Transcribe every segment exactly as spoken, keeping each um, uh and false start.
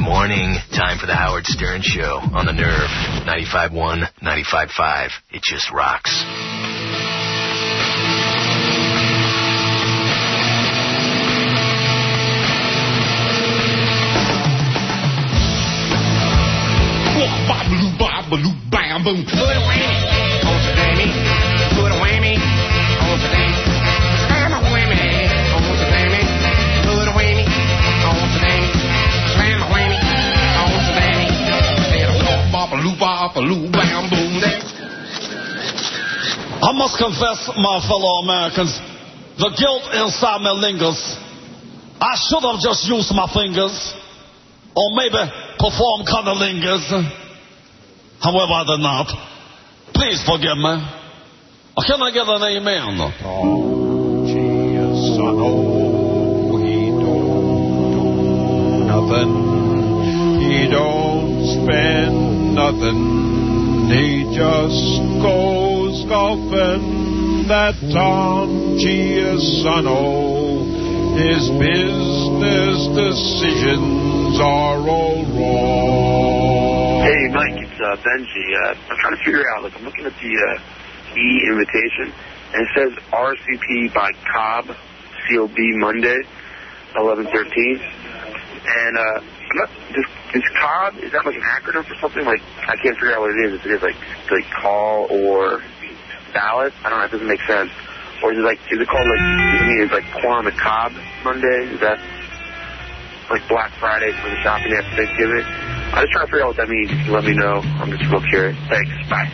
morning. Time for the Howard Stern Show on the Nerve. ninety-five point one, ninety-five point five. It just rocks. Bam, boom. Put a whammy on the dammy. Put a whammy on the dammy. Slam a whammy on the dammy. Put a whammy on the dammy. Slam a whammy on the dammy. Then a bop a loop bop a loop bam boom. I must confess, my fellow Americans, the guilt inside me lingers. I should have just used my fingers, or maybe perform cunnilingus. However, I did not. Please forgive me. Can I get an amen? Oh, Jesus, son, oh, he don't do nothing. He don't spend nothing. He just goes golfing. That Tom Giussano, his business decisions are all wrong. Hey, Mike, it's uh, Benji. Uh, I'm trying to figure out, like, I'm looking at the uh, e-invitation, and it says R C P by Cobb, C O B Monday, eleven thirteen. And uh, I'm not, is, is Cobb, is that like an acronym for something? Like, I can't figure out what it is. If it is like, like call or ballot, I don't know, it doesn't make sense. Or is it like, is it called like, I mean, it's like Corn on the Cob Monday? Is that like Black Friday for the shopping after Thanksgiving? I'm just trying to figure out what that means. You can let me know. I'm just real curious. Thanks. Bye.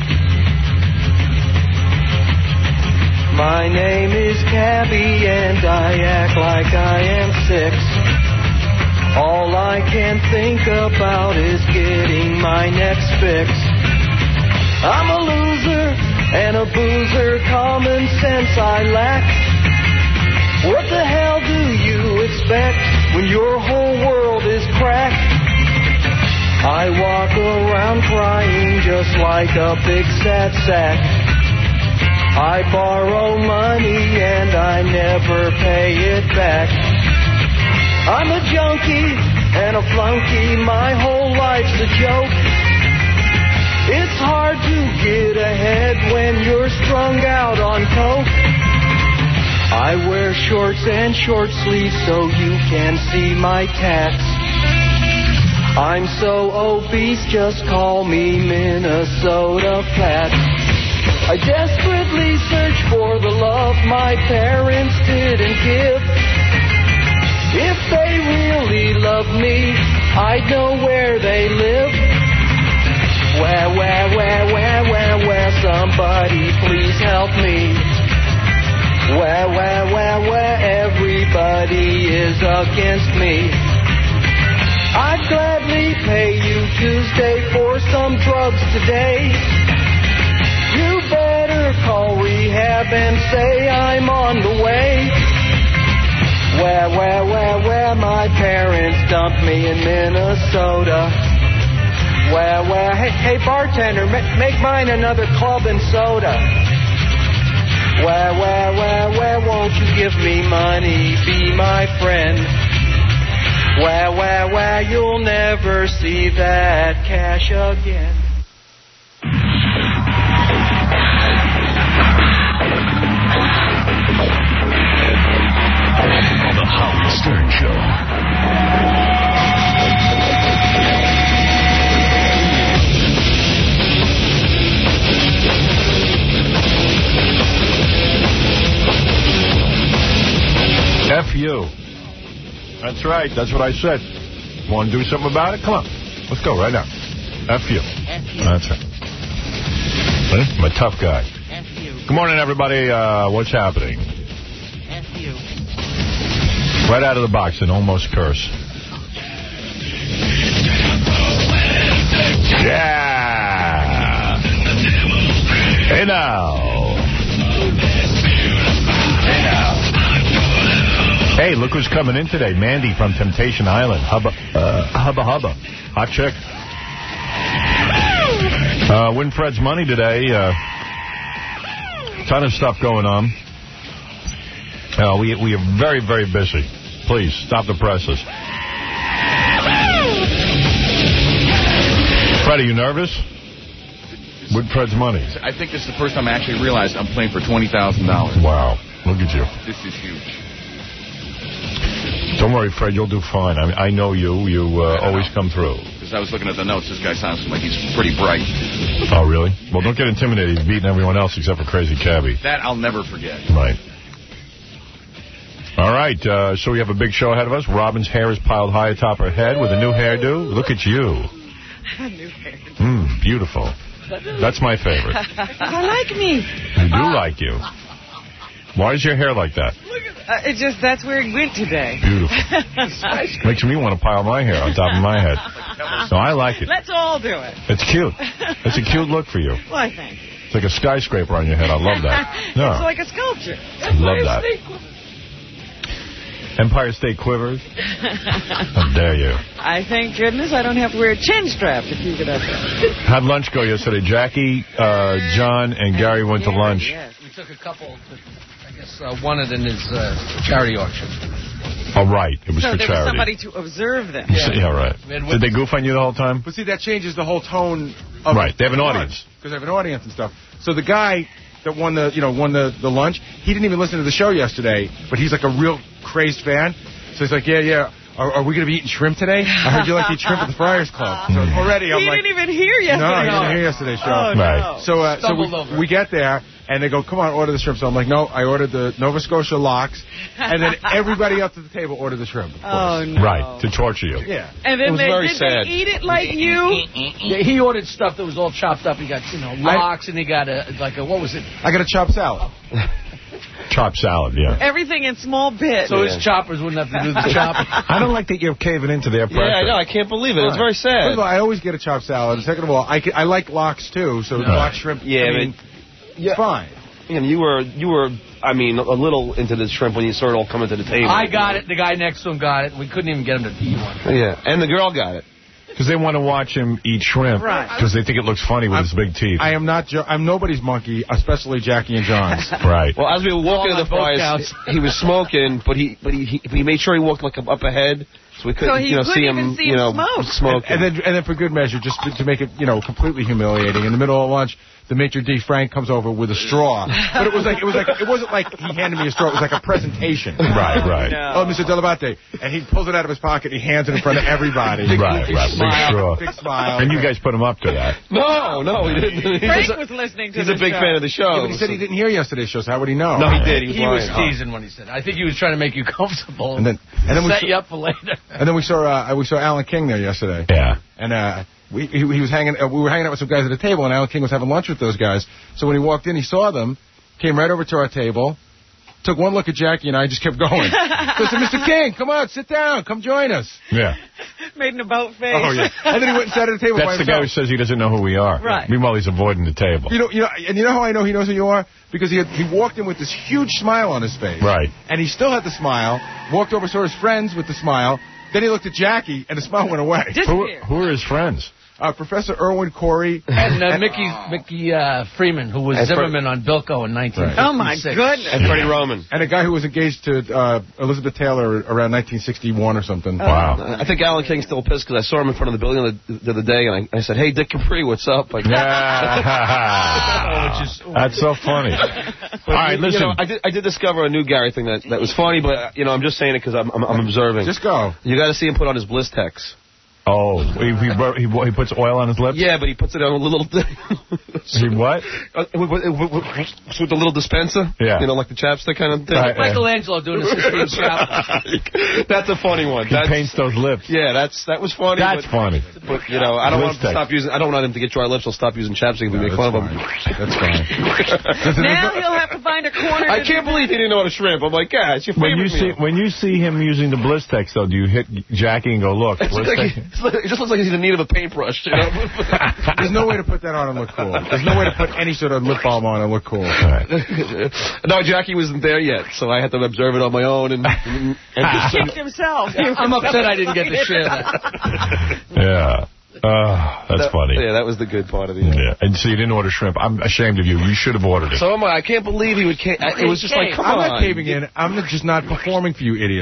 My name is Cabby and I act like I am six. All I can think about is getting my next fix. I'm a loser and a boozer, common sense I lack. What the hell do you expect when your whole world is cracked? I walk around crying just like a big sad sack. I borrow money and I never pay it back. I'm a junkie and a flunky, my whole life's a joke. It's hard to get ahead when you're strung out on coke. I wear shorts and short sleeves so you can see my tats. I'm so obese, just call me Minnesota Pat. I desperately search for the love my parents didn't give. If they really loved me, I'd know where they live. Where, where, where, where, where, where, somebody please help me. Where, where, where, where, everybody is against me. I'd gladly pay you Tuesday for some drugs today. You better call rehab and say I'm on the way. Where, where, where, where, my parents dumped me in Minnesota. Where, where, hey, hey bartender, make mine another club and soda. Where, where, where, where, won't you give me money, be my friend? Where, where, where, you'll never see that cash again. The Howard Stern Show. F you. That's right. That's what I said. Want to do something about it? Come on. Let's go right now. F you. F you. That's right. I'm a tough guy. F you. Good morning, everybody. Uh, what's happening? F you. Right out of the box, an almost curse. Yeah. Hey now. Hey now. Hey, look who's coming in today. Mandy from Temptation Island. Hubba, uh, hubba, hubba. Hot chick. Uh, Winfred's Money today. Uh, ton of stuff going on. Uh, we, we are very, very busy. Please, stop the presses. Fred, are you nervous? With Fred's money. I think this is the first time I actually realized I'm playing for twenty thousand dollars. Wow. Look at you. This is huge. Don't worry, Fred. You'll do fine. I mean, I know you. You uh, always come through. Because I was looking at the notes. This guy sounds like he's pretty bright. Oh, really? Well, don't get intimidated. He's beating everyone else except for Crazy Cabby. That I'll never forget. Right. All right. Uh, so we have a big show ahead of us. Robin's hair is piled high atop her head with a new hairdo. Look at you. A new hairdo. Mm, beautiful. That's my favorite. I like me. I do like you. Why is your hair like that? Look at uh, it. Just that's where it went today. Beautiful. Makes me want to pile my hair on top of my head. So I like it. Let's all do it. It's cute. It's a cute look for you. Why, thank you. It's like a skyscraper on your head. I love that. No. It's like a sculpture. I love that. Empire State Quivers. How dare you. I thank goodness I don't have to wear a chin strap to keep it up there. How'd lunch go yesterday? Jackie, uh, John, and Gary went to lunch. Yes, we took a couple, to, I guess uh, one of them is uh, charity auction. Oh, right. It was so for there charity. was somebody to observe them. Yeah, yeah right. Did they goof on you the whole time? But see, that changes the whole tone of Right. They have an audience. Because they have an audience and stuff. So the guy that won the, you know, won the, the lunch, he didn't even listen to the show yesterday, but he's like a real crazed fan. So he's like, yeah, yeah. Are, are we going to be eating shrimp today? I heard you like to eat shrimp at the Friars Club. So already I'm he like... He didn't even hear yesterday. No, he didn't hear yesterday's show. Oh, right. no. So, uh, so we, we get there, and they go, come on, order the shrimp. So I'm like, no, I ordered the Nova Scotia lox, and then everybody else at the table ordered the shrimp, of course. Oh, no. Right, to torture you. Yeah. And then It was they, very did sad. they eat it like you? Yeah, he ordered stuff that was all chopped up. He got, you know, lox, and he got a, like a, what was it? I got a chopped salad. Chopped salad, yeah. Everything in small bits. So his choppers wouldn't have to do the chopping. I don't like that you're caving into their pressure. Yeah, I know. I can't believe it. It's very sad. First of all, I always get a chopped salad. Second of all, I, can, I like lox, too, so No. lox shrimp, Yeah, I mean, yeah. fine. And you were, you were, I mean, a little into the shrimp when you saw it all coming to the table. I got it. The guy next to him got it. We couldn't even get him to eat one. Yeah, and the girl got it. Because they want to watch him eat shrimp. Right. Because they think it looks funny with I'm, his big teeth. I am not, jo I'm nobody's monkey, especially Jackie and John's. Right. Well, as we were walking All to the on both Friars, counts. he was smoking, but he, but he, he, he made sure he walked like up ahead, so we couldn't, So he you know, see couldn't him, even see you him know, smoke. smoking. And, and then, and then for good measure, just to, to make it, you know, completely humiliating, in the middle of lunch, the maitre d' Frank comes over with a straw. But it was like, it was like, it wasn't like he handed me a straw. It was like a presentation. Right, right. No. Oh, Mister Delabate. And he pulls it out of his pocket. He hands it in front of everybody. Right, right. Big straw. Big smile. And you guys put him up to that. No, no, he didn't. He Frank was, was listening to he's the a big show. fan of the show. Yeah, but he said he didn't hear yesterday's show, so how would he know? No, he did. He was, He was lying. teasing when he said it. I think he was trying to make you comfortable. And then, and then we set saw, you up for later. and then we saw, uh, we saw Alan King there yesterday. Yeah. And uh, we he, he was hanging. Uh, we were hanging out with some guys at the table, and Alan King was having lunch with those guys. So when he walked in, he saw them, came right over to our table, took one look at Jackie, and I just kept going. So I said, Mister King, come on, sit down, come join us. Yeah. Made an about face. Oh yeah. And then he went and sat at the table. by That's the guy who himself. says he doesn't know who we are. Right. Meanwhile, he's avoiding the table. You know, you know, and you know how I know he knows who you are? Because he had, he walked in with this huge smile on his face. Right. And he still had the smile. Walked over, saw his friends with the smile. Then he looked at Jackie, and the smile went away. Who, who are his friends? Uh, Professor Irwin Corey. And uh, Mickey Mickey uh, Freeman, who was And Fre- Zimmerman on Bilko in nineteen fifty-six. Oh, my goodness. And Freddie Roman. And a guy who was engaged to uh, Elizabeth Taylor around nineteen sixty-one or something. Wow. I think Alan King's still pissed because I saw him in front of the building the, the other day, and I, I said, "Hey, Dick Capri, what's up?" Like, Yeah. That's so funny. All right, listen. You know, I did, I did discover a new Gary thing that, that was funny, but you know, I'm just saying it because I'm, I'm, I'm observing. Just go. You got to see him put on his Bliss Tex. Oh, he, he, he, he puts oil on his lips? Yeah, but he puts it on a little... He what? Uh, with, with, with, with the little dispenser? Yeah. You know, like the chapstick kind of thing? Right, yeah. Michelangelo doing the Sistine Chapel. That's a funny one. He That's, paints those lips. yeah, that's that was funny. That's but, funny. But, you know, I don't want him to Bliss Tex. stop using... I don't want him to get dry lips. I'll stop using chapstick if we No, make fun that's of him. fine. That's fine. Now he'll have to find a corner. I to can't do believe he didn't know how to shrimp. I'm like, yeah, it's your When favorite you see meal. when you see him using the Bliss Tex, though, do you hit Jackie and go, look, It's Bliss like Tex? he- it's like- it just looks like he's in need of a paintbrush, you know? There's no way to put that on and look cool. There's no way to put any sort of lip balm on and look cool. Right. No, Jackie wasn't there yet, so I had to observe it on my own. And, and He kicked himself. I'm upset I didn't get to share that. Yeah. Uh, that's that, funny. Yeah, that was the good part of the. Yeah. And so you didn't order shrimp. I'm ashamed of you. You should have ordered it. So I'm like, I can't believe he would. Ca- it was just like, come I'm on. not caving in. I'm just not performing for you idiots.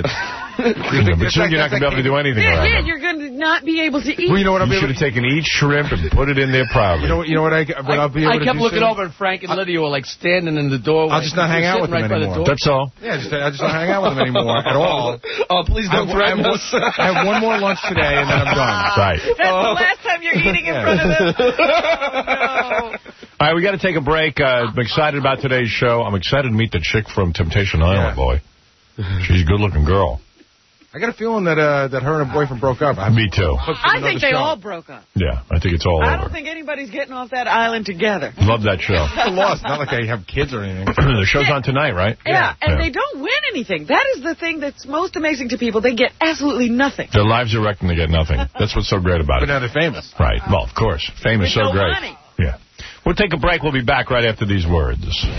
Yeah, but soon you're not going to be able to do anything Yeah, around yeah, them. you're going to not be able to eat. Well, you know what I'll You be should able have taken each shrimp and put it in there proudly. You know what? You know what I? What I'll be able I to kept do looking soon? over, and Frank and Lydia were like standing in the doorway. I'll just not hang out with them right by the anymore. door. That's all. Yeah, just I just don't hang out with them anymore at all. Oh, please don't I, threaten I, us. I have one more lunch today, and then I'm done. Right. That's the last time you're eating in front of them. Oh, no. All right, we got to take a break. Uh, I'm excited about today's show. I'm excited to meet the chick from Temptation Island, Yeah. boy. She's a good-looking girl. I got a feeling that uh, that her and her boyfriend broke up. Me too. I think they show. all broke up. Yeah, I think it's all I over. don't think anybody's getting off that island together. Love that show. They're lost. Not like they have kids or anything. The show's on tonight, right? Yeah, and Yeah. they don't win anything. That is the thing that's most amazing to people. They get absolutely nothing. Their lives are wrecked and they get nothing. That's what's so great about But it. now they're famous. Right. Well, of course. Fame is With so no great. money. Yeah. We'll take a break. We'll be back right after these words.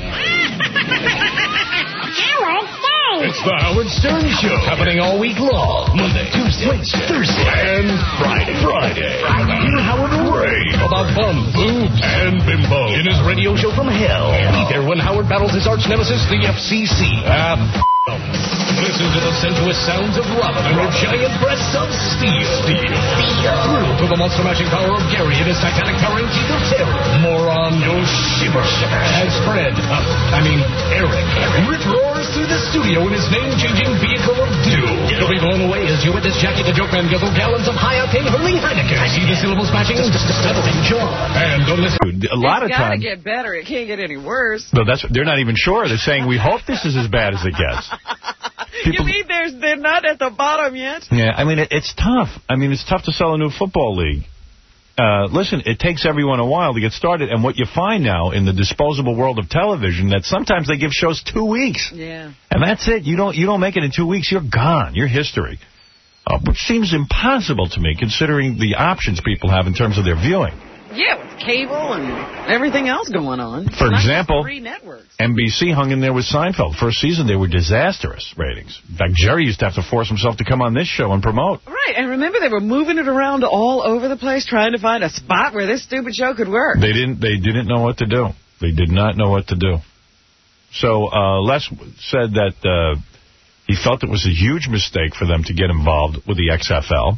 It's the Howard Stern Show, happening all week long. Monday, Tuesday, Wednesday, Thursday, and Friday. Friday. Hear Howard rave about bum, boobs, and bimbo in his radio show from hell. Be there when Howard battles his arch nemesis, the F C C. Ah, f*** them. Listen to the sensuous sounds of Robin and her giant breasts of steel. Steel. Thrill to the monster-mashing power of Gary and his titanic towering teeth of terror. Moron, you'll shiver. As Fred, uh, I mean Eric, Rick roars through the studio in his name-changing vehicle of doom. You'll be blown away as you witness Jackie the Joke Man guzzle gallons of high-octane hurling Heineken. See the syllable smashing? Settle in jaw. And don't listen. A lot of It's got to times. get better. It can't get any worse. No, that's they're not even sure. They're saying we hope this is as bad as it gets. People, you mean there's, they're not at the bottom yet? yeah, I mean it, it's tough. I mean it's tough to sell a new football league. Uh, listen, it takes everyone a while to get started, and what you find now in the disposable world of television, that sometimes they give shows two weeks, Yeah. and that's it. You don't you don't make it in two weeks, you're gone. You're history, uh, which seems impossible to me, considering the options people have in terms of their viewing. Yeah, with cable and everything else going on. For Not just example, three networks. N B C hung in there with Seinfeld. First season, they were disastrous ratings. In fact, Jerry used to have to force himself to come on this show and promote. Right, and remember they were moving it around all over the place trying to find a spot where this stupid show could work. They didn't. They didn't know what to do. They did not know what to do. So uh, Les said that uh, he felt it was a huge mistake for them to get involved with the X F L.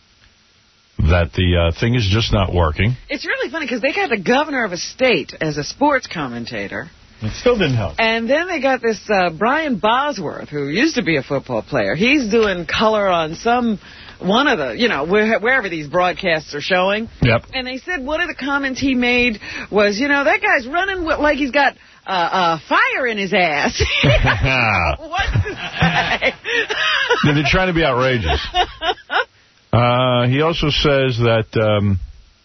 That the uh, thing is just not working. It's really funny because they got the governor of a state as a sports commentator. It still didn't help. And then they got this uh, Brian Bosworth, who used to be a football player. He's doing color on some, one of the, you know, where, wherever these broadcasts are showing. Yep. And they said one of the comments he made was, you know, that guy's running with, like he's got uh, uh, fire in his ass. What to say? They're trying to be outrageous. Uh, he also says that um,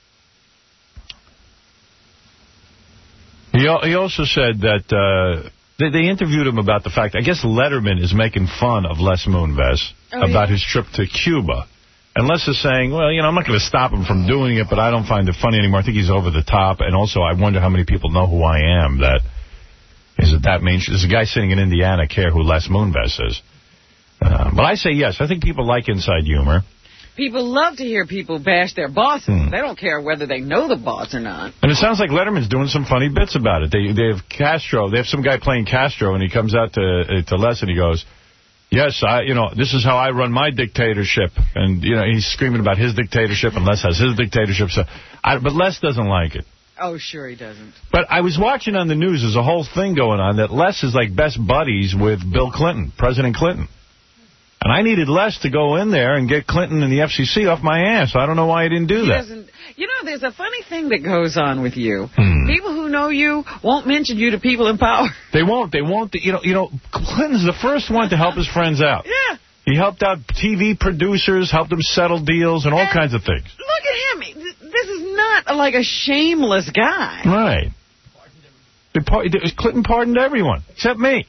he he also said that uh, they, they interviewed him about the fact, I guess Letterman is making fun of Les Moonves Oh, about yeah? his trip to Cuba. And Les is saying, well, you know, I'm not going to stop him from doing it, but I don't find it funny anymore. I think he's over the top. And also, I wonder how many people know who I am. That is it that means there's a guy sitting in Indiana care who Les Moonves is. Uh, but I say yes. I think people like inside humor. People love to hear people bash their bosses. Hmm. They don't care whether they know the boss or not. And it sounds like Letterman's doing some funny bits about it. They they have Castro. They have some guy playing Castro, and he comes out to uh, to Les and he goes, yes, I you know, this is how I run my dictatorship. And, you know, he's screaming about his dictatorship, and Les has his dictatorship. So, I, but Les doesn't like it. Oh, sure he doesn't. But I was watching on the news, there's a whole thing going on that Les is like best buddies with Bill Clinton, President Clinton. And I needed Les to go in there and get Clinton and the F C C off my ass. I don't know why he didn't do He that. doesn't. You know, there's a funny thing that goes on with you. Hmm. People who know you won't mention you to people in power. They won't. They won't. You know, you know, Clinton's the first one to help his friends out. Yeah. He helped out T V producers, helped them settle deals, and all And kinds of things. Look at him. This is not like a shameless guy. Right. They par- Clinton pardoned everyone, except me.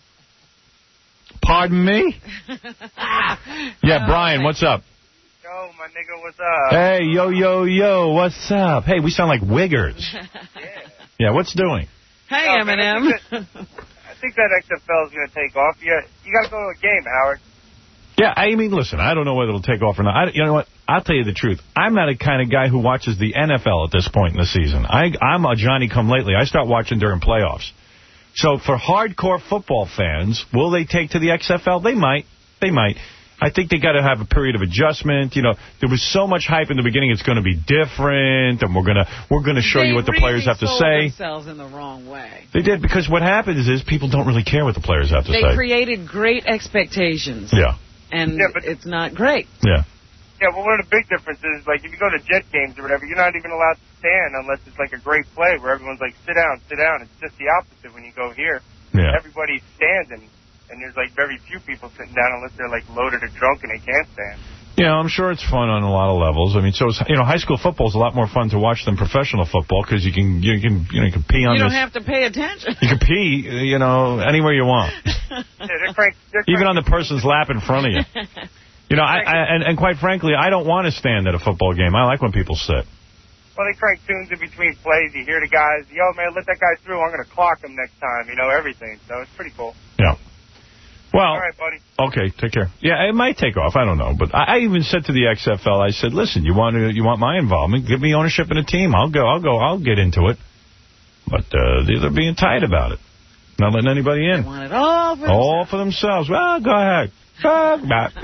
Pardon me? Yeah, Brian, what's up? Yo, my nigga, what's up? Hey, yo, yo, yo, what's up? Hey, we sound like wiggers. Yeah, what's doing? Hey, Oh, man, Eminem. I think that, I think that X F L is going to take off. You, you got to go to a game, Howard. Yeah, I mean, listen, I don't know whether it'll take off or not. I, you know what? I'll tell you the truth. I'm not a kind of guy who watches the N F L at this point in the season. I, I'm a Johnny-come-lately. I start watching during playoffs. So for hardcore football fans, will they take to the X F L? They might. They might. I think they got to have a period of adjustment. You know, there was so much hype in the beginning. It's going to be different, and we're gonna we're gonna show they you what the really players have to sold say. themselves in the wrong way. They did, because what happens is people don't really care what the players have to They say. created great expectations. Yeah. And Yeah, but- it's not great. Yeah. Yeah, well, one of the big differences is, like, if you go to Jet games or whatever, you're not even allowed to stand unless it's, like, a great play where everyone's like, sit down, sit down. It's just the opposite when you go here. Yeah. Everybody's standing, and there's, like, very few people sitting down unless they're, like, loaded or drunk and they can't stand. Yeah, I'm sure it's fun on a lot of levels. I mean, so it's, you know, high school football is a lot more fun to watch than professional football because you can you can you know you can pee on You don't this. have to pay attention. You can pee, you know, anywhere you want, Yeah, they're crank, they're even crank- on the person's lap in front of you. You know, I, I and, and quite frankly, I don't want to stand at a football game. I like when people sit. Well, they crank tunes in between plays. You hear the guys, yo, man, let that guy through. I'm going to clock him next time. You know, everything. So it's pretty cool. Yeah. Well, All right, buddy. Okay, take care. Yeah, it might take off. I don't know, but I, I even said to the X F L, I said, "Listen, you want to, you want my involvement? Give me ownership in a team. I'll go. I'll go. I'll get into it." But uh, they're being tight about it, not letting anybody in. They want it all for all for themselves. Well, go ahead. Go,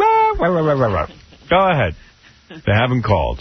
go ahead. They haven't called.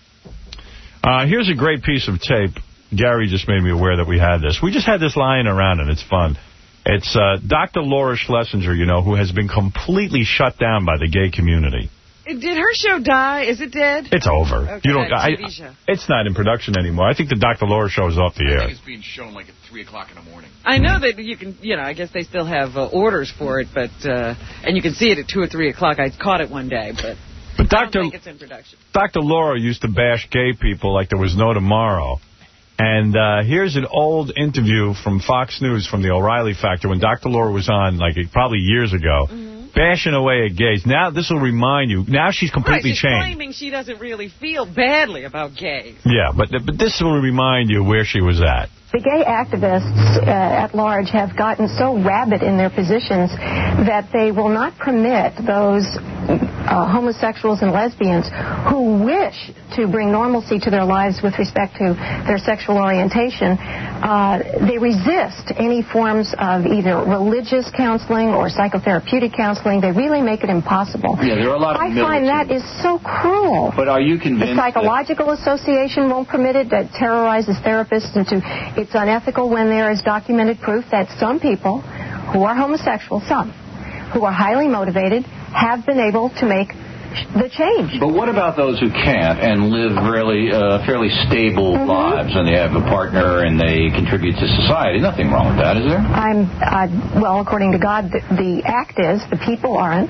Uh, here's a great piece of tape. Gary just made me aware that we had this. We just had this lying around, and it's fun. It's uh, Doctor Laura Schlesinger, you know, who has been completely shut down by the gay community. Did her show die? Is it dead? It's over. Okay, you don't. that I, T V show. It's not in production anymore. I think the Doctor Laura show is off the I air. think it's being shown like at three o'clock in the morning. I know that you can, you know, I guess they still have uh, orders for it, but, uh, and you can see it at two or three o'clock. I caught it one day, but, but I Doctor don't think it's in production. Doctor Laura used to bash gay people like there was no tomorrow. And uh, here's an old interview from Fox News from the O'Reilly Factor when Doctor Laura was on, like probably years ago, mm-hmm. bashing away at gays. Now this will remind you. Now she's completely right, she's changed. claiming she doesn't really feel badly about gays. Yeah, but but this will remind you where she was at. The gay activists uh, at large have gotten so rabid in their positions that they will not permit those uh, homosexuals and lesbians who wish to bring normalcy to their lives with respect to their sexual orientation. Uh, they resist any forms of either religious counseling or psychotherapeutic counseling. They really make it impossible. Yeah, there are a lot of I find that is so cruel. But are you convinced The Psychological Association won't permit it. That terrorizes therapists into... It's unethical when there is documented proof that some people who are homosexual, some, who are highly motivated, have been able to make the change. But what about those who can't and live really uh, fairly stable mm-hmm. lives, and they have a partner and they contribute to society? Nothing wrong with that, is there? I'm uh, well, according to God, the, the act is the people aren't.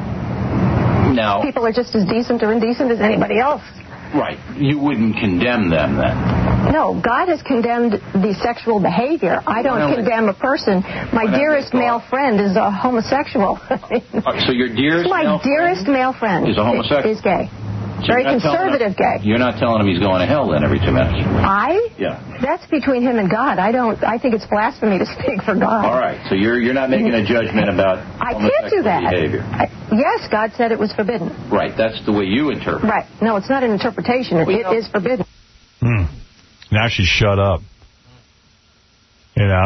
Now, people are just as decent or indecent as anybody else. Right. You wouldn't condemn them then? No, God has condemned the sexual behavior. I don't well, condemn a person. My dearest male friend is a homosexual. uh, so your dearest My male dearest friend male friend is a homosexual? Is gay. So Very conservative him, gay. You're not telling him he's going to hell then every two minutes? I? Yeah. That's between him and God. I don't. I think it's blasphemy to speak for God. All right. So you're you're not making a judgment about I can't do that. behavior. I, yes, God said it was forbidden. Right. That's the way you interpret. Right. No, it's not an interpretation. It, it is forbidden. Hmm. Now she's shut up. You know?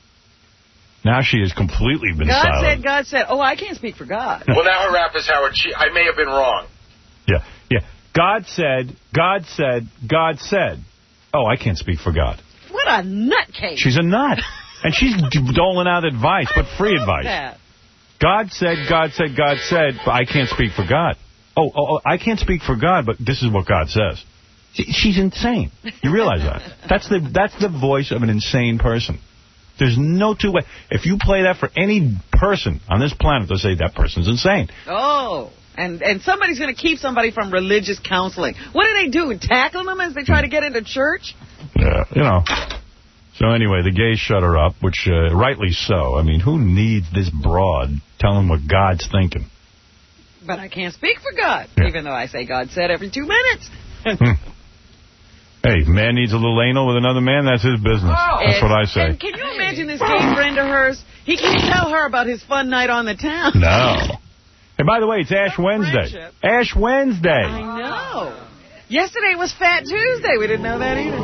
Now she has completely been God silent. said, God said, oh, I can't speak for God. Well, now her rap is, Howard, she, I may have been wrong. Yeah, yeah. God said, God said, God said. Oh, I can't speak for God. What a nutcase. She's a nut. And she's doling out advice, but free advice. That. God said, God said, God said, but I can't speak for God. Oh, oh, oh, I can't speak for God, but this is what God says. She's insane. You realize that? That's the that's the voice of an insane person. There's no two ways. If you play that for any person on this planet, they'll say that person's insane. Oh, and and somebody's going to keep somebody from religious counseling. What do they do? Tackle them as they try to get into church? Yeah, you know. So anyway, the gays shut her up, which uh, rightly so. I mean, who needs this broad telling what God's thinking? But I can't speak for God, yeah. even though I say God said every two minutes. hmm. Hey, man needs a little anal with another man, that's his business. Oh, that's what I say. And can you imagine this gay friend of hers? He can't tell her about his fun night on the town. No. Hey, by the way, it's Ash Wednesday. Friendship. Ash Wednesday. I know. Yesterday was Fat Tuesday. We didn't know that either.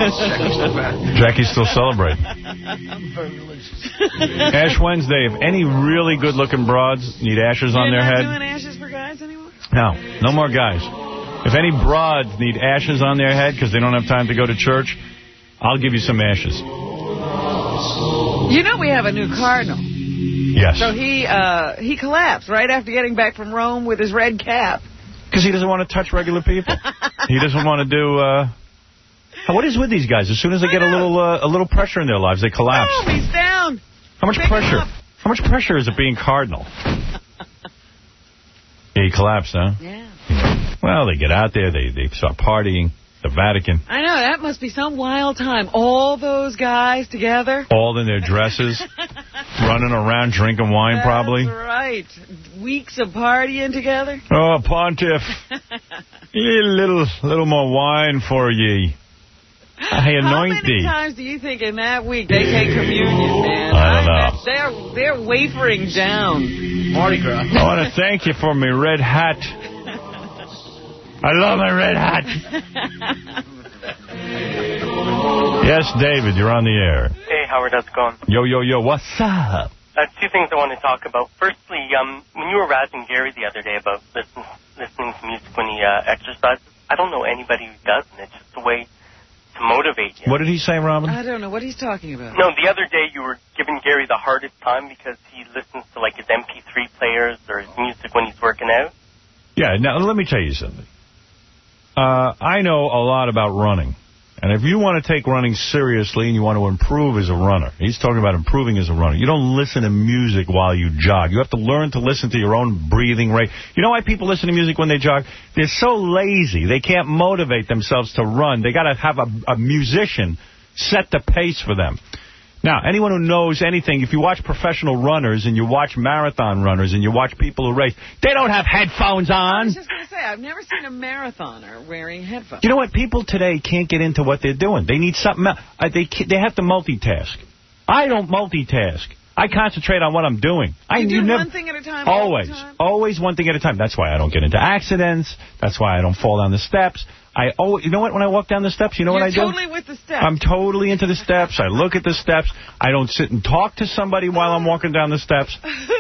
Jackie's still celebrating. Ash Wednesday. If any really good-looking broads need ashes on You're their not head. doing ashes for God? No, no more guys. If any broads need ashes on their head because they don't have time to go to church, I'll give you some ashes. You know we have a new cardinal. Yes. So he uh, he collapsed right after getting back from Rome with his red cap. Because he doesn't want to touch regular people. He doesn't want to do... Uh... What is with these guys? As soon as they get a little uh, a little pressure in their lives, they collapse. Oh, he's down. How much Pick pressure? How much pressure is it being cardinal? Yeah, he collapsed, huh? Yeah. Well, they get out there, they, they start partying, the Vatican. I know, that must be some wild time. All those guys together. All in their dresses, running around, drinking wine, That's probably. right. Weeks of partying together. Oh, Pontiff, ye little, little more wine for ye. I anoint How many thee. times do you think in that week they take communion, man? I don't know. They're, they're wafering down. Mardi Gras. I want to thank you for my red hat. I love my red hat. Yes, David, you're on the air. Hey, Howard, how's it going? Yo, yo, yo, what's up? Uh, two things I want to talk about. Firstly, um, when you were razzing Gary the other day about listen, listening to music when he uh, exercises, I don't know anybody who doesn't. It's just a way to motivate you. What did he say, Robin? I don't know what he's talking about. No, the other day you were giving Gary the hardest time because he listens to, like, his M P three players or his music when he's working out. Yeah, now let me tell you something. Uh, I know a lot about running. And if you want to take running seriously and you want to improve as a runner, he's talking about improving as a runner, you don't listen to music while you jog. You have to learn to listen to your own breathing rate. You know why people listen to music when they jog? They're so lazy. They can't motivate themselves to run. They got to have a, a musician set the pace for them. Now, anyone who knows anything, if you watch professional runners and you watch marathon runners and you watch people who race, they don't have headphones I on. was just going to say, I've never seen a marathoner wearing headphones. You know what? People today can't get into what they're doing. They need something else. Uh, they, they have to multitask. I don't multitask. I concentrate on what I'm doing. I You do you never, one thing at a time all the Always. time? Always one thing at a time. That's why I don't get into accidents. That's why I don't fall down the steps. I oh, You know what? When I walk down the steps, you know You're what I do? totally with the steps. I'm totally into the steps. I look at the steps. I don't sit and talk to somebody while I'm walking down the steps.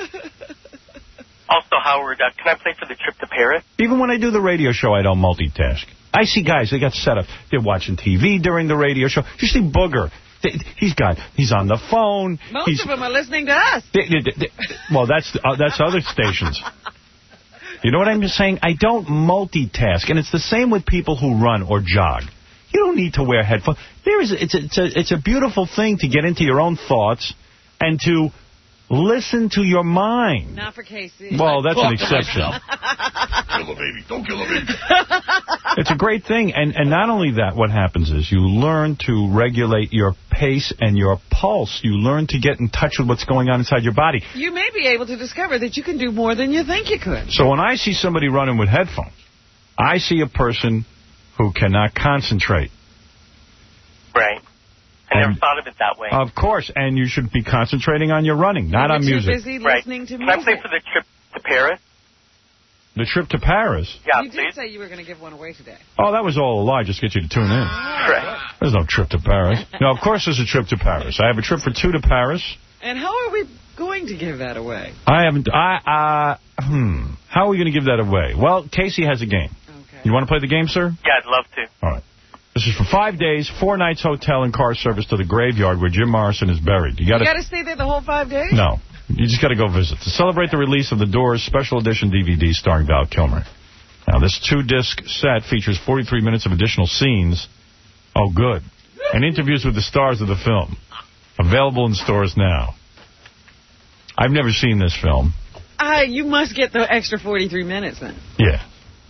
Also, Howard, uh, can I play for the trip to Paris? Even when I do the radio show, I don't multitask. I see guys, they got set up. They're watching T V during the radio show. You see Booger. He's got, he's on the phone. Most he's, of them are listening to us. they, they, they, well, that's uh, that's other stations. You know what I'm just saying? I don't multitask. And it's the same with people who run or jog. You don't need to wear headphones. There is, it's, a, it's, a, it's a beautiful thing to get into your own thoughts and to listen to your mind. Not for K C. Well, that's an exception. Kill a baby. Don't kill a baby. It's a great thing. And, and not only that, what happens is you learn to regulate your pace and your pulse. You learn to get in touch with what's going on inside your body. You may be able to discover that you can do more than you think you could. So when I see somebody running with headphones, I see a person who cannot concentrate. Right. I And- never thought of it that way. Of course, and you should be concentrating on your running, not You're on too music. busy Right. listening to Can music. I play for the trip to Paris? The trip to Paris? Yeah, you please. did say you were going to give one away today. Oh, that was all a lie, just get you to tune in. Right. There's no trip to Paris. No, of course there's a trip to Paris. I have a trip for two to Paris. And how are we going to give that away? I haven't, I, uh, hmm. How are we going to give that away? Well, Casey has a game. Okay. You want to play the game, sir? Yeah, I'd love to. All right. This is for five days, four nights hotel and car service to the graveyard where Jim Morrison is buried. You got You got to stay there the whole five days? No. You just got to go visit. To celebrate the release of The Doors' special edition D V D starring Val Kilmer. Now, this two-disc set features forty-three minutes of additional scenes. Oh, good. And interviews with the stars of the film. Available in stores now. I've never seen this film. Uh, you must get the extra forty-three minutes then. Yeah.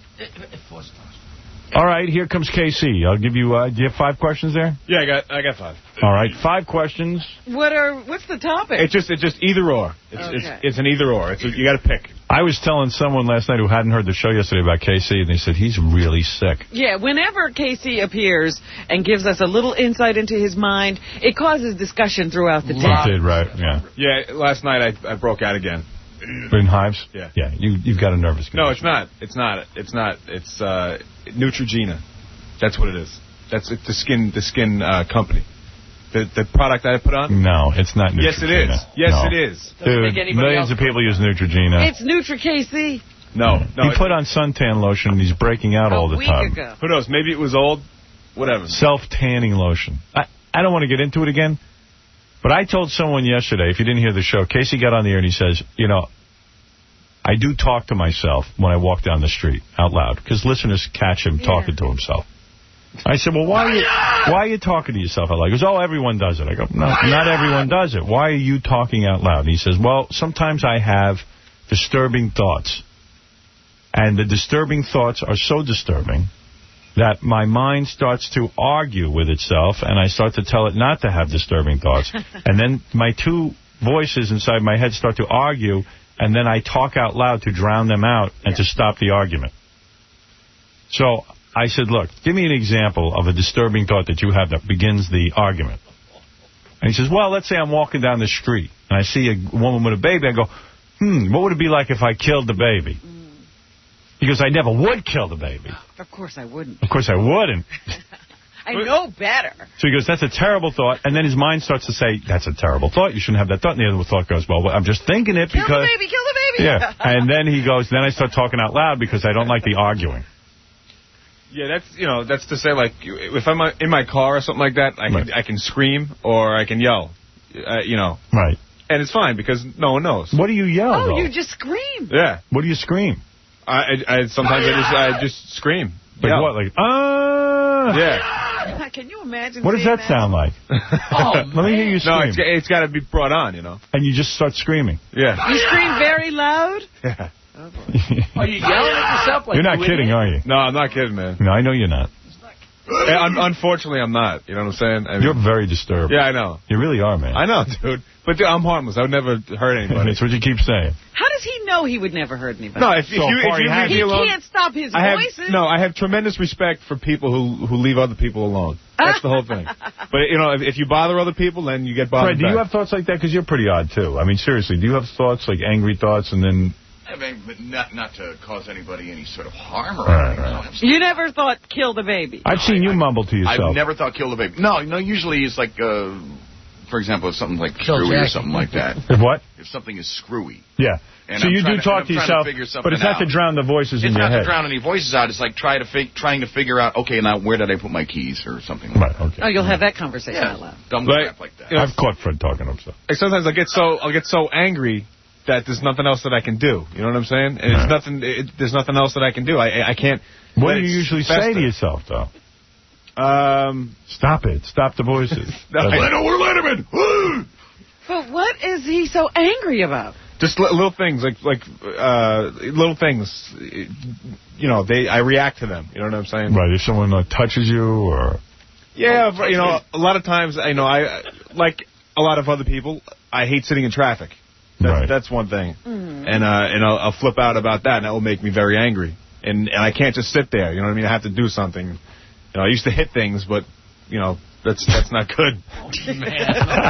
All right, here comes K C. I'll give you, uh, do you have five questions there? Yeah, I got I got five. All right, five questions. What are? What's the topic? It's just it's just either or. It's Okay. it's, it's an either or. It's a, you got to pick. I was telling someone last night who hadn't heard the show yesterday about K C, and they said he's really sick. Yeah, whenever K C appears and gives us a little insight into his mind, it causes discussion throughout the day. It did, right? Yeah. Yeah, last night I I broke out again. In hives? Yeah. Yeah, you, you've got a nervous condition. No, it's not. It's not. It's not. It's uh, Neutrogena. That's what it is. That's it, the skin the skin uh, company. The the product that I put on? No, it's not Neutrogena. Yes, it is. Yes, No. it is. Dude, millions of people use Neutrogena. It's Nutra K C. No, no. He put on suntan lotion and he's breaking out all the time. Ago. Who knows? Maybe it was old. Whatever. Self-tanning lotion. I, I don't want to get into it again, but I told someone yesterday, if you didn't hear the show, Casey got on the air and he says, you know, I do talk to myself when I walk down the street out loud, because listeners catch him yeah. talking to himself. I said, well, why are, you, why are you talking to yourself out loud? He goes, oh, everyone does it. I go, no, not everyone does it. Why are you talking out loud? And he says, well, sometimes I have disturbing thoughts. And the disturbing thoughts are so disturbing that my mind starts to argue with itself, and I start to tell it not to have disturbing thoughts. And then my two voices inside my head start to argue, and then I talk out loud to drown them out and yeah. to stop the argument. So I said, look, give me an example of a disturbing thought that you have that begins the argument. And he says, well, let's say I'm walking down the street, and I see a woman with a baby. I go, hmm, what would it be like if I killed the baby? He goes, I never would kill the baby. Of course I wouldn't. Of course I wouldn't. I know better. So he goes, that's a terrible thought. And then his mind starts to say, that's a terrible thought. You shouldn't have that thought. And the other thought goes, well, I'm just thinking it kill because... Kill the baby, kill the baby. Yeah. And then he goes, then I start talking out loud because I don't like the arguing. Yeah, that's, you know, that's to say, like, if I'm in my car or something like that, I can, right. I can scream or I can yell, uh, you know. Right. And it's fine because no one knows. What do you yell, Oh, though? you just scream. Yeah. What do you scream? I, I, I sometimes I just I just scream. Like yell. what? Like, ah! Yeah. Can you imagine? What does that, that sound like? Oh, let me hear you scream. No, it's, it's got to be brought on, you know. And you just start screaming. Yeah. You scream very loud? Yeah. Oh, are you yelling at yourself? Like you're not kidding, idiot? are you? No, I'm not kidding, man. No, I know you're not. Un unfortunately, I'm not. You know what I'm saying? I mean, you're very disturbed. Yeah, I know. You really are, man. I know, dude. But dude, I'm harmless. I would never hurt anybody. That's what you keep saying. How does he know he would never hurt anybody? No, if, if so you, if you leave me alone... He can't stop his I have, voices. No, I have tremendous respect for people who, who leave other people alone. That's the whole thing. But, you know, if, if you bother other people, then you get bothered Fred, do back. you have thoughts like that? Because you're pretty odd, too. I mean, seriously, do you have thoughts, like angry thoughts, and then... I mean, but not not to cause anybody any sort of harm or right, anything. Right. You never thought kill the baby? I've seen I, you mumble to yourself. I've never thought kill the baby. No, no. Usually it's like, uh, for example, if something like kill screwy Jackie. or something like that. If what? If something is screwy. Yeah. And so I'm you do to, talk to yourself, to but it's not out. to drown the voices it's in your head. It's not to drown any voices out. It's like try to fig trying to figure out, okay, now where did I put my keys or something like right, that. Okay. Oh, you'll have that conversation yeah. out loud. Dumb like, crap like that. You know, I've caught Fred talking to himself. Like sometimes I get so I'll get so angry that there's nothing else that I can do. You know what I'm saying? And right. it's nothing. It, there's nothing else that I can do. I I can't. What do you usually fester. say to yourself, though? Um, Stop it. Stop the voices. no, I know we're Letterman. But what is he so angry about? Just li little things, like like uh, little things. You know, they I react to them. You know what I'm saying? Right. If someone uh, touches you, or yeah, you know, a lot of times, I know I like a lot of other people. I hate sitting in traffic. That's, right. that's one thing. Mm-hmm. And uh, and I'll, I'll flip out about that, and that will make me very angry. And and I can't just sit there. You know what I mean? I have to do something. You know, I used to hit things, but you know, that's that's not good. Oh, man.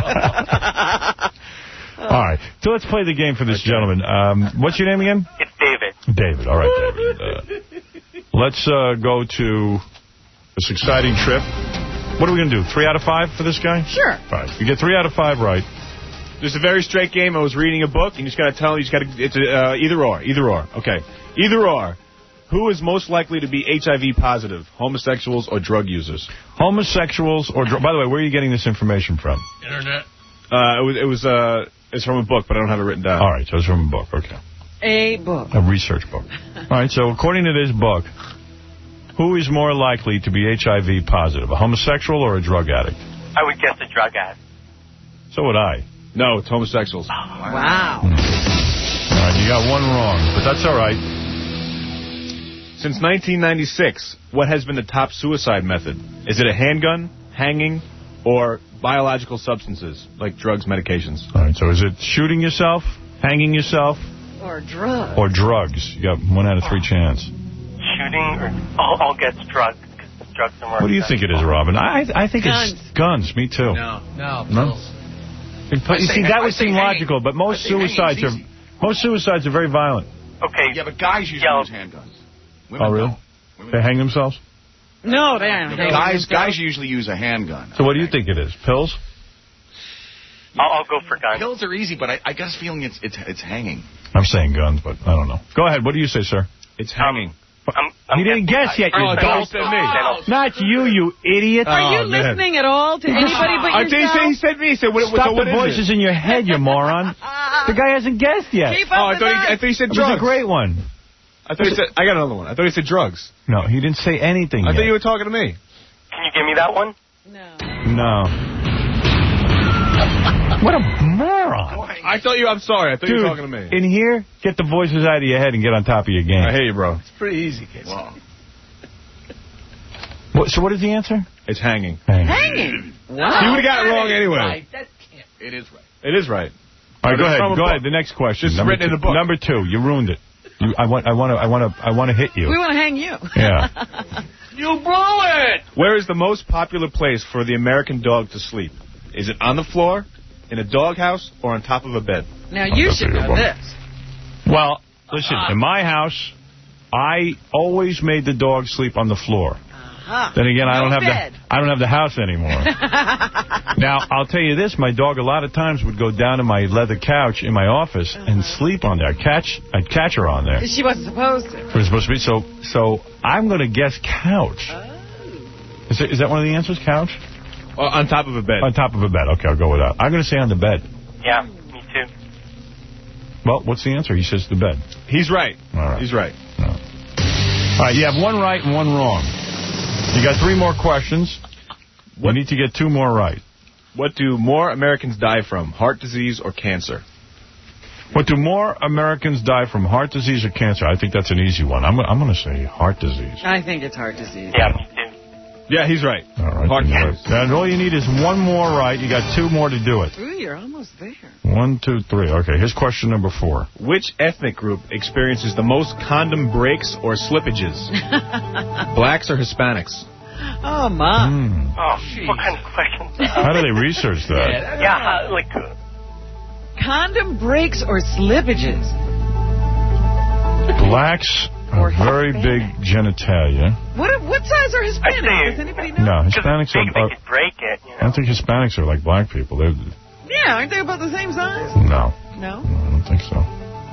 All right. So let's play the game for this okay. gentleman. Um, what's your name again? It's David. David. All right, David. Uh, let's uh, go to this exciting trip. What are we going to do? Three out of five for this guy? Sure. All right. You get three out of five right. There's a very straight game. I was reading a book, and you just got to tell you just got to. It's a, uh, either or. Either or. Okay. Either or. Who is most likely to be H I V positive, homosexuals or drug users? Homosexuals or drug... By the way, where are you getting this information from? Internet. Uh, it was. It was. Uh, it's from a book, but I don't have it written down. All right, so it's from a book. Okay. A book. A research book. All right. So according to this book, who is more likely to be H I V positive, a homosexual or a drug addict? I would guess a drug addict. So would I. No, it's homosexuals. Oh, wow. Hmm. All right, you got one wrong, but that's all right. Since nineteen ninety-six, what has been the top suicide method? Is it a handgun, hanging, or biological substances, like drugs, medications? All right, so is it shooting yourself, hanging yourself? Or drugs. Or drugs. You got one out of three chance. Shooting or I'll, I'll guess drugs. Drugs are more what do you think it is, Robin? I I think guns. it's guns. Me too. No, no, no. You see, that would seem logical, but most suicides are most suicides are very violent. Okay. Yeah, but guys usually use handguns. Women oh, really? Don't. Women they hang themselves? No, they aren't. No, guys, guys usually use a handgun. So what do you think it is? Pills? I'll, I'll go for guns. Pills are easy, but I, I got a feeling it's it's it's hanging. I'm saying guns, but I don't know. Go ahead. What do you say, sir? It's hanging. I'm, I'm He didn't guess yet, you Oh, dope. don't say me. Not you, you idiot. Are you Oh, man. listening at all to anybody but I think he said, he yourself? said me. He said, what, Stop so what the is voices it? in your head, you moron. The guy hasn't guessed yet. Keep Oh, up I the thought, he, I noise. thought he said It was drugs. a great one. I thought he said, I got another one. I thought he said drugs. No, he didn't say anything I yet. thought you were talking to me. Can you give me that one? No. What a moron. I thought you, I'm sorry. I thought Dude, you were talking to me. in here, get the voices out of your head and get on top of your game. I hear you, bro. It's pretty easy, kids. Wow. What, so what is the answer? It's hanging. Hanging. Hanging. Wow. You would have got it wrong anyway. Right, that can't. It is right. It is right. All right, go It's ahead. from a Go book. ahead. The next question. This is number written in two, a book. Number two. You ruined it. You, I want. I want to. I want to. I want to hit you. We want to hang you. Yeah. You blew it! Where is the most popular place for the American dog to sleep? Is it on the floor, in a doghouse, or on top of a bed? Now, you should know this. Well, listen. In my house, I always made the dog sleep on the floor. Uh-huh. Then again, I No don't have bed. the I don't have the house anymore. Now, I'll tell you this: my dog a lot of times would go down to my leather couch in my office and sleep on there. I'd catch I'd catch her on there. She wasn't supposed to. It was supposed to be so. So I'm going to guess couch. Is, it, is that one of the answers? Couch? Uh, on top of a bed. On top of a bed. Okay, I'll go with that. I'm going to say on the bed. Yeah, me too. Well, what's the answer? He says the bed. He's right. All right. He's right. All right, you have one right and one wrong. You got three more questions. You need to get two more right. What do more Americans die from, heart disease or cancer? What do more Americans die from, heart disease or cancer? I think that's an easy one. I'm, I'm going to say heart disease. I think it's heart disease. Yeah, me too. Yeah, he's right. All right. Heart then you're disease. right. And all you need is one more right. You got two more to do it. Ooh, you're almost there. One, two, three. Okay, here's question number four. Which ethnic group experiences the most condom breaks or slippages? Blacks or Hispanics? Oh, Ma. Hmm. Oh, what kind of questions? How do they research that? Yeah, how, like, uh, Condom breaks or slippages? Blacks are very big genitalia. What what size are Hispanics? Does anybody know? No, Hispanics they, are... they are could break it, you know. I don't think Hispanics are like black people. They're... Yeah, aren't they about the same size? No. No? No, I don't think so.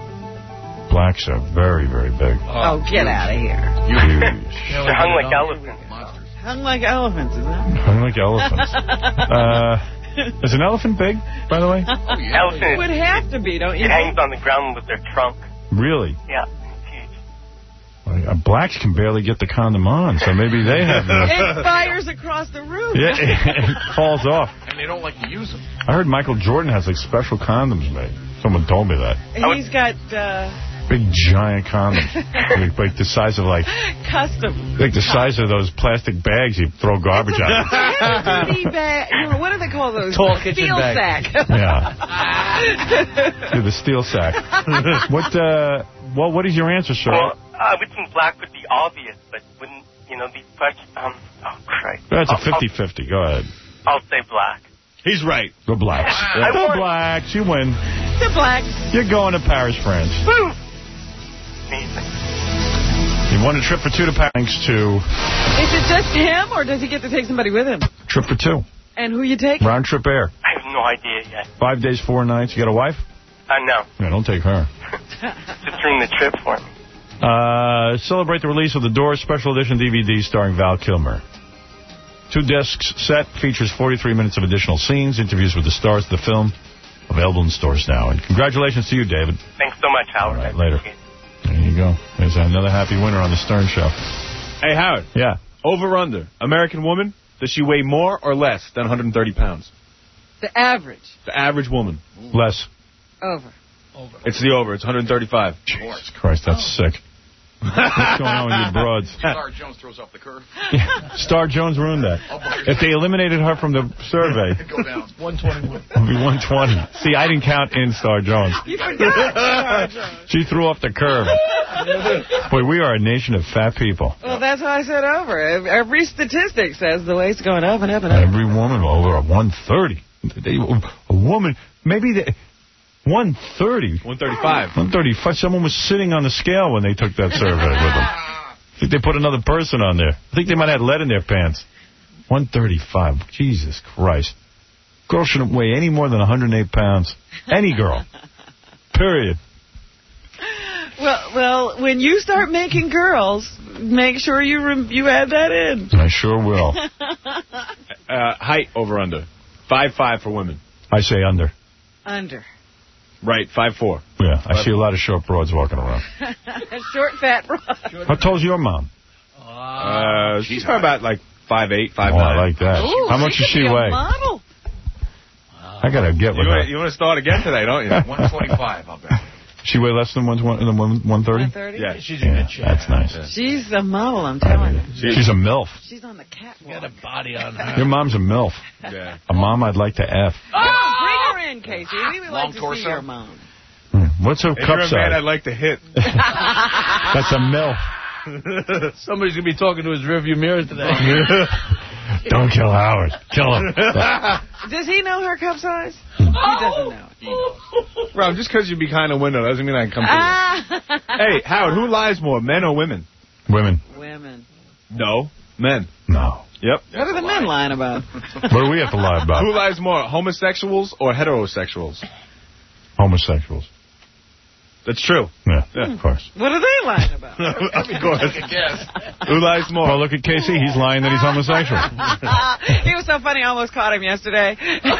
Blacks are very, very big. Oh, get out of here. They're hung like elephants. Hung like elephants, isn't it? Hung like elephants. uh, is an elephant big, by the way? Elephant It would have to be, don't you It think? hangs on the ground with their trunk. Really? Yeah. Like, uh, blacks can barely get the condom on, so maybe they have... It fires across the roof. Yeah, it, it falls off. And they don't like to use them. I heard Michael Jordan has, like, special condoms made. Someone told me that. He's got uh, Big, giant condoms. like, like the size of, like... custom. Like the size of those plastic bags you throw garbage out. Heavy duty bag. You know, what do they call those? Tall kitchen Steel bag. sack. Yeah. Yeah, the steel sack. What, uh... Well, what is your answer, sir? Well, I would think black would be obvious, but wouldn't, you know, these questions, um, oh, Christ. That's a I'll- I'll- fifty fifty. Go ahead. I'll say black. He's right. The blacks. I The won. blacks. You win. The blacks. You're going to Paris, France. Woo! Amazing. You won a trip for two to Paris. Thanks to... Is it just him, or does he get to take somebody with him? Trip for two. And who you take? Round trip air. I have no idea yet. Five days, four nights. You got a wife? Uh, no. Yeah, don't take her. Just ruin the trip for me. Uh, celebrate the release of The Doors Special Edition D V D starring Val Kilmer. Two discs set, features forty-three minutes of additional scenes, interviews with the stars of the film, available in stores now. And congratulations to you, David. Thanks so much, Howard. All right, later. There you go. There's another happy winner on the Stern Show. Hey, Howard. Yeah. Over under. American woman, does she weigh more or less than one hundred thirty pounds? The average. The average woman. Less. Over. It's the over. It's one hundred thirty-five. Jesus Christ, that's sick. What's going on with you broads? Star Jones throws off the curve. Yeah. Star Jones ruined that. If they eliminated her from the survey, Go down. one twenty-one. it would be one twenty. See, I didn't count in Star Jones. You forgot. She threw off the curve. Boy, we are a nation of fat people. Well, that's how I said over. Every statistic says the weight's going up and up and up. Every woman over one thirty. They, a woman, maybe they... one thirty. one thirty-five. one thirty-five. Someone was sitting on the scale when they took that survey with them. I think they put another person on there. I think they might have had lead in their pants. one thirty-five. Jesus Christ. Girl shouldn't weigh any more than one hundred eight pounds. Any girl. Period. Well, well, when you start making girls, make sure you rem you add that in. I sure will. uh, height over under. Five five for women. I say under. Under. Right, five four. Yeah, I see a lot of short broads walking around. Short, fat broad. How tall's your mom? Uh, she's probably about like five eight, five oh, nine. I like that. Ooh, How much she does she could be a weigh? Model. I gotta get with you, her. You want to start again today, don't you? one twenty-five, I'll bet. She weigh less than one thirty? one thirty? Yeah, she's a yeah, good chick. That's nice. She's a model, I'm telling you. She's a MILF. She's on the catwalk. Got a body on her. Your mom's a MILF. Yeah. A mom I'd like to F. Oh, bring her in, Casey. We would Long like to torso? see your mom. Hmm. What's her If cup you're a size? man I'd like to hit. That's a MILF. Somebody's going to be talking to his rearview mirror today. Don't kill Howard. Kill him. Does he know her cup size? He doesn't know. Bro, just because you be kind of window doesn't mean I can come to Ah. you. Hey, Howard, who lies more, men or women? Women. Women. No, men. No. Yep. What are the men lying about? What do we have to lie about? Who lies more, homosexuals or heterosexuals? Homosexuals. That's true. Yeah, Yeah. of course. What are they lying about? Of course. Who lies more? Well, look at Casey. He's lying that he's homosexual. He was so funny, I almost caught him yesterday.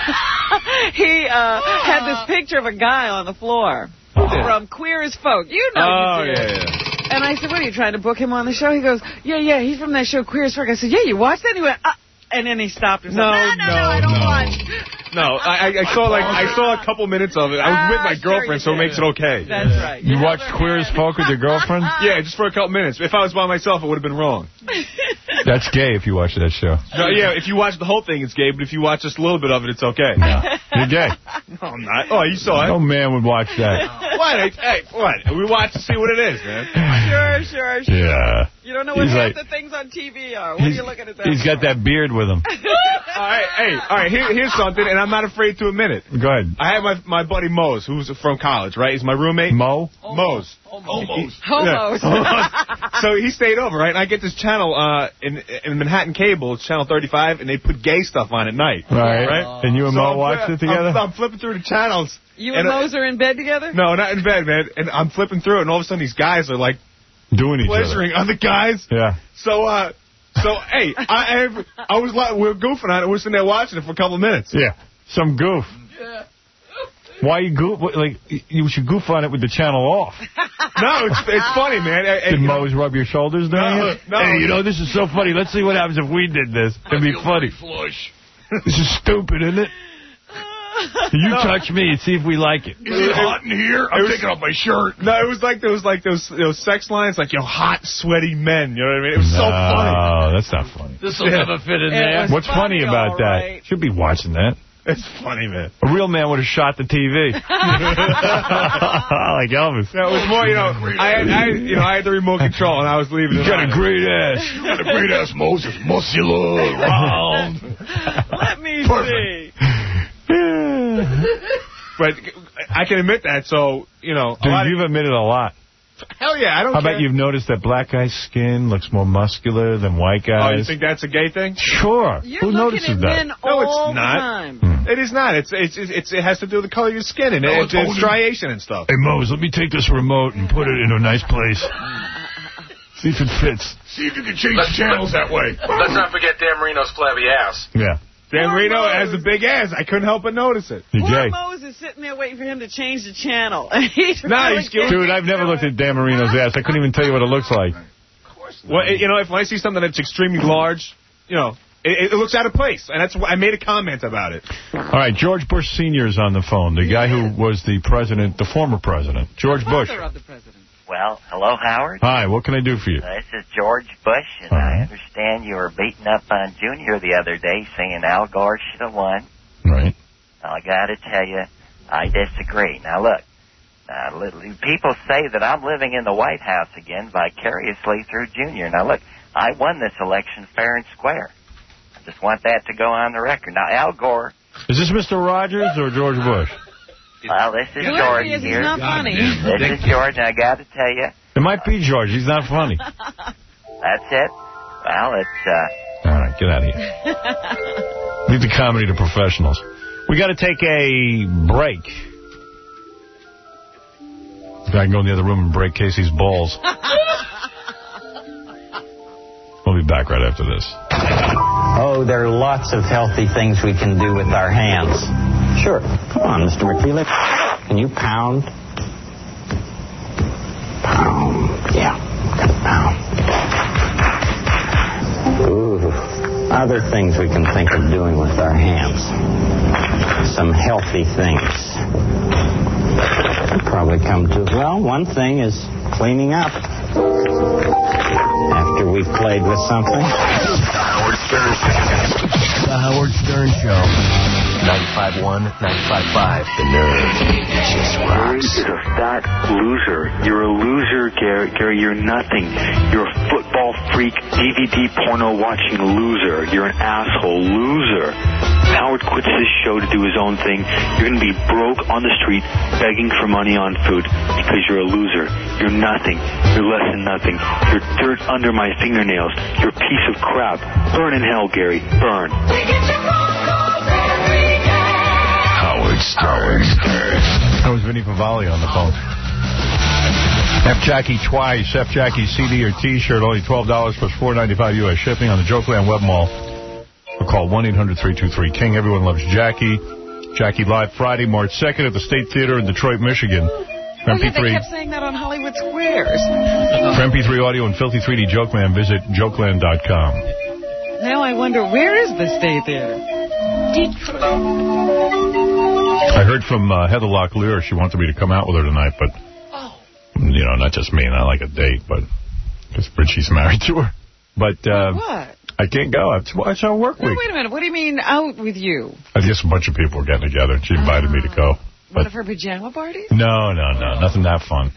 He uh, had this picture of a guy on the floor from Queer as Folk. You know Oh, you did. yeah, yeah. And I said, what, are you trying to book him on the show? He goes, yeah, yeah, he's from that show Queer as Folk. I said, yeah, you watched that? And he went, uh, and then he stopped himself. No, no, no, no, no, I don't no. watch. No, I, I saw like I saw a couple minutes of it. I was Ah, with my sure girlfriend, you so it did. makes it okay. That's right. You watched Queer as Folk with your girlfriend? Yeah, just for a couple minutes. If I was by myself, it would have been wrong. That's gay if you watch that show. No, yeah, if you watch the whole thing, it's gay, but if you watch just a little bit of it, it's okay. You're gay. No, I'm not. Oh, you saw it. No man would watch that. What? Hey, what? We watch to see what it is, man. Sure, sure, sure. Yeah. You don't know what He's half like- the things on T V are. What are He's, you looking at that he's got for? that beard with him. All right, hey, all right. Here, here's something, and I'm not afraid to admit it. Go ahead. I have my my buddy Mose, who's from college, right? He's my roommate. Mo? Mose. Homos. Homos. Yeah. So he stayed over, right? And I get this channel uh, in in Manhattan Cable. It's channel thirty-five, and they put gay stuff on at night. Right. Right. And you and So Mo I'm watched fli- it together? I'm, I'm flipping through the channels. You and, and Mose are in bed together? No, not in bed, man. And I'm flipping through it, and all of a sudden these guys are like Doing each pleasuring other guys. other. Yeah. So, uh, so hey, I I, I was like, we we're goofing on it. We're sitting there watching it for a couple of minutes. Yeah. Some goof. Why you goof? Like, you should goof on it with the channel off. No, it's it's funny, man. I, I, Did you know- Mose rub your shoulders during No, it? no. Hey, you know, this is so funny. Let's see what happens if we did this. It'd be funny. Flush. This is stupid, isn't it? You No. touch me and see if we like it. Is it hot in here? I'm was- taking off my shirt. No, it was like those like those those sex lines, like, you know, hot, sweaty men. You know what I mean? It was so No, funny. that's not funny. This will Yeah. never fit in It there. was What's funny, funny, about all that? right. Should be watching that. It's funny, man. A real man would have shot the T V. Like Elvis. No, it was more, you know, I had, I, you know, I had the remote control and I was leaving. You it got on. a great ass. You got a great ass, Moses. Muscular, round. Let me Perfect. see. But I can admit that, so, you know. a Dude, lot of- you've admitted a lot. hell yeah, I don't How care. about you've noticed that black guy's skin looks more muscular than white Oh, you guys? think that's a gay thing? Sure. You're Who looking notices at that? men No, all it's the not. time. Hmm. It is not. It's it's it's it has to do with the color of your skin and No, it's, it's it's only- striation and stuff. Hey, Mose, let me take this remote and put it in a nice place. See if it fits. See if you can change the channels that way. Let's not forget Dan Marino's flabby ass. Yeah. Dan Poor Marino Mose. has a big ass. I couldn't help but notice it. You're Poor gay. Mose is sitting there waiting for him to change the channel. he's No, really he's getting- getting Dude, I've never looked at Dan Marino's ass. I couldn't even tell you what it looks like. Well, it- you know, if I see something that's extremely large, you know, it, it looks out of place, and that's why I made a comment about it. All right, George Bush Senior is on the phone, the guy who was the president, the former president, George Bush. Father of the president. Well, hello, Howard. Hi, what can I do for you? Uh, this is George Bush, and All I right. understand you were beating up on Junior the other day, saying Al Gore should have won. Right. Well, I got to tell you, I disagree. Now, look, uh, li- people say that I'm living in the White House again vicariously through Junior. Now, look, I won this election fair and square. I just want that to go on the record. Now, Al Gore, Is this Mister Rogers or George Bush? well, this is Whoever George he is, he's here. not funny. This is George, and I got to tell you, It might be George. He's not funny. that's it. Well, it's, uh, All right, get out of here. Leave the comedy to professionals. We got to take a break. I can go in the other room and break Casey's balls. We'll be back right after this. Oh, there are lots of healthy things we can do with our hands. Sure. Come on, Mister McFeely. Can you pound? Pound. Yeah. Pound. Ooh. Other things we can think of doing with our hands. Some healthy things. Probably come to, well, one thing is cleaning up. After we've played with something. The Howard Stern Show. The Howard Stern Show. ninety-five point one, ninety-five point five. The Nerve. It just Gary rocks. is a fat loser. You're a loser, Gary. Gary, you're nothing. You're a football freak, D V D porno watching loser. You're an asshole loser. Howard quits this show to do his own thing. You're going to be broke on the street begging for money on food because you're a loser. You're nothing. You're less than nothing. You're dirt under my fingernails. You're a piece of crap. Burn in hell, Gary. Burn. Howard Stern. That was Vinny Pavali on the phone. F Jackie twice. F Jackie C D or T-shirt. Only twelve dollars plus four ninety-five U S shipping on the Jokeland Web Mall. Or call one eight hundred, three two three, King. Everyone loves Jackie. Jackie live Friday, March second at the State Theater in Detroit, Michigan. For Oh, M P yeah, they three, kept saying that on Hollywood Squares. for M P three audio and Filthy three D Jokeland, visit jokeland dot com. Now I wonder, where is the State Theater? Detroit. I heard from uh, Heather Locklear. She wanted me to come out with her tonight, but, Oh. you know, not just me, not like a date, but because Richie's married to her. But uh, What? I can't go. It's, it's our work No, week. wait a minute. What do you mean out with you? I guess a bunch of people were getting together, and she invited me to go. One of her pajama parties? No, no, no, nothing that fun.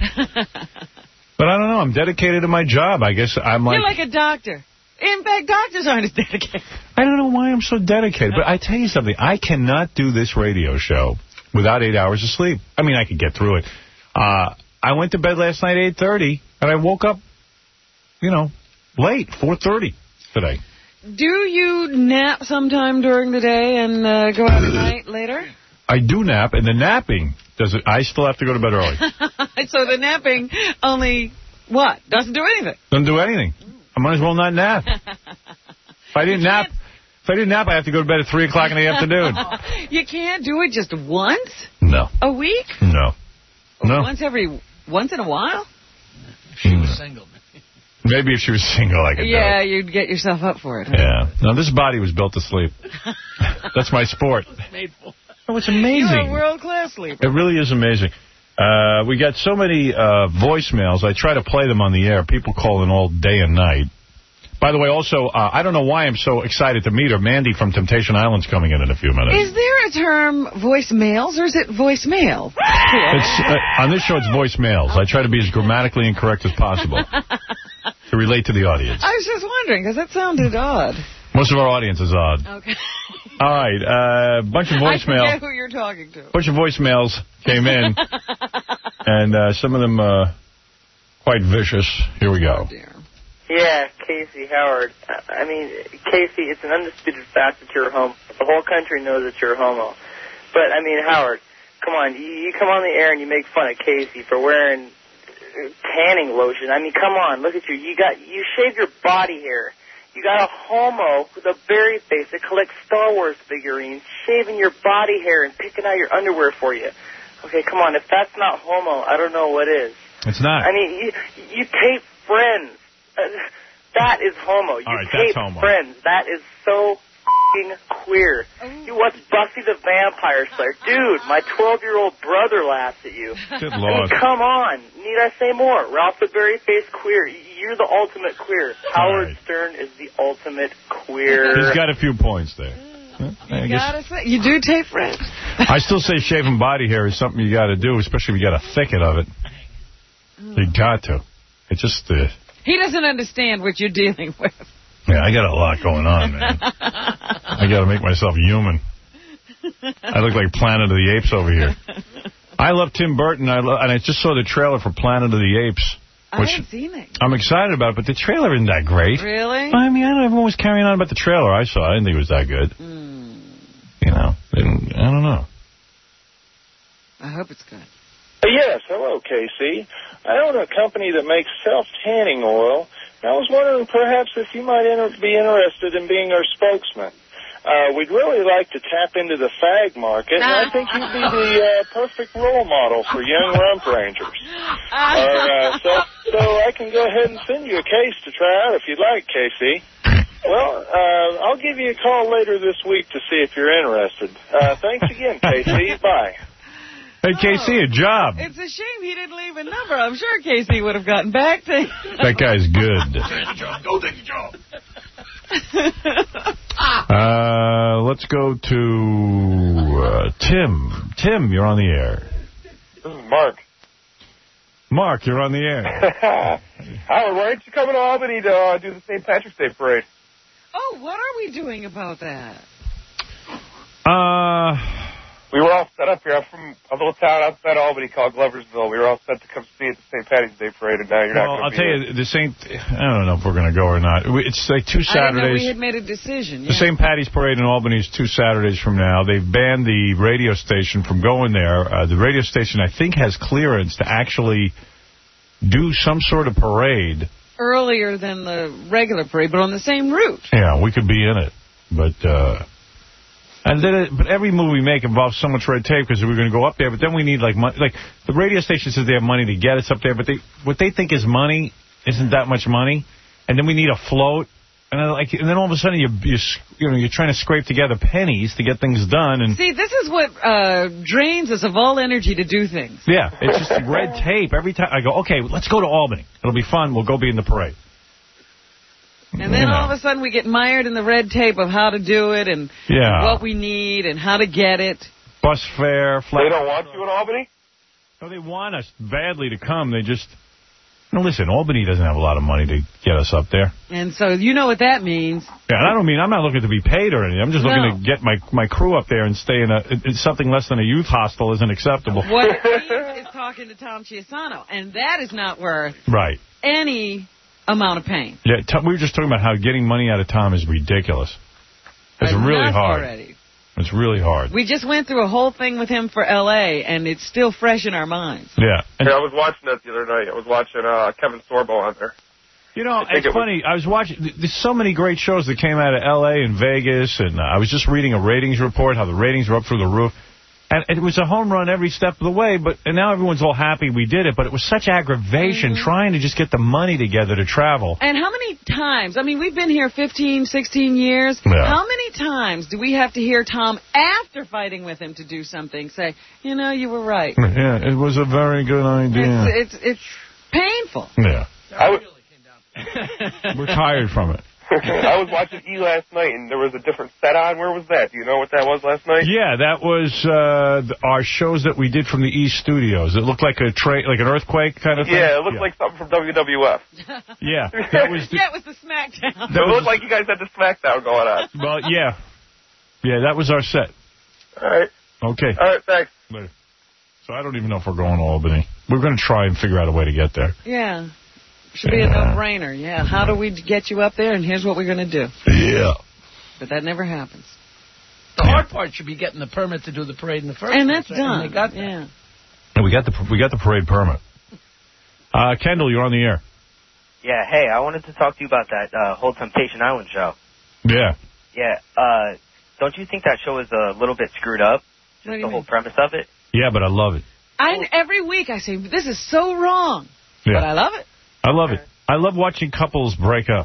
But I don't know. I'm dedicated to my job. I guess I'm like... You're like a doctor. In fact, doctors aren't as dedicated. I don't know why I'm so dedicated, but I tell you something. I cannot do this radio show without eight hours of sleep. I mean, I could get through it. Uh, I went to bed last night at eight thirty, and I woke up, you know, late, four thirty today. Do you nap sometime during the day and uh, go out at night later? I do nap, and the napping, does it? I still have to go to bed early. So the napping only, what, doesn't do anything? Don't do anything. I might as well not nap. If I didn't nap, if I didn't nap, I have to go to bed at three o'clock in the afternoon. You can't do it just once No. a week? No. No. Once every, once in a while? She was single. Maybe if she was single, I could Yeah, do it. you'd get yourself up for it. Huh? Yeah. No, this body was built to sleep. That's my sport. Oh, it's amazing. You're a world-class sleeper. It really is amazing. Uh, we got so many uh, voicemails. I try to play them on the air. People call in all day and night. By the way, also, uh, I don't know why I'm so excited to meet her. Mandy from Temptation Island's coming in in a few minutes. Is there a term voicemails, or is it voicemail? It's, uh, on this show, it's voicemails. I try to be as grammatically incorrect as possible to relate to the audience. I was just wondering, because that sounded odd. Most of our audience is odd. Okay. All right, a uh, bunch of I voicemail. forget who you're talking to. bunch of voicemails came in, and uh, some of them uh, quite vicious. Here we go. Yeah, Casey Howard. I mean, Casey, it's an undisputed fact that you're a homo. The whole country knows that you're a homo. But, I mean, Howard, come on. You, you come on the air and you make fun of Casey for wearing tanning lotion. I mean, come on. Look at you. You got you shave your body hair. You got a homo with a berry face that collects Star Wars figurines, shaving your body hair and picking out your underwear for you. Okay, come on. If that's not homo, I don't know what is. It's not. I mean, you, you tape Friends. Uh, that is homo. You All right, tape that's homo. Friends. That is so f***ing queer. You watch Buffy the Vampire Slayer. Dude, my twelve-year-old brother laughs at you. Good I mean, Lord. come on. Need I say more? Ralph the Berry-Faced Queer. You're the ultimate queer. Howard right. Stern is the ultimate queer. He's got a few points there. I, You guess, gotta say, you do tape Friends. I still say shaving body hair is something you got to do, especially if you got a thicket of it. You got to. It just... Uh, He doesn't understand what you're dealing with. Yeah, I got a lot going on, man. I got to make myself human. I look like Planet of the Apes over here. I love Tim Burton, I lo and I just saw the trailer for Planet of the Apes. I Which haven't seen it. I'm excited about, but the trailer isn't that great. Really? I mean, I don't know, everyone was carrying on about the trailer I saw. I didn't think it was that good. Mm. You know, didn't, I don't know. hope it's good. Yes, hello, K C. I own a company that makes self-tanning oil, and I was wondering perhaps if you might inter- be interested in being our spokesman. Uh, we'd really like to tap into the fag market, and I think you'd be the uh, perfect role model for young rump rangers. Uh, so, so I can go ahead and send you a case to try out if you'd like, K C. Well, uh, I'll give you a call later this week to see if you're interested. Uh, thanks again, K C. Bye. Hey, K C, a job. It's a shame he didn't leave a number. I'm sure K C would have gotten back to him. That guy's good. Take a job. Go take a job. Uh, let's go to uh, Tim. Tim, you're on the air. This is Mark. Mark, you're on the air. Howard, why aren't you coming to Albany to uh, do the Saint Patrick's Day parade? Oh, what are we doing about that? Uh... We were all set up here. I'm from a little town outside Albany called Gloversville. We were all set to come see at the Saint Patty's Day parade, and now you're well, not going I'll to tell be you, the Saint I don't know if we're going to go or not. It's like two I didn't know Saturdays. we had made a decision. The Yeah. Saint Patty's Parade in Albany is two Saturdays from now. They've banned the radio station from going there. Uh, the radio station, I think, has clearance to actually do some sort of parade. Earlier than the regular parade, but on the same route. Yeah, we could be in it. But uh, and then, it, but every move we make involves so much red tape because we're going to go up there. But then we need, like, money. Like, the radio station says they have money to get us up there, but they what they think is money isn't that much money. And then we need a float. And then, like, and then all of a sudden, you you you know you're trying to scrape together pennies to get things done. And See, this is what uh, drains us of all energy to do things. yeah, it's just red tape every time. I go, okay, let's go to Albany. It'll be fun. We'll go be in the parade. And then You know. all of a sudden we get mired in the red tape of how to do it and Yeah. what we need and how to get it. Bus fare. Flat. They don't want you in Albany? No, they want us badly to come. They just... No, listen, Albany doesn't have a lot of money to get us up there. And so you know what that means. Yeah, and I don't mean, I'm not looking to be paid or anything. I'm just looking No. to get my, my crew up there and stay in a... It, something less than a youth hostel isn't acceptable. What it means is talking to Tom Chiasano. And that is not worth Right. any amount of pain. Yeah, Tom, we were just talking about how getting money out of Tom is ridiculous. It's Enough really hard. already. It's really hard. We just went through a whole thing with him for L A, and it's still fresh in our minds. Yeah. Yeah, I was watching that the other night. I was watching uh, Kevin Sorbo on there. You know, I think it's it was- funny. I was watching. There's so many great shows that came out of L A and Vegas, and uh, I was just reading a ratings report, how the ratings were up through the roof. And it was a home run every step of the way, but and now everyone's all happy we did it, but it was such aggravation Mm-hmm. trying to just get the money together to travel. And how many times, I mean, we've been here fifteen, sixteen years. Yeah. How many times do we have to hear Tom, after fighting with him to do something, say, you know, you were right. Yeah, it was a very good idea. It's, it's, it's painful. Yeah. I was, We're tired from it. I was watching E! last night, and there was a different set on. Where was that? Do you know what that was last night? Yeah, that was uh, th- our shows that we did from the East Studios. It looked like a tra- like an earthquake kind of thing. Yeah, it looked like something from W W F. Yeah, that was the, Yeah, it was the SmackDown. It looked like you guys had the SmackDown going on. well, yeah, yeah, that was our set. All right. Okay. All right, thanks. Later. So I don't even know if we're going to Albany. We're going to try and figure out a way to get there. Yeah. Should be a no-brainer. Yeah, how do we get you up there, and here's what we're going to do. Yeah. But that never happens. The hard part should be getting the permit to do the parade in the first And place. that's right? done. And they got that. Yeah. And we got the we got the parade permit. Uh, Kendall, you're on the air. Yeah, hey, I wanted to talk to you about that uh, whole Temptation Island show. Yeah. Yeah, uh, don't you think that show is a little bit screwed up? What do you The whole mean? premise of it? Yeah, but I love it. I, every week I say, this is so wrong. Yeah. But I love it. I love it. I love watching couples break up.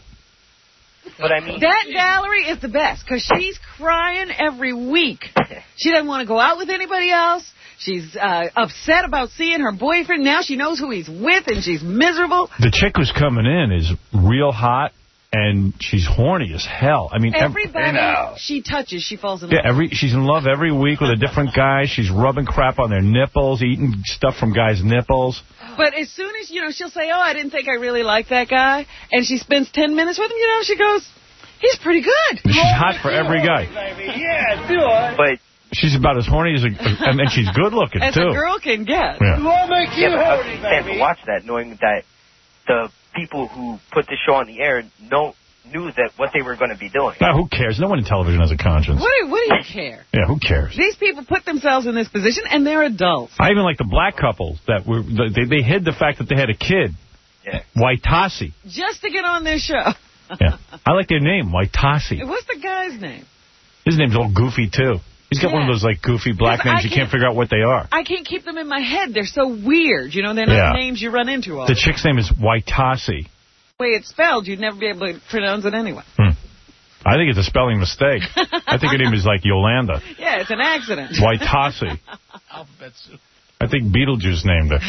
But I mean, That gallery is the best because she's crying every week. She doesn't want to go out with anybody else. She's uh, upset about seeing her boyfriend. Now she knows who he's with, and she's miserable. The chick who's coming in is real hot, and she's horny as hell. I mean, ev- Everybody she touches, she falls in love. Yeah, every she's in love every week with a different guy. She's rubbing crap on their nipples, eating stuff from guys' nipples. But as soon as, you know, she'll say, oh, I didn't think I really liked that guy, and she spends ten minutes with him, you know, she goes, he's pretty good. She's hot for every guy. yeah, do it. But She's about as horny as a, and, and she's good looking As too. a girl can get. Yeah. We'll make you yeah, horny, baby. To watch that, knowing that the people who put the show on the air don't knew that what they were going to be doing. Ah, who cares? No one in television has a conscience. What do, what do you care? Yeah, who cares? These people put themselves in this position, and they're adults. I even like the black couples that were, they, they hid the fact that they had a kid. Yeah. Waitasi. Just to get on this show. Yeah. I like their name, Waitasi. What's the guy's name? His name's all goofy, too. He's got yeah. one of those, like, goofy black names. You can't figure out what they are. I can't keep them in my head. They're so weird. You know, they're not yeah. names you run into all the the chick's name is Waitasi. The way it's spelled, you'd never be able to pronounce it anyway. Hmm. I think it's a spelling mistake. I think her name is like Yolanda. Yeah, it's an accident. Waitasi. Alphabet soup. I think Beetlejuice named her.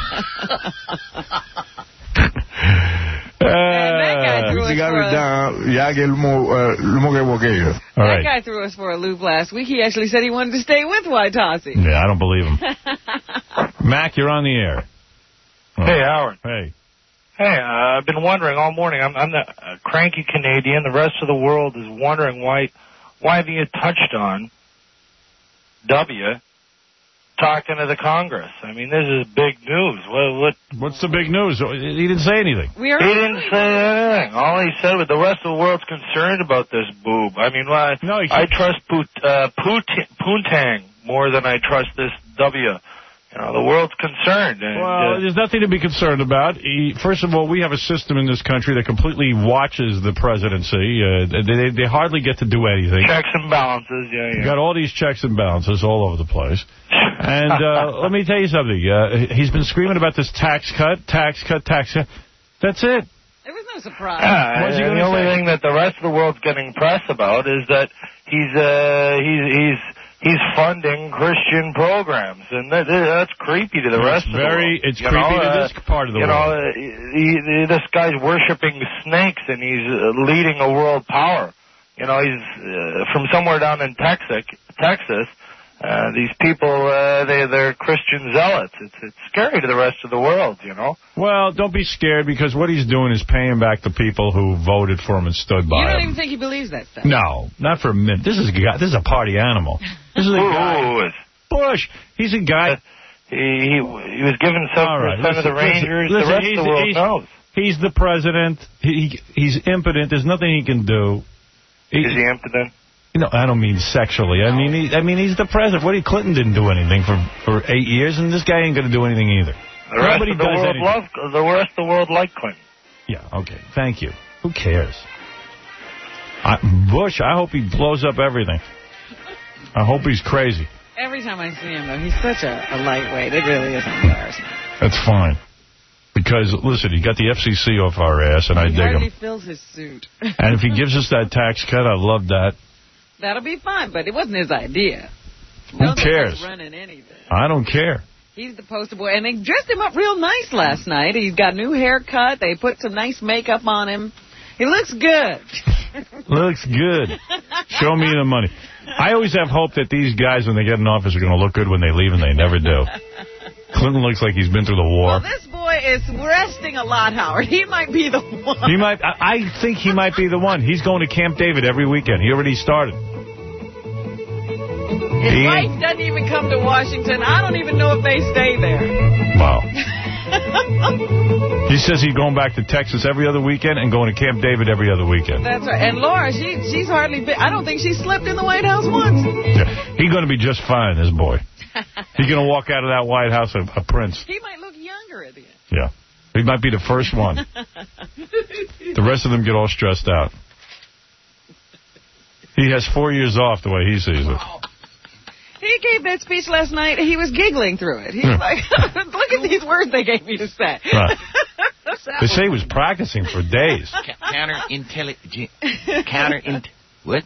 that guy threw us for a, All right. That guy threw us for a loop last week. He actually said he wanted to stay with Waitasi. Yeah, I don't believe him. Mac, you're on the air. Oh. Hey, Howard. Hey. Hey, uh, I've been wondering all morning. I'm, I'm the uh, cranky Canadian. The rest of the world is wondering why why the touched on W talking to the Congress. I mean, this is big news. What, what? What's the big news? He didn't say anything. We are he didn't say anything. All he said was the rest of the world's concerned about this boob. I mean, well, no, I trust Put, uh, Putin, Poontang more than I trust this W. You know, the world's concerned. And, well, uh, there's nothing to be concerned about. He, first of all, we have a system in this country that completely watches the presidency. Uh, they, they hardly get to do anything. Checks and balances, yeah, yeah. Got all these checks and balances all over the place. And uh, let me tell you something. Uh, he's been screaming about this tax cut, tax cut, tax cut. That's it. There was no surprise. Uh, What's he and gonna the only say? thing that the rest of the world's getting press about is that he's uh, he's he's he's funding Christian programs, and that, that's creepy to the It's rest of very, the world. It's you creepy know, to uh, this part of the you world. know, uh, he, he, this guy's worshiping snakes, and he's uh, leading a world power. You know, he's uh, from somewhere down in Texas. Texas. Uh, these people, uh, they, they're Christian zealots. It's, it's scary to the rest of the world, you know. Well, don't be scared, because what he's doing is paying back the people who voted for him and stood by You don't him. even think he believes that stuff? No, not for a minute. This is a guy, this is a party animal. This is a guy. Who is? Bush. He's a guy. Uh, he, he he was given seven right, percent of the Rangers. Listen, the rest he's, of the world he's, knows. He's the president. He, he He's impotent. There's nothing he can do. He, is he impotent? No, I don't mean sexually. I mean, he, I mean he's the president. Woody Clinton didn't do anything for, for eight years, and this guy ain't going to do anything either. The rest Nobody of the does world anything. love, the rest of the world like Clinton. Yeah, okay. Thank you. Who cares? I, Bush, I hope he blows up everything. I hope he's crazy. Every time I see him, though, he's such a, a lightweight. It really is embarrassing. That's fine. Because, listen, he got the F C C off our ass, and I he dig hardly him. fills his suit. And if he gives us that tax cut, I love that. That'll be fine, but it wasn't his idea. Who Don't think cares? he's running anything. I don't care. He's the poster boy. And they dressed him up real nice last night. He's got a new haircut. They put some nice makeup on him. He looks good. Looks good. Show me the money. I always have hope that these guys, when they get in office, are going to look good when they leave, and they never do. Clinton looks like he's been through the war. Well, this boy is resting a lot, Howard. He might be the one. He might. I, I think he might be the one. He's going to Camp David every weekend. He already started. His he wife doesn't even come to Washington. I don't even know if they stay there. Wow. He says he's going back to Texas every other weekend and going to Camp David every other weekend. That's right. And Laura, she she's hardly been, I don't think she slept in the White House once. Yeah. He's going to be just fine, this boy. He's going to walk out of that White House a, a prince. He might look younger at the end. Yeah. He might be the first one. The rest of them get all stressed out. He has four years off the way he sees it. He gave that speech last night. He was giggling through it. He was like, look at these words they gave me to say. Right. They say he was practicing for days. Counterintelligence. Counter what?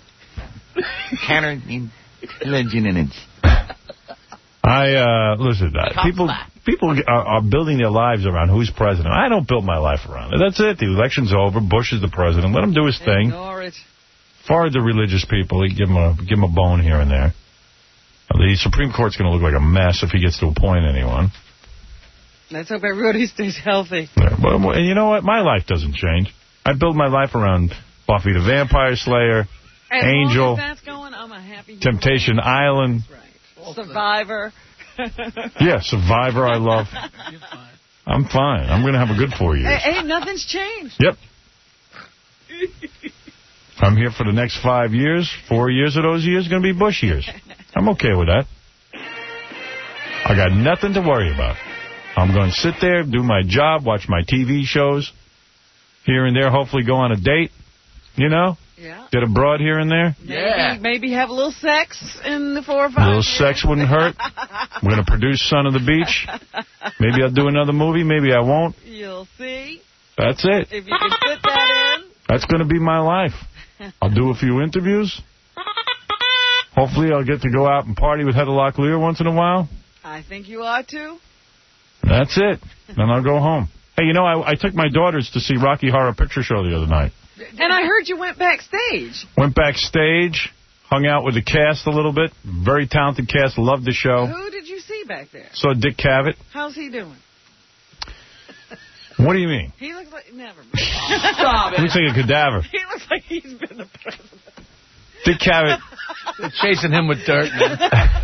Counterintelligence. I, uh, listen, uh, people people are, are building their lives around who's president. I don't build my life around it. That's it. The election's over. Bush is the president. Let him do his thing. Ignore it. Forward the religious people. Give him a, give him a bone here and there. The Supreme Court's going to look like a mess if he gets to appoint anyone. Let's hope everybody stays healthy. Yeah, but, and you know what? My life doesn't change. I build my life around Buffy the Vampire Slayer, As Angel, long as that's going, I'm a happy Temptation Island. Right. Survivor. Yeah, Survivor I love. I'm fine. I'm going to have a good four years. Hey, hey, nothing's changed. Yep. I'm here for the next five years. Four years of those years are going to be Bush years. I'm okay with that. I got nothing to worry about. I'm going to sit there, do my job, watch my T V shows here and there, hopefully go on a date, you know? Yeah. Get a broad here and there. Maybe, maybe have a little sex in the four or five A little years. sex wouldn't hurt. I'm going to produce Son of the Beach. Maybe I'll do another movie. Maybe I won't. You'll see. That's it. If you can fit that in. That's going to be my life. I'll do a few interviews. Hopefully I'll get to go out and party with Heather Locklear once in a while. I think you ought to. That's it. Then I'll go home. Hey, you know, I, I took my daughters to see Rocky Horror Picture Show the other night. And I heard you went backstage. Went backstage, hung out with the cast a little bit. Very talented cast, loved the show. Who did you see back there? Saw Dick Cavett. How's he doing? What do you mean? He looks like... Never mind. Stop He looks like a cadaver. He looks like he's been the president. Dick Cavett. They're chasing him with dirt, man.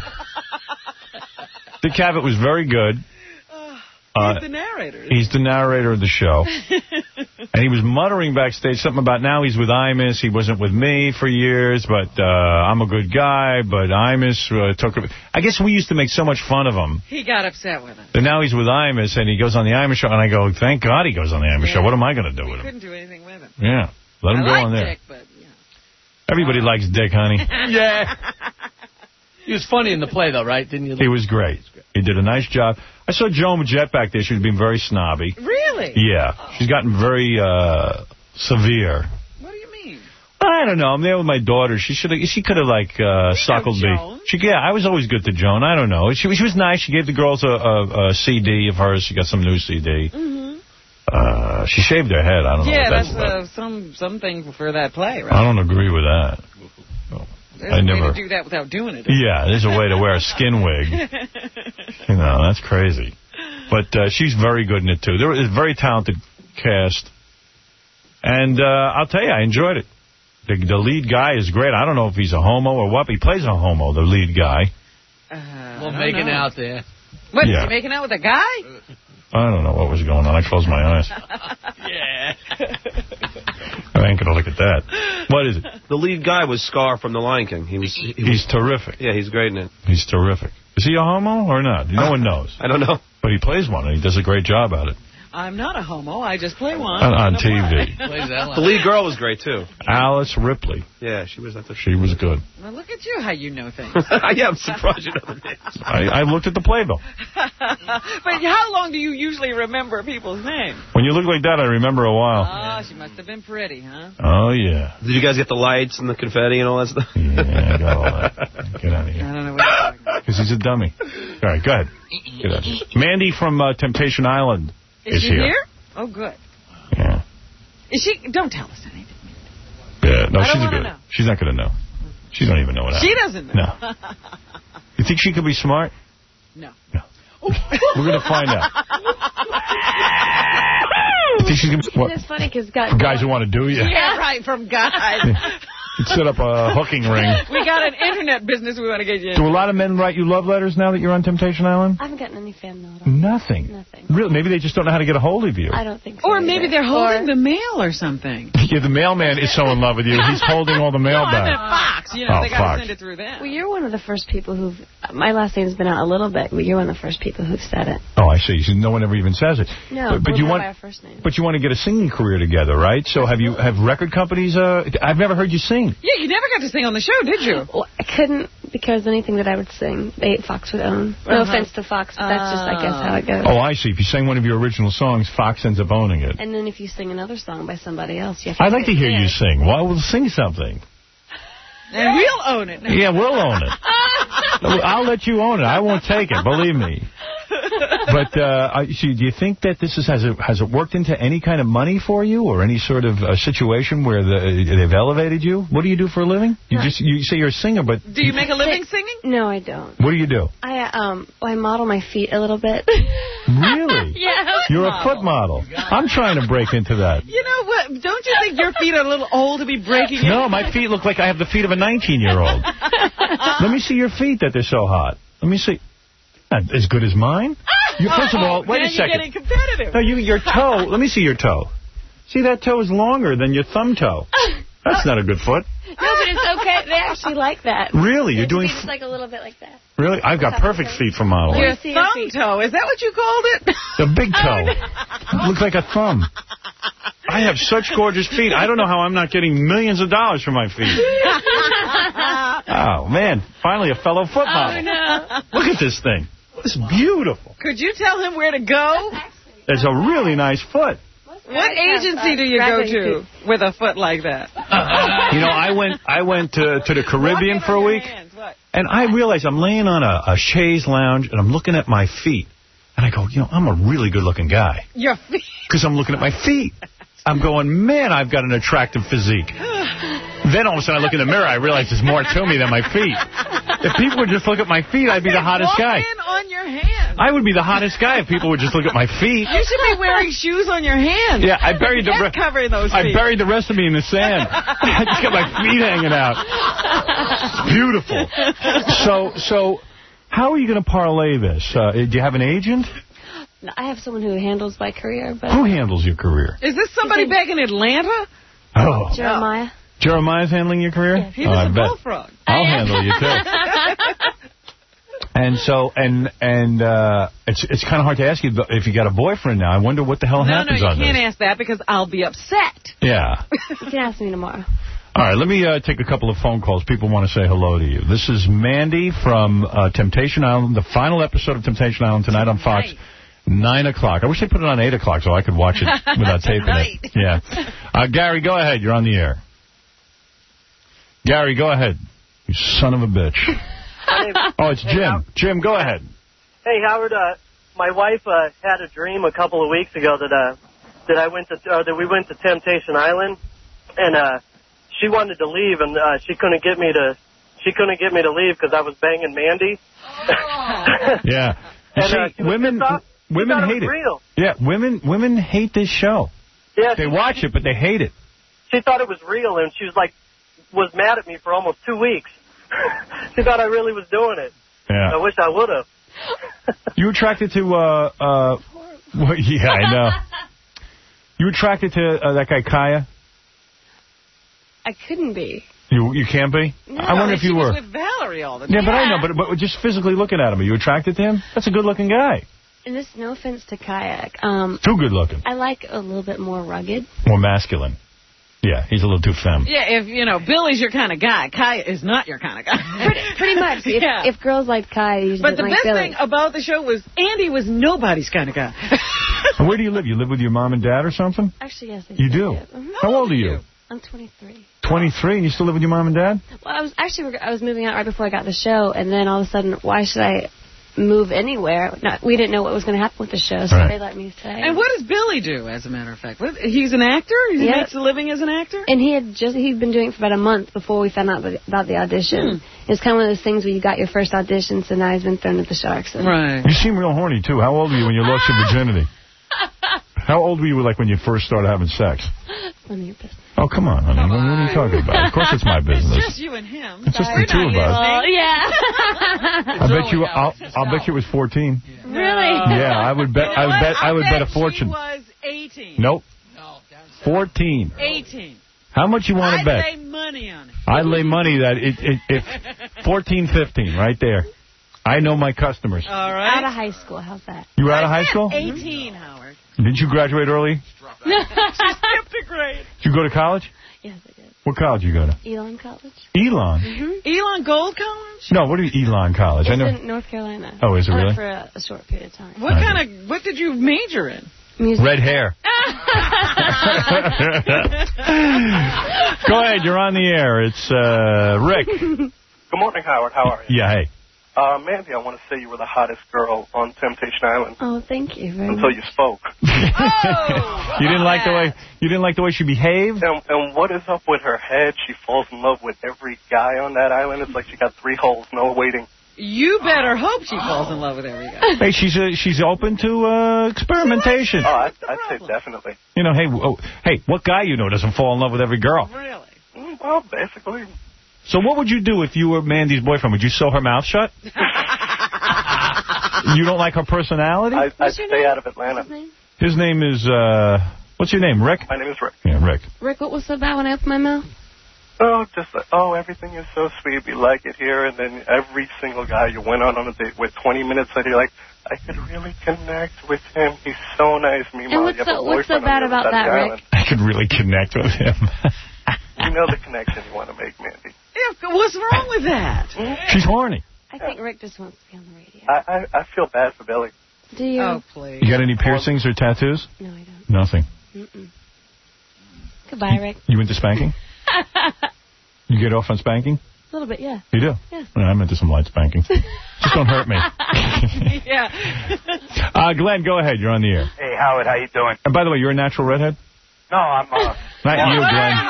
Dick Cavett was very good. Uh, he's the narrator. He's the narrator of the show. And he was muttering backstage something about now he's with Imus. He wasn't with me for years, but uh, I'm a good guy, but Imus uh, took a... I guess we used to make so much fun of him. He got upset with him. But now he's with Imus, and he goes on the Imus show, and I go, thank God he goes on the Imus Yeah. show. What am I going to do We with him? couldn't do anything with him. Yeah, let him I go like on there. Dick, but... Everybody likes Dick, honey. Yeah. He was funny in the play, though, right? Didn't you? He was great. He did a nice job. I saw Joan Jett back there. She was being very snobby. Really? Yeah. She's gotten very uh, severe. What do you mean? I don't know. I'm there with my daughter. She should have. She could have like uh, suckled me. Joan. She, yeah, I was always good to Joan. I don't know. She, she was nice. She gave the girls a, a, a C D of hers. She got some new C D. Mm-hmm. Uh, she shaved her head. I don't know. Yeah, what that's uh, some something for that play, right? I don't agree with that. There's I a never. way to do that without doing it. Yeah, there's a way to wear a skin wig. You know, that's crazy. But uh, she's very good in it, too. There was a very talented cast. And uh, I'll tell you, I enjoyed it. The, the lead guy is great. I don't know if he's a homo or what, but he plays a homo, the lead guy. Uh, Well, I don't making know. out there. What, is Yeah. he making out with a guy? I don't know what was going on. I closed my eyes. Yeah. I ain't going to look at that. What is it? The lead guy was Scar from The Lion King. He was. He He's was, terrific. Yeah, he's great in it. He's terrific. Is he a homo or not? No one knows. I don't know. But he plays one, and he does a great job at it. I'm not a homo. I just play one. On, on in a T play. V. The lead girl was great, too. Alice Ripley. Yeah, she was at the She was good. Well, look at you, how you know things. Yeah, I'm surprised you know the names. I, I looked at the playbill. But how long do you usually remember people's names? When you look like that, I remember a while. Oh, she must have been pretty, huh? Oh, yeah. Did you guys get the lights and the confetti and all that stuff? Yeah, I got all that. Get out of I here. don't know what you're talking about. Because he's a dummy. All right, go ahead. Get out of here. Mandy from uh, Temptation Island Is, is she here. here? Oh, good. Yeah. Is she? Don't tell us anything. Yeah, no, I don't she's a wanna good. know. She's not going to know. She don't even know what She happened. doesn't know. No. You think she could be smart? No. No. We're going to find out. You think she's going to be smart? It's funny because For guys who want to do you. Yeah, right, from guys. You'd set up a hooking ring. We got an internet business we want to get you in. Do a lot of men write you love letters now that you're on Temptation Island? I haven't gotten any fan mail. Nothing. Nothing. Really? Maybe they just don't know how to get a hold of you. I don't think so. Or maybe either. they're holding Or- the mail or something. Yeah, the mailman is so in love with you. He's holding all the mail No, I back. meant Fox. You know, Oh, they got to Fox. send it through them. Well, you're one of the first people who've. My last name's been out a little bit, but you're one of the first people who've said it. Oh, I see. So no one ever even says it. No, but, but we'll you go want, by our first name. but you want to get a singing career together, right? So have you have record companies? Uh, I've never heard you sing. Yeah, you never got to sing on the show, did you? Well, I couldn't because anything that I would sing, they, Fox would own. No Uh-huh. offense to Fox, but that's just, I guess, how it goes. Oh, I see. If you sang one of your original songs, Fox ends up owning it. And then if you sing another song by somebody else, you have to I'd like to say hear it. you sing. Well, we'll sing something. And we'll own it. Yeah, we'll own it. I'll let you own it. I won't take it. Believe me. But uh, I- see, do you think that this is, has it has it worked into any kind of money for you, or any sort of uh, situation where the, they've elevated you? What do you do for a living? You No. just you say you're a singer, but Do you make a living singing? No, I don't. what do you do? I um, well, I model my feet a little bit. Really? Yeah. You're a foot model. I'm trying to break into that. You know what? Don't you think your feet are a little old to be breaking in? No, my feet look like I have the feet of a nineteen-year-old. Let me see your feet that they're so hot. Let me see. Not as good as mine. You, first of all, wait Man, a second. You're getting competitive. No, you, your toe. Let me see your toe. See, that toe is longer than your thumb toe. That's not a good foot. No, but it's okay. They actually like that. Really? You're doing... It's like a little bit like that. Really? I've got perfect feet for modeling. Your thumb toe. Is that what you called it? The big toe. Looks like a thumb. I have such gorgeous feet. I don't know how I'm not getting millions of dollars for my feet. Oh, man. Finally, a fellow foot model. Oh, no. Look at this thing. It's beautiful. Could you tell him where to go? It's a really nice foot. What agency do you go to with a foot like that? You know, I went I went to, to the Caribbean for a week, and I realized I'm laying on a, a chaise lounge, and I'm looking at my feet. And I go, you know, I'm a really good-looking guy. Your feet? Because I'm looking at my feet. I'm going, man, I've got an attractive physique. Then all of a sudden I look in the mirror, I realize there's more to me than my feet. If people would just look at my feet, I'd be the hottest guy. Walk in on your hands. I would be the hottest guy if people would just look at my feet. You should be wearing shoes on your hands. Yeah, I buried the rest. Covering those I feet. buried the rest of me in the sand. I just got my feet hanging out. It's beautiful. So, so how are you going to parlay this? Uh, do you have an agent? No, I have someone who handles my career. But Who handles your career? Is this somebody back in Atlanta? Oh. Jeremiah. Jeremiah's handling your career? Yeah, he oh, was I a bet. bullfrog. I'll handle you, too. And so, and and uh, it's it's kind of hard to ask you if you got a boyfriend now. I wonder what the hell no, happens no, you on can't this. ask that because I'll be upset. Yeah. You can ask me tomorrow. All right, let me uh, take a couple of phone calls. People want to say hello to you. This is Mandy from uh, Temptation Island, the final episode of Temptation Island tonight on Fox. Right. Nine o'clock. I wish they put it on eight o'clock so I could watch it without taping it. Yeah. Uh, Gary, go ahead. You're on the air. Gary, go ahead. You son of a bitch. Oh, it's Jim. Jim, go ahead. Hey, Howard. Uh, my wife uh, had a dream a couple of weeks ago that uh, that I went to uh, that we went to Temptation Island, and uh, she wanted to leave, and uh, she couldn't get me to she couldn't get me to leave because I was banging Mandy. Yeah. You and, see, uh, she was women. pissed off. Women hate it. it. Real. Yeah, women women hate this show. Yeah, they watch it, but they hate it. She thought it was real, and she was like, was mad at me for almost two weeks. She thought I really was doing it. Yeah. I wish I would have. You attracted to, uh, uh, well, yeah, I know. You attracted to uh, that guy, Kaya? I couldn't be. You you can't be? No, I wonder if you she were. was with Valerie all the time. Yeah, but I know, but, but just physically looking at him, are you attracted to him? That's a good-looking guy. And this, no offense to Kayak. Um, Too good-looking. I like a little bit more rugged. More masculine. Yeah, he's a little too femme. Yeah, if, you know, Billy's your kind of guy, Kaya is not your kind of guy. Pretty, pretty much. If, Yeah. if girls like Kaya, usually But the like best Billy. thing about the show was Andy was nobody's kind of guy. And where do you live? You live with your mom and dad or something? Actually, yes, I You do? Mhm. How old are you? I'm twenty-three. twenty-three, and you still live with your mom and dad? Well, I was actually I was moving out right before I got the show, and then all of a sudden, why should I move anywhere? Not, we didn't know what was going to happen with the show, so Right. they let me stay. And what does Billy do, as a matter of fact? What, he's an actor? He Yeah. makes a living as an actor? And he had just he'd been doing it for about a month before we found out about the audition. Hmm. It's kind of one of those things where you got your first audition, so now he's been thrown at the sharks. So. Right. You seem real horny, too. How old were you when you lost your virginity? How old were you like when you first started having sex? None of your business. Oh, come on, honey. What are you talking about? Of course it's my business. It's just you and him. It's just We're the two not of us. Oh, listening. yeah. I bet you. I'll, I'll bet you it was fourteen. Really? Yeah, I would bet. I would bet. I would bet a fortune. She was eighteen. Nope. Fourteen. eighteen. How much you want to I'd bet? lay money on it. I'd lay money that it, it, if fourteen, fifteen, right there. I know my customers. All right. Out of high school. How's that? You were out of high school? eighteen, Howard. Didn't you graduate early? She skipped a grade. Did you go to college? Yes, I did. What college you go to? Elon College. Elon? Mm-hmm. Elon Gold College? No, what do you Elon College? It's I never. in North Carolina. Oh, is it I went really? for a, a short period of time. What kind of, what did you major in? Music. Red hair. Go ahead, you're on the air. It's uh, Rick. Good morning, Howard. How are you? Yeah, hey. Uh, Mandy, I want to say you were the hottest girl on Temptation Island Oh, thank you very until much. you spoke. Oh! You didn't like the way you didn't like the way she behaved? And, and what is up with her head? She falls in love with every guy on that island. It's like she got three holes, no waiting. You better hope she falls in love with every guy. Hey, she's uh, she's open to uh, experimentation. Oh, I'd, I'd say definitely. You know, hey, oh, hey, what guy you know doesn't fall in love with every girl? Really? Mm, Well, basically. So what would you do if you were Mandy's boyfriend? Would you sew her mouth shut? You don't like her personality? I, I'd stay out of Atlanta. His name is, uh, What's your name, Rick? My name is Rick. Yeah, Rick. Rick, what was so bad when I opened my mouth? Oh, just like, oh, everything is so sweet. We like it here. And then every single guy you went on on a date with, twenty minutes later, you're like, I could really connect with him. He's so nice. Meanwhile, And what's you have so, a what's so boyfriend bad on the about other that, side of the Rick? island. I could really connect with him. You know the connection you want to make, Mandy. Yeah, what's wrong with that? She's horny. I think Rick just wants to be on the radio. I, I, I feel bad for Billy. Do you? Oh, please. You got any piercings or tattoos? No, I don't. Nothing. Mm-mm. Goodbye, Rick. You into spanking? You get off on spanking? A little bit, yeah. You do? Yeah. Well, I'm into some light spanking. Just don't hurt me. Yeah. Uh, Glenn, go ahead. You're on the air. Hey, Howard, how you doing? And by the way, you're a natural redhead? No, I'm, uh... Not you,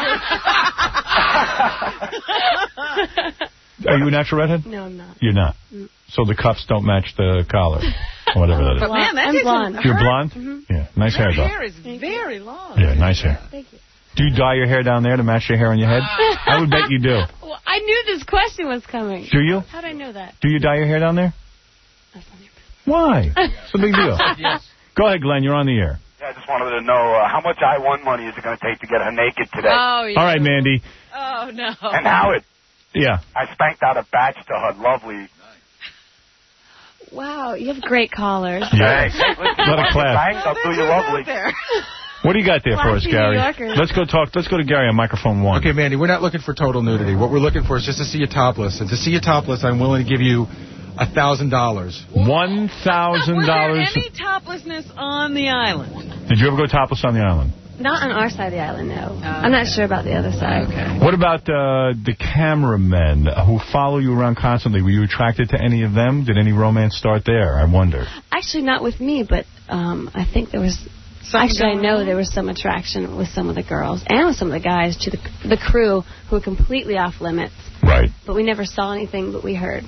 Glenn. Are you a natural redhead? No, I'm not. You're not. Mm. So the cuffs don't match the collar, or whatever that is. But man, that I'm takes blonde. some You're hurt. blonde? Mm-hmm. Yeah, nice hair, Your though. hair is very long. Yeah, nice hair. Thank you. Do you dye your hair down there to match your hair on your head? I would bet you do. Well, I knew this question was coming. Do you? How did I know that? Do you dye your hair down there? Why? It's a big deal. Yes. Go ahead, Glenn. You're on the air. Yeah, I just wanted to know uh, how much I one money is it going to take to get her naked today? Oh, yeah. All right, Mandy. Oh, no. And Howard, Yeah. I spanked out a batch to her. Lovely. Wow, you have great callers. Yeah. Hey, listen, What a once class. you bang, I'll do you lovely. What do you got there for us, Classy Gary? New Yorkers. Let's go talk. Let's go to Gary on microphone one. Okay, Mandy, we're not looking for total nudity. What we're looking for is just to see you topless. And to see you topless, I'm willing to give you a thousand dollars. One thousand Was there dollars. any toplessness on the island? Did you ever go topless on the island? Not on our side of the island, no. I'm not sure about the other side. Okay. What about uh, the cameramen who follow you around constantly? Were you attracted to any of them? Did any romance start there? I wonder. Actually, not with me, but um, I think there was... Something Actually, I going know on? there was some attraction with some of the girls and with some of the guys to the the crew who were completely off limits. Right. But we never saw anything, but we heard.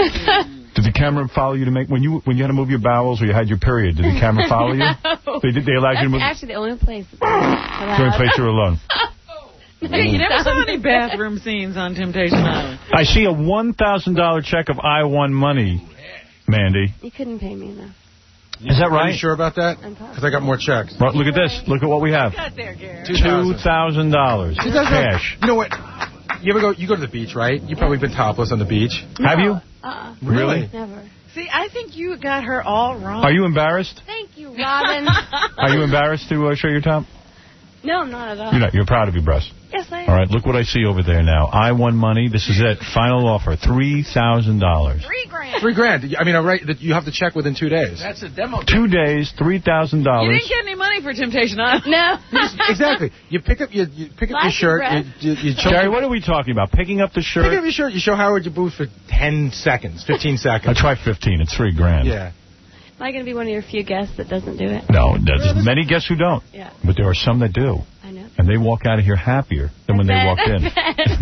Did the camera follow you to make when you when you had to move your bowels or you had your period? Did the camera follow you? No. They did. They allowed That's you to move. actually the only place that they allowed. The only place you were alone. Hey, you never saw any bathroom scenes on Temptation Island. I see a one thousand dollar check of I won money, Mandy. You couldn't pay me enough. Is that right? Are you sure about that? Because I got more checks. Well, look at this. Look at what we have. Got there, Gary. Two thousand dollars Two thousand cash. You know what? You ever go? You go to the beach, right? You've probably been topless on the beach. Have you? Uh-uh. Really? Never. See, I think you got her all wrong. Are you embarrassed? Thank you, Robin. Are you embarrassed to uh, show your top? No, not at all. You're not. You're proud of your breasts. Yes, I am. All right. Look what I see over there now. I won money. This is it. Final offer. Three thousand dollars. Three grand. Three grand. I mean, all right, that you have to check within two days. That's a demo. Two days. Three thousand You dollars. didn't get any money for Temptation Island. No. Exactly. You pick up your you pick up your Lots of shirt. breath. You, you, you choke Gary, what are we talking about? Picking up the shirt. Pick up your shirt. You show Howard your booth for ten seconds, fifteen seconds. I try fifteen. It's three grand. Yeah. Am I going to be one of your few guests that doesn't do it? No, there's many guests who don't. Yeah. But there are some that do. I know. And they walk out of here happier than when they Bet. walked in.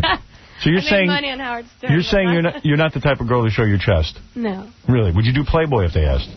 So you're I made saying money on Howard Stern. you're saying you're not you're not the type of girl to show your chest. No. Really? Would you do Playboy if they asked?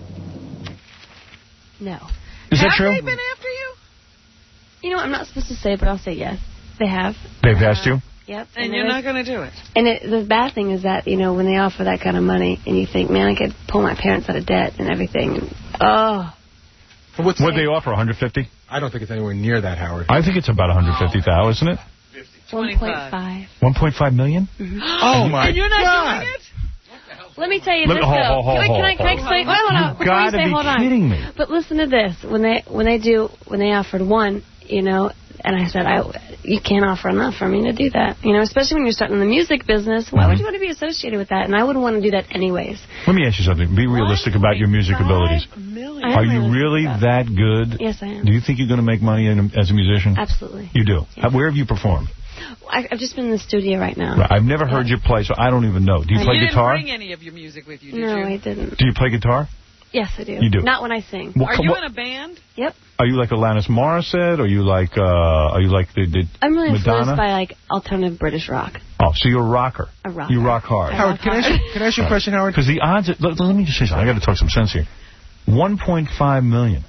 No. Is that Have true? they been after you? You know, I'm not supposed to say, but I'll say yes. They have. They've asked you? Yep. And it you're is- not going to do it. And it, the bad thing is that, you know, when they offer that kind of money and you think, man, I could pull my parents out of debt and everything. And, oh. What's What'd they offer, one hundred fifty? I don't think it's anywhere near that, Howard. I think it's about one hundred fifty thousand, isn't it? one point five. one point five million? Oh, my And you're not God. doing it? Let me tell you Let- this, hold, though. hold, hold, can, I, can, I, can I hold, explain? hold. Hold on. You've Before you gotta say, be hold on. kidding me. But listen to this. When they when they do when they offered one, you know, and I said, I you can't offer enough for me to do that. You know, especially when you're starting in the music business. Why would you want to be associated with that? And I wouldn't want to do that anyways. Let me ask you something. Be realistic about your music abilities. I Are am you realistic really about that good? Yes, I am. Do you think you're going to make money in, as a musician? Absolutely. You do? Uh, Where have you performed? I, I've just been in the studio right now. Right. I've never heard you play, so I don't even know. Do you I play you guitar? didn't bring any of your music with you, did No, you? I didn't. Do you play guitar? Yes, I do. You do? Not when I sing. What Are co- you what- in a band? Yep. Are you like Alanis Morissette? Or are you like, uh, are you like the, the I'm really influenced Madonna? by, like, alternative British rock. Oh, so you're a rocker. A rocker. You rock hard. I Howard, rock can I, ask hard. you, can I ask you a question, Howard? Because the odds... Let, let me just say something. I got to talk some sense here. one point five million.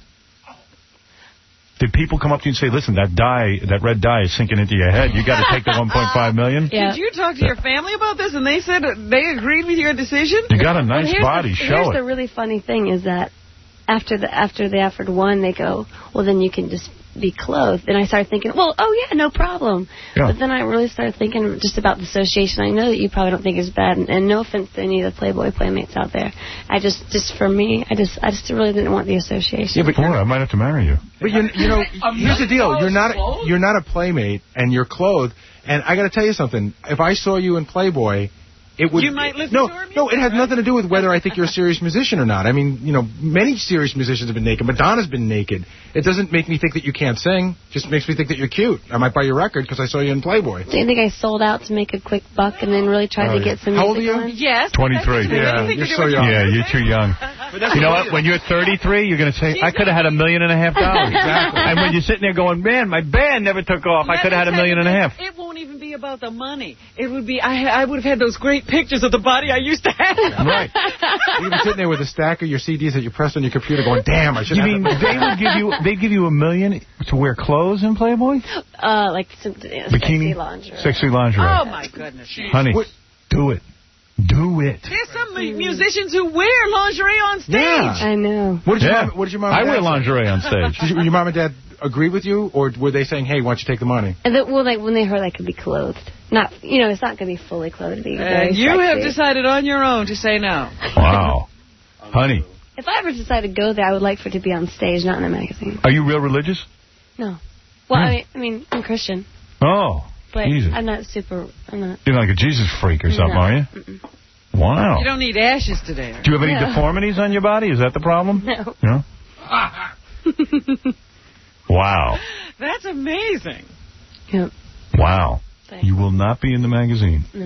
Did people come up to you and say, listen, that dye, that red dye is sinking into your head. You got to take the one point five million? Yeah. Did you talk to your family about this and they said they agreed with your decision? You got a nice Well, here's body. the, Show here's it. the really funny thing is that after the after they offered one, they go, well, then you can just be clothed. And I started thinking, well, oh, yeah, no problem. Yeah. But then I really started thinking just about the association. I know that you probably don't think it's bad, and, and no offense to any of the Playboy playmates out there. I just, just for me, I just I just really didn't want the association. Yeah, but boy, I might have to marry you. But you, you know, here's the deal: you're not a, you're not a playmate, and you're clothed. And I got to tell you something. If I saw you in Playboy, it would. You might listen no, to her music, no. It has right? nothing to do with whether I think you're a serious musician or not. I mean, you know, many serious musicians have been naked. Madonna's been naked. It doesn't make me think that you can't sing. Just makes me think that you're cute. I might buy your record because I saw you in Playboy. Do you think I sold out to make a quick buck and then really tried Oh, to yeah. get some How old music are you? on? Yes. twenty-three. Yeah, you're so young. Yeah, you're too young. You know what? When you're thirty-three, you're going to say, I could have had a million and a half dollars. Exactly. And when you're sitting there going, man, my band never took off, I Let could have had a me tell million you and a half. this, It won't even be about the money. It would be, I, I would have had those great pictures of the body I used to have. Right. You've been sitting there with a stack of your C Ds that you pressed on your computer going, damn, I should You have mean that. they would give you they give you a million to wear clothes in Playboy? Uh, like some yeah, Bikini? sexy lingerie. Sexy lingerie. Oh, my goodness. Honey, do it. Do it. There's some mu- musicians who wear lingerie on stage. Yeah. I know. What did, your Yeah. mom, what did your mom I and dad wear say? lingerie on stage. Did you, your mom and dad agree with you, or were they saying, hey, why don't you take the money? And then, well, like when they heard I could be clothed, not you know, it's not going to be fully clothed. It'd be very And you sexy. have decided on your own to say no. Wow. Honey, If I ever decide to go there, I would like for it to be on stage, not in a magazine. are you real religious? No. Well, Hmm. I mean, I mean, I'm Christian, Oh, but Jesus. I'm not super. I'm not. You're like a Jesus freak or something, No. are you? Mm-mm. Wow. You don't need ashes today. Do you have any Yeah. deformities on your body? Is that the problem? No. No? Wow. That's amazing. Yep. Wow. Thanks. You will not be in the magazine. No. I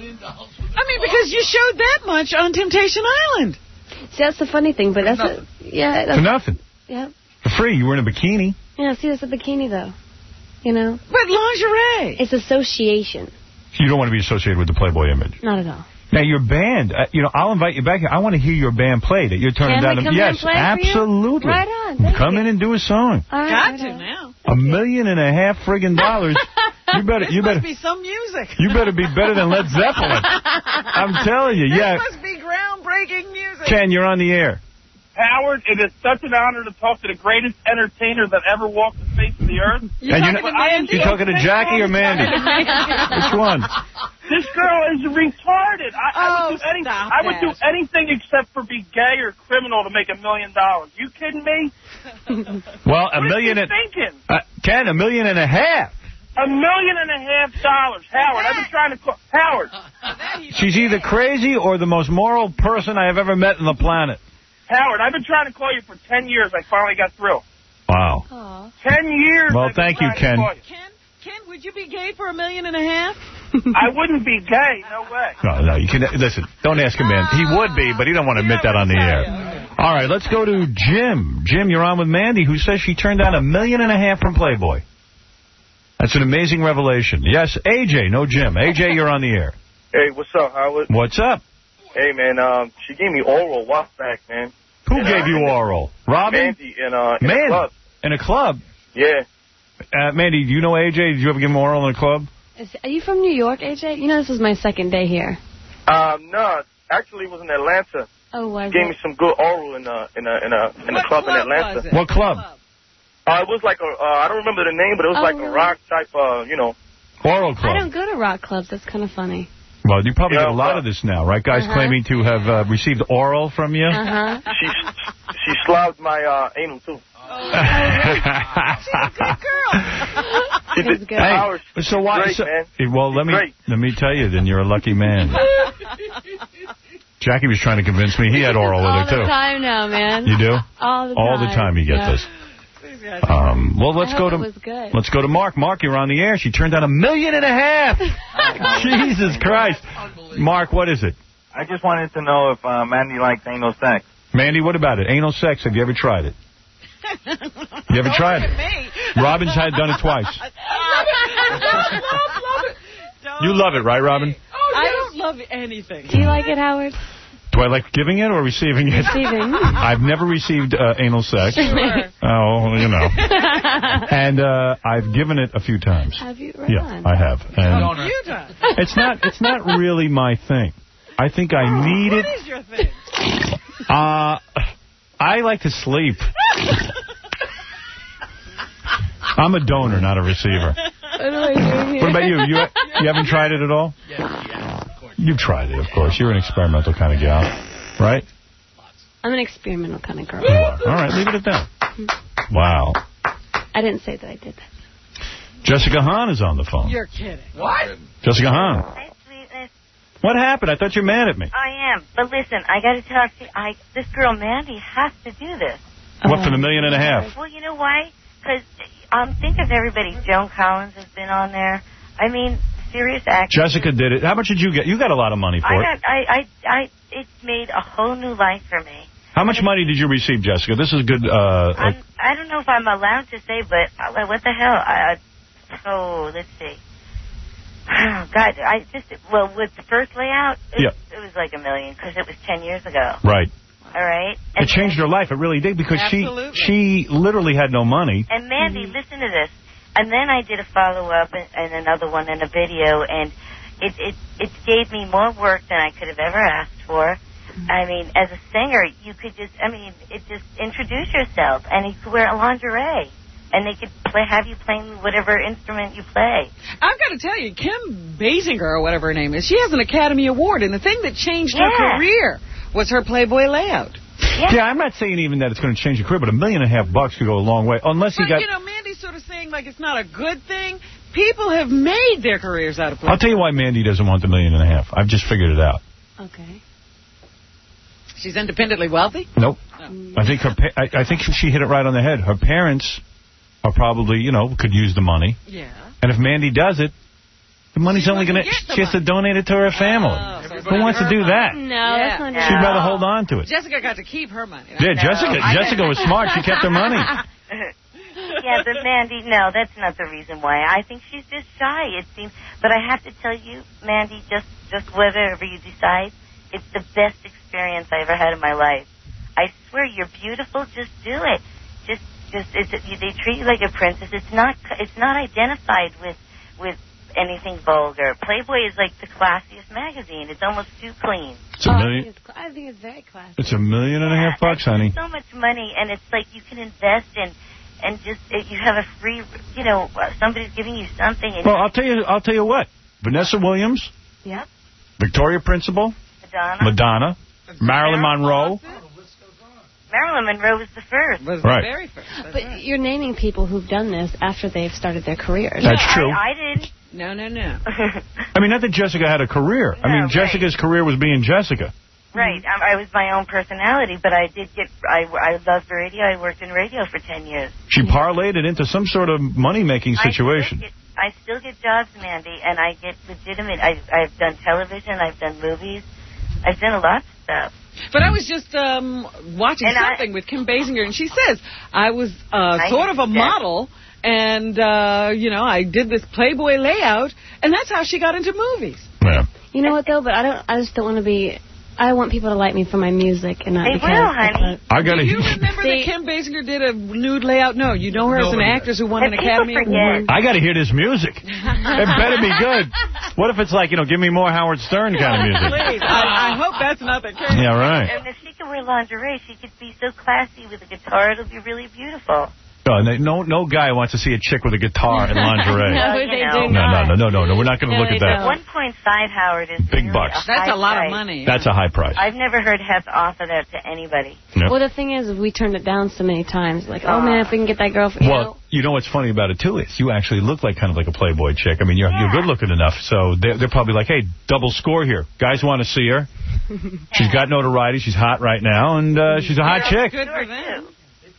mean, because you showed that much on Temptation Island. See, that's the funny thing, but that's a, yeah. That's, For nothing. Yeah. For free. You were in a bikini. Yeah. See, that's a bikini though. You know. But lingerie. It's association, You don't want to be associated with the Playboy image. not at all. Now, your band, uh, you know, I'll invite you back here. I want to hear your band play that you're turning Can down. we to- come in and yes, play for you? absolutely. Right on. Thank Come you. in and do a song. All right, Got right to on. now. A million and a half friggin' dollars. You better, This you better, must be some music. you better be better than Led Zeppelin. I'm telling you, This yeah. must be groundbreaking music. Ken, you're on the air. Howard, it is such an honor to talk to the greatest entertainer that ever walked the face of the earth. You And talking you're, to Mandy? you're talking to Jackie or Mandy? Which one? This girl is retarded. I, I Oh, would do any, stop I would that. do anything except for be gay or criminal to make a million dollars. You kidding me? Well, a What is million she and... thinking? Uh, Ken, a million and a half. A million and a half dollars. Howard, I've been trying to call... Howard. She's either crazy or the most moral person I have ever met on the planet. Howard, I've been trying to call you for ten years. I finally got through. Wow. Aw. Ten years. Well, I've been thank you, trying to Ken. call you. Ken, Ken, would you be gay for a million and a half? I wouldn't be gay. No way. No, no, you can listen. Don't ask him, man. He would be, but he don't want to admit that on the air. All right, let's go to Jim. Jim, you're on with Mandy, who says she turned down a million and a half from Playboy. That's an amazing revelation. Yes, A J, no Jim. A J, you're on the air. Hey, what's up, Howard? What's up? Hey, man, um, she gave me oral a while back, man. Who And, gave uh, you oral? Robin? Mandy in, uh, in Mandy. a club. In a club? Yeah. Uh, Mandy, do you know A J? Did you ever give him oral in a club? Is, are you from New York, A J? You know this is my second day here. Um, no, actually it was in Atlanta. Oh, was She gave it? me some good oral in a, in a, in a, in a club, in Atlanta. What club? Uh, it was like a, uh, I don't remember the name, but it was Oh, like really? a rock type, uh, you know. Oral I club. don't go to rock clubs. That's kind of funny. Well, you probably Yeah, get a lot well- of this now, right? Guys Uh-huh. claiming to have uh, received oral from you? Uh-huh. She, she slobbed my, uh, anal too. She That's did- good. Hey, Howard, so why? great, so, man. well, let me Great. let me tell you. Then you're a lucky man. Jackie was trying to convince me he had oral All with her the too. time now, man. You do? All the time. All the time you get Yeah. this. Um, well, let's I go hope to it was good. let's go to Mark. Mark, you're on the air. She turned down a million and a half. Jesus Christ, Mark, what is it? I just wanted to know if uh, Mandy likes anal sex. Mandy, what about it? Anal sex? Have you ever tried it? You ever tried it? Robin's had done it twice. You love it, right, Robin? I don't love anything. Do you like it, Howard? Do I like giving it or receiving it? Receiving. I've never received uh, anal sex. Sure. Oh, you know. And uh, I've given it a few times. Have you? Right Yeah, on. I have. And What have you done? it's not. It's not really my thing. I think I need What it. is your thing? Uh, I like to sleep. I'm a donor, not a receiver. What about you? You you haven't tried it at all? Yeah, yeah, of course. You've tried it, of course. You're an experimental kind of gal, right? I'm an experimental kind of girl. You are. All right, leave it at that. Wow. I didn't say that I did that. Jessica Hahn is on the phone. You're kidding. What? Jessica Hahn. Hi, sweetness. What happened? I thought you were mad at me. I am. But listen, I got to talk to you. I, this girl, Mandy, has to do this. What, for the million and a half? Well, you know why? Because um, think of everybody. Joan Collins has been on there. I mean, serious acting. Jessica did it. How much did you get? You got a lot of money for I it. got, I, I, I, it's made a whole new life for me. How much money did you receive, Jessica? This is good. Uh, I'm, I don't know if I'm allowed to say, but uh, what the hell? I, I, oh, let's see. God, I just, well, with the first layout, it, yeah. it was like a million because it was ten years ago. Right. All right? And it changed her life. It really did because Absolutely. she she literally had no money. And Mandy, mm-hmm. listen to this. And then I did a follow-up and, and another one in a video, and it, it, it gave me more work than I could have ever asked for. I mean, as a singer, you could just, I mean, it just introduce yourself, and you could wear a lingerie, and they could play, have you playing whatever instrument you play. I've got to tell you, Kim Basinger, or whatever her name is, she has an Academy Award, and the thing that changed Yeah. her career was her Playboy layout. Yeah. yeah, I'm not saying even that it's going to change your career, but a million and a half bucks could go a long way, unless But, you got... you know, Mandy's sort of saying, like, it's not a good thing. People have made their careers out of Playboy. I'll tell you why Mandy doesn't want the million and a half. I've just figured it out. Okay. She's independently wealthy? Nope. No. I think her. Pa I, I think she hit it right on the head. Her parents are probably, you know, could use the money. Yeah. And if Mandy does it, the money's She's only going to... She has to donate it to her family. Oh, so Who wants to do that? No, Yeah. that's not No. She'd rather hold on to it. Jessica got to keep her money. Yeah, Jessica Jessica was smart. She kept her money. Yeah, but Mandy, no, that's not the reason why. I think she's just shy, it seems. But I have to tell you, Mandy, just, just whatever you decide, it's the best experience I ever had in my life. I swear, you're beautiful. Just do it. Just, just, it's, they treat you like a princess. It's not, it's not identified with, with anything vulgar. Playboy is like the classiest magazine. It's almost too clean. It's a Oh, I million. think it's, I think it's very classy. It's a million and a half bucks, honey. So much money, and it's like you can invest in, and just if you have a free, you know, somebody's giving you something. And Well, I'll tell you. I'll tell you what. Vanessa Williams, Yep. Victoria Principal, Madonna. Madonna, Marilyn Monroe. Marilyn Monroe was the first. Was Right. the very first. That's But right. you're naming people who've done this after they've started their careers. That's I, true. I didn't. No, no, no. I mean, not that Jessica had a career. I No, mean, right. Jessica's career was being Jessica. Right. I, I was my own personality, but I did get. I I loved radio. I worked in radio for ten years. She parlayed it into some sort of money-making situation. I still, get, I still get jobs, Mandy, and I get legitimate. I, I've done television. I've done movies. I've done a lot of stuff. But I was just um, watching And I- something with Kim Basinger, and she says, I was uh, I sort of a that. model, and, uh, you know, I did this Playboy layout, and that's how she got into movies. Yeah. You know what, though? But I don't. I just don't want to be... I want people to like me for my music and not They because... will, honey. I got Do to. you remember that Kim Basinger did a nude layout? No, you know her as an Nobody actress who won an And people Academy forget. Award. I got to hear this music. It better be good. What if it's like, you know, give me more Howard Stern kind of music? Please, I, I hope that's not the case. Yeah, right. And if she could wear lingerie, she could be so classy with a guitar. It'll be really beautiful. No, and they- no, no guy wants to see a chick with a guitar and lingerie. No, Well, they you know. do No, not. no, no, no, no. We're not going to No, look they at that. don't. one point five, Howard, is Big really bucks. a That's high a lot price. of money. That's a high price. I've never heard hats offer that to anybody. No. Well, the thing is, we turned it down so many times. Like, oh, man, if we can get that girl... For, you know, Well, you know what's funny about it, too, is you actually look like kind of like a Playboy chick. I mean, you're, you're good looking enough, so they're, they're probably like, hey, double score here. Guys want to see her. She's got notoriety. She's hot right now, and uh, she's a hot chick. Good for them.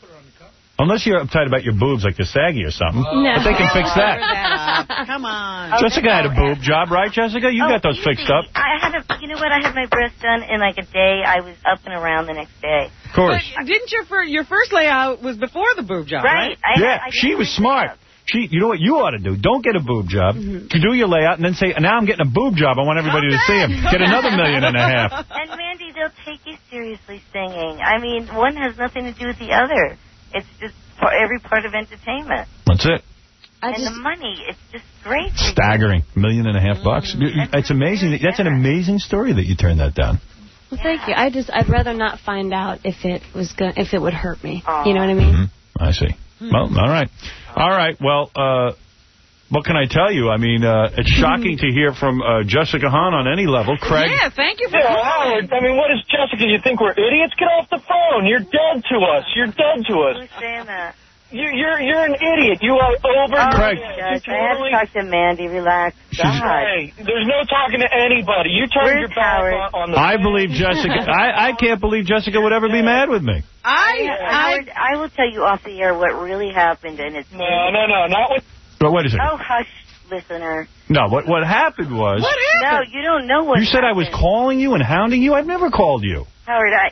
Unless you're uptight about your boobs like you're saggy or something. No. But they can fix Cover that. that up. Come on. Jessica had a boob job, right, Jessica? You Oh, got those easy. fixed up. I had a, you know what? I had my breasts done in like a day. I was up and around the next day. Of course. But didn't your fir- your first layout was before the boob job, right? Right. I, Yeah, I, I she did was my smart. job. She, you know what you ought to do? Don't get a boob job. Mm-hmm. You do your layout and then say, now I'm getting a boob job. I want everybody to see him. Get another million and a half. And Mandy, they'll take you seriously singing. I mean, one has nothing to do with the other. It's just for every part of entertainment. That's it. I and just... the money, it's just great. Staggering. Million and a half bucks. It's amazing. That, that's an amazing story that you turned that down. Well, thank you. I just... I'd rather not find out if it was go- if it would hurt me. You know what I mean? Mm-hmm. I see. Well, all right. All right, well, uh, what can I tell you? I mean, uh, it's shocking to hear from uh, Jessica Hahn on any level. Craig? Yeah, thank you for yeah, calling. Howard, I mean, what is Jessica? You think we're idiots? Get off the phone. You're dead to us. You're dead to us. Who's saying that? You're, you're, you're an idiot. You are over. Oh, Craig. gosh, I have to talk to Mandy. Relax. God. Hey, there's no talking to anybody. You turned Where's your back Howard? on, on the... I believe Jessica... I, I can't believe Jessica would ever be mad with me. I, Howard, I will tell you off the air what really happened, and it's... No, no, no, not with... But wait a second. Oh, hush, listener. No, what what happened was... What happened? No, you don't know what You said happened. I was calling you and hounding you? I've never called you. Howard, I...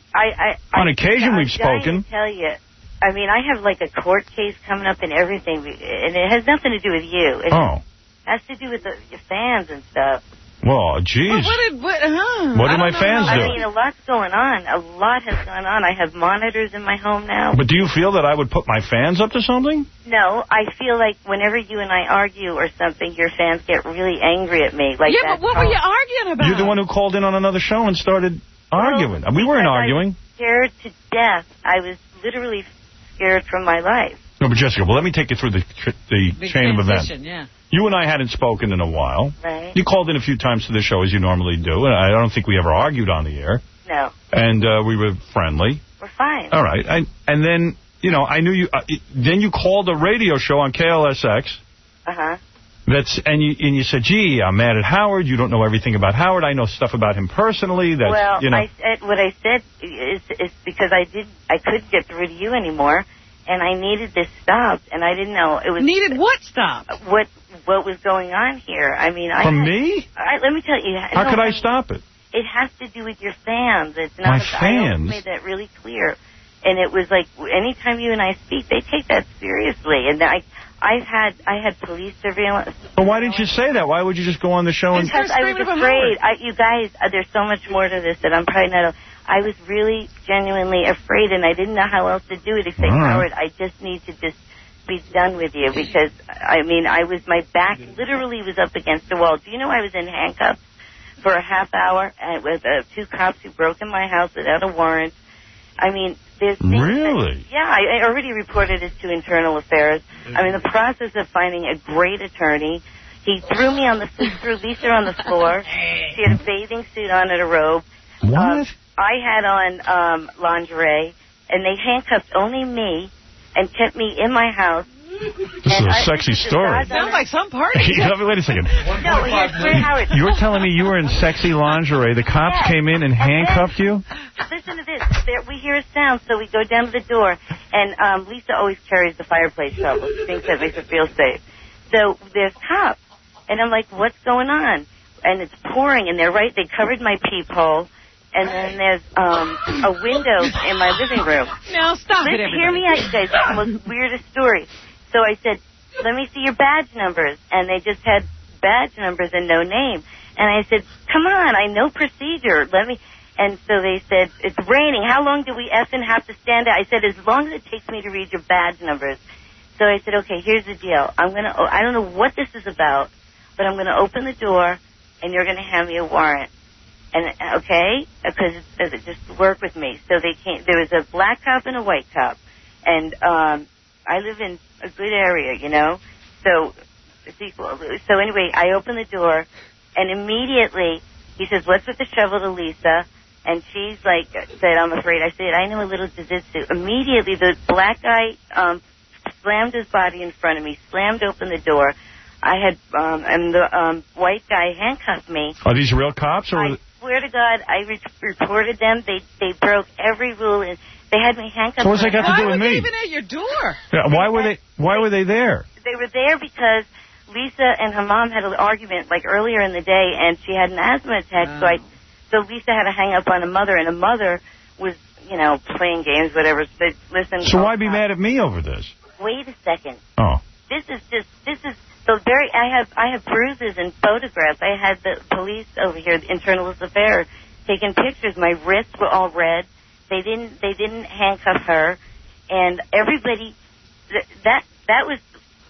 I, I On I, occasion, I'm we've dying spoken. to tell you. I mean, I have like a court case coming up and everything, and it has nothing to do with you. It Oh. has to do with the, your fans and stuff. Well, geez. But what did, what, huh? What do I my don't fans know. do? I mean, a lot's going on. A lot has gone on. I have monitors in my home now. But do you feel that I would put my fans up to something? No, I feel like whenever you and I argue or something, your fans get really angry at me. Like yeah, that but what were you arguing about? You're the one who called in on another show and started arguing. we weren't Because arguing. I was scared to death. I was literally scared from my life. No, but Jessica, well, let me take you through the the Big chain of events. transition, yeah. You and I hadn't spoken in a while. Right. You called in a few times to the show, as you normally do, and I don't think we ever argued on the air. No. And uh, we were friendly. We're fine. All right. I, and then, you know, I knew you... Uh, then you called a radio show on K L S X. Uh-huh. That's and you and you said, gee, I'm mad at Howard. You don't know everything about Howard. I know stuff about him personally. That, well, you know. I said, what I said is, is because I did I couldn't get through to you anymore, and I needed this stopped, and I didn't know it was needed what stopped. What what was going on here? I mean, I From had, me? I, let me tell you. How no, could I mean, stop it? It has to do with your fans. It's not. My I fans? made that really clear, and it was like anytime you and I speak, they take that seriously, and I. I've had I had police surveillance. But why didn't you say that? Why would you just go on the show and... Because I was afraid. I, you guys, uh, there's so much more to this that I'm probably not... I was really genuinely afraid, and I didn't know how else to do it except, All right. Howard, I just need to just be done with you because, I mean, I was... My back literally was up against the wall. Do you know I was in handcuffs for a half hour and with uh, two cops who broke in my house without a warrant? I mean... There's things really? That, yeah, I, I already reported it to Internal Affairs. I'm in the process of finding a great attorney. He threw me on the threw Lisa on the floor. She had a bathing suit on and a robe. What? Um, I had on um, lingerie, and they handcuffed only me and kept me in my house. This is a sexy story. Sounds like some party. Wait a second. No, here's where Howard. You're telling me you were in sexy lingerie. The cops Yes. came in and handcuffed you? Listen to this. There, we hear a sound, so we go down to the door, and um, Lisa always carries the fireplace shovel. She thinks that makes her feel safe. So there's cops, and I'm like, what's going on? And it's pouring, and they're right. They covered my peephole, and then there's um, a window in my living room. Now stop Listen, it, everybody. hear me out, you guys. It's the most weirdest story. So I said, let me see your badge numbers. And they just had badge numbers and no name. And I said, come on, I know procedure. Let me. And so they said, it's raining. How long do we effing have to stand out? I said, as long as it takes me to read your badge numbers. So I said, okay, here's the deal. I'm going to, I don't know what this is about, but I'm going to open the door and you're going to hand me a warrant. And, okay, because it just work with me. So they came, there was a black cop and a white cop. And, um, I live in a good area, you know, so it's equal. So anyway, I open the door, and immediately he says, what's with the shovel to Lisa? And she's like, said, I'm afraid. I said, I know a little jiu-jitsu. Immediately, the black guy um, slammed his body in front of me, slammed open the door. I had, um, and the um, white guy handcuffed me. Are these real cops? Or I swear to God, I re- reported them. They they broke every rule. And they had me handcuffed. So what's that got to do with me? Why were they even at your door? Yeah, why were they? Why were they there? They were there because Lisa and her mom had an argument like earlier in the day, and she had an asthma attack. Oh. So I, so Lisa had to hang up on a mother, and a mother was, you know, playing games, whatever. So listen. So why be mad at me over this? Wait a second. Oh. This is just. This is. So very, I have I have bruises and photographs. I had the police over here, the Internal Affairs, taking pictures. My wrists were all red. They didn't they didn't handcuff her, and everybody. Th- that that was.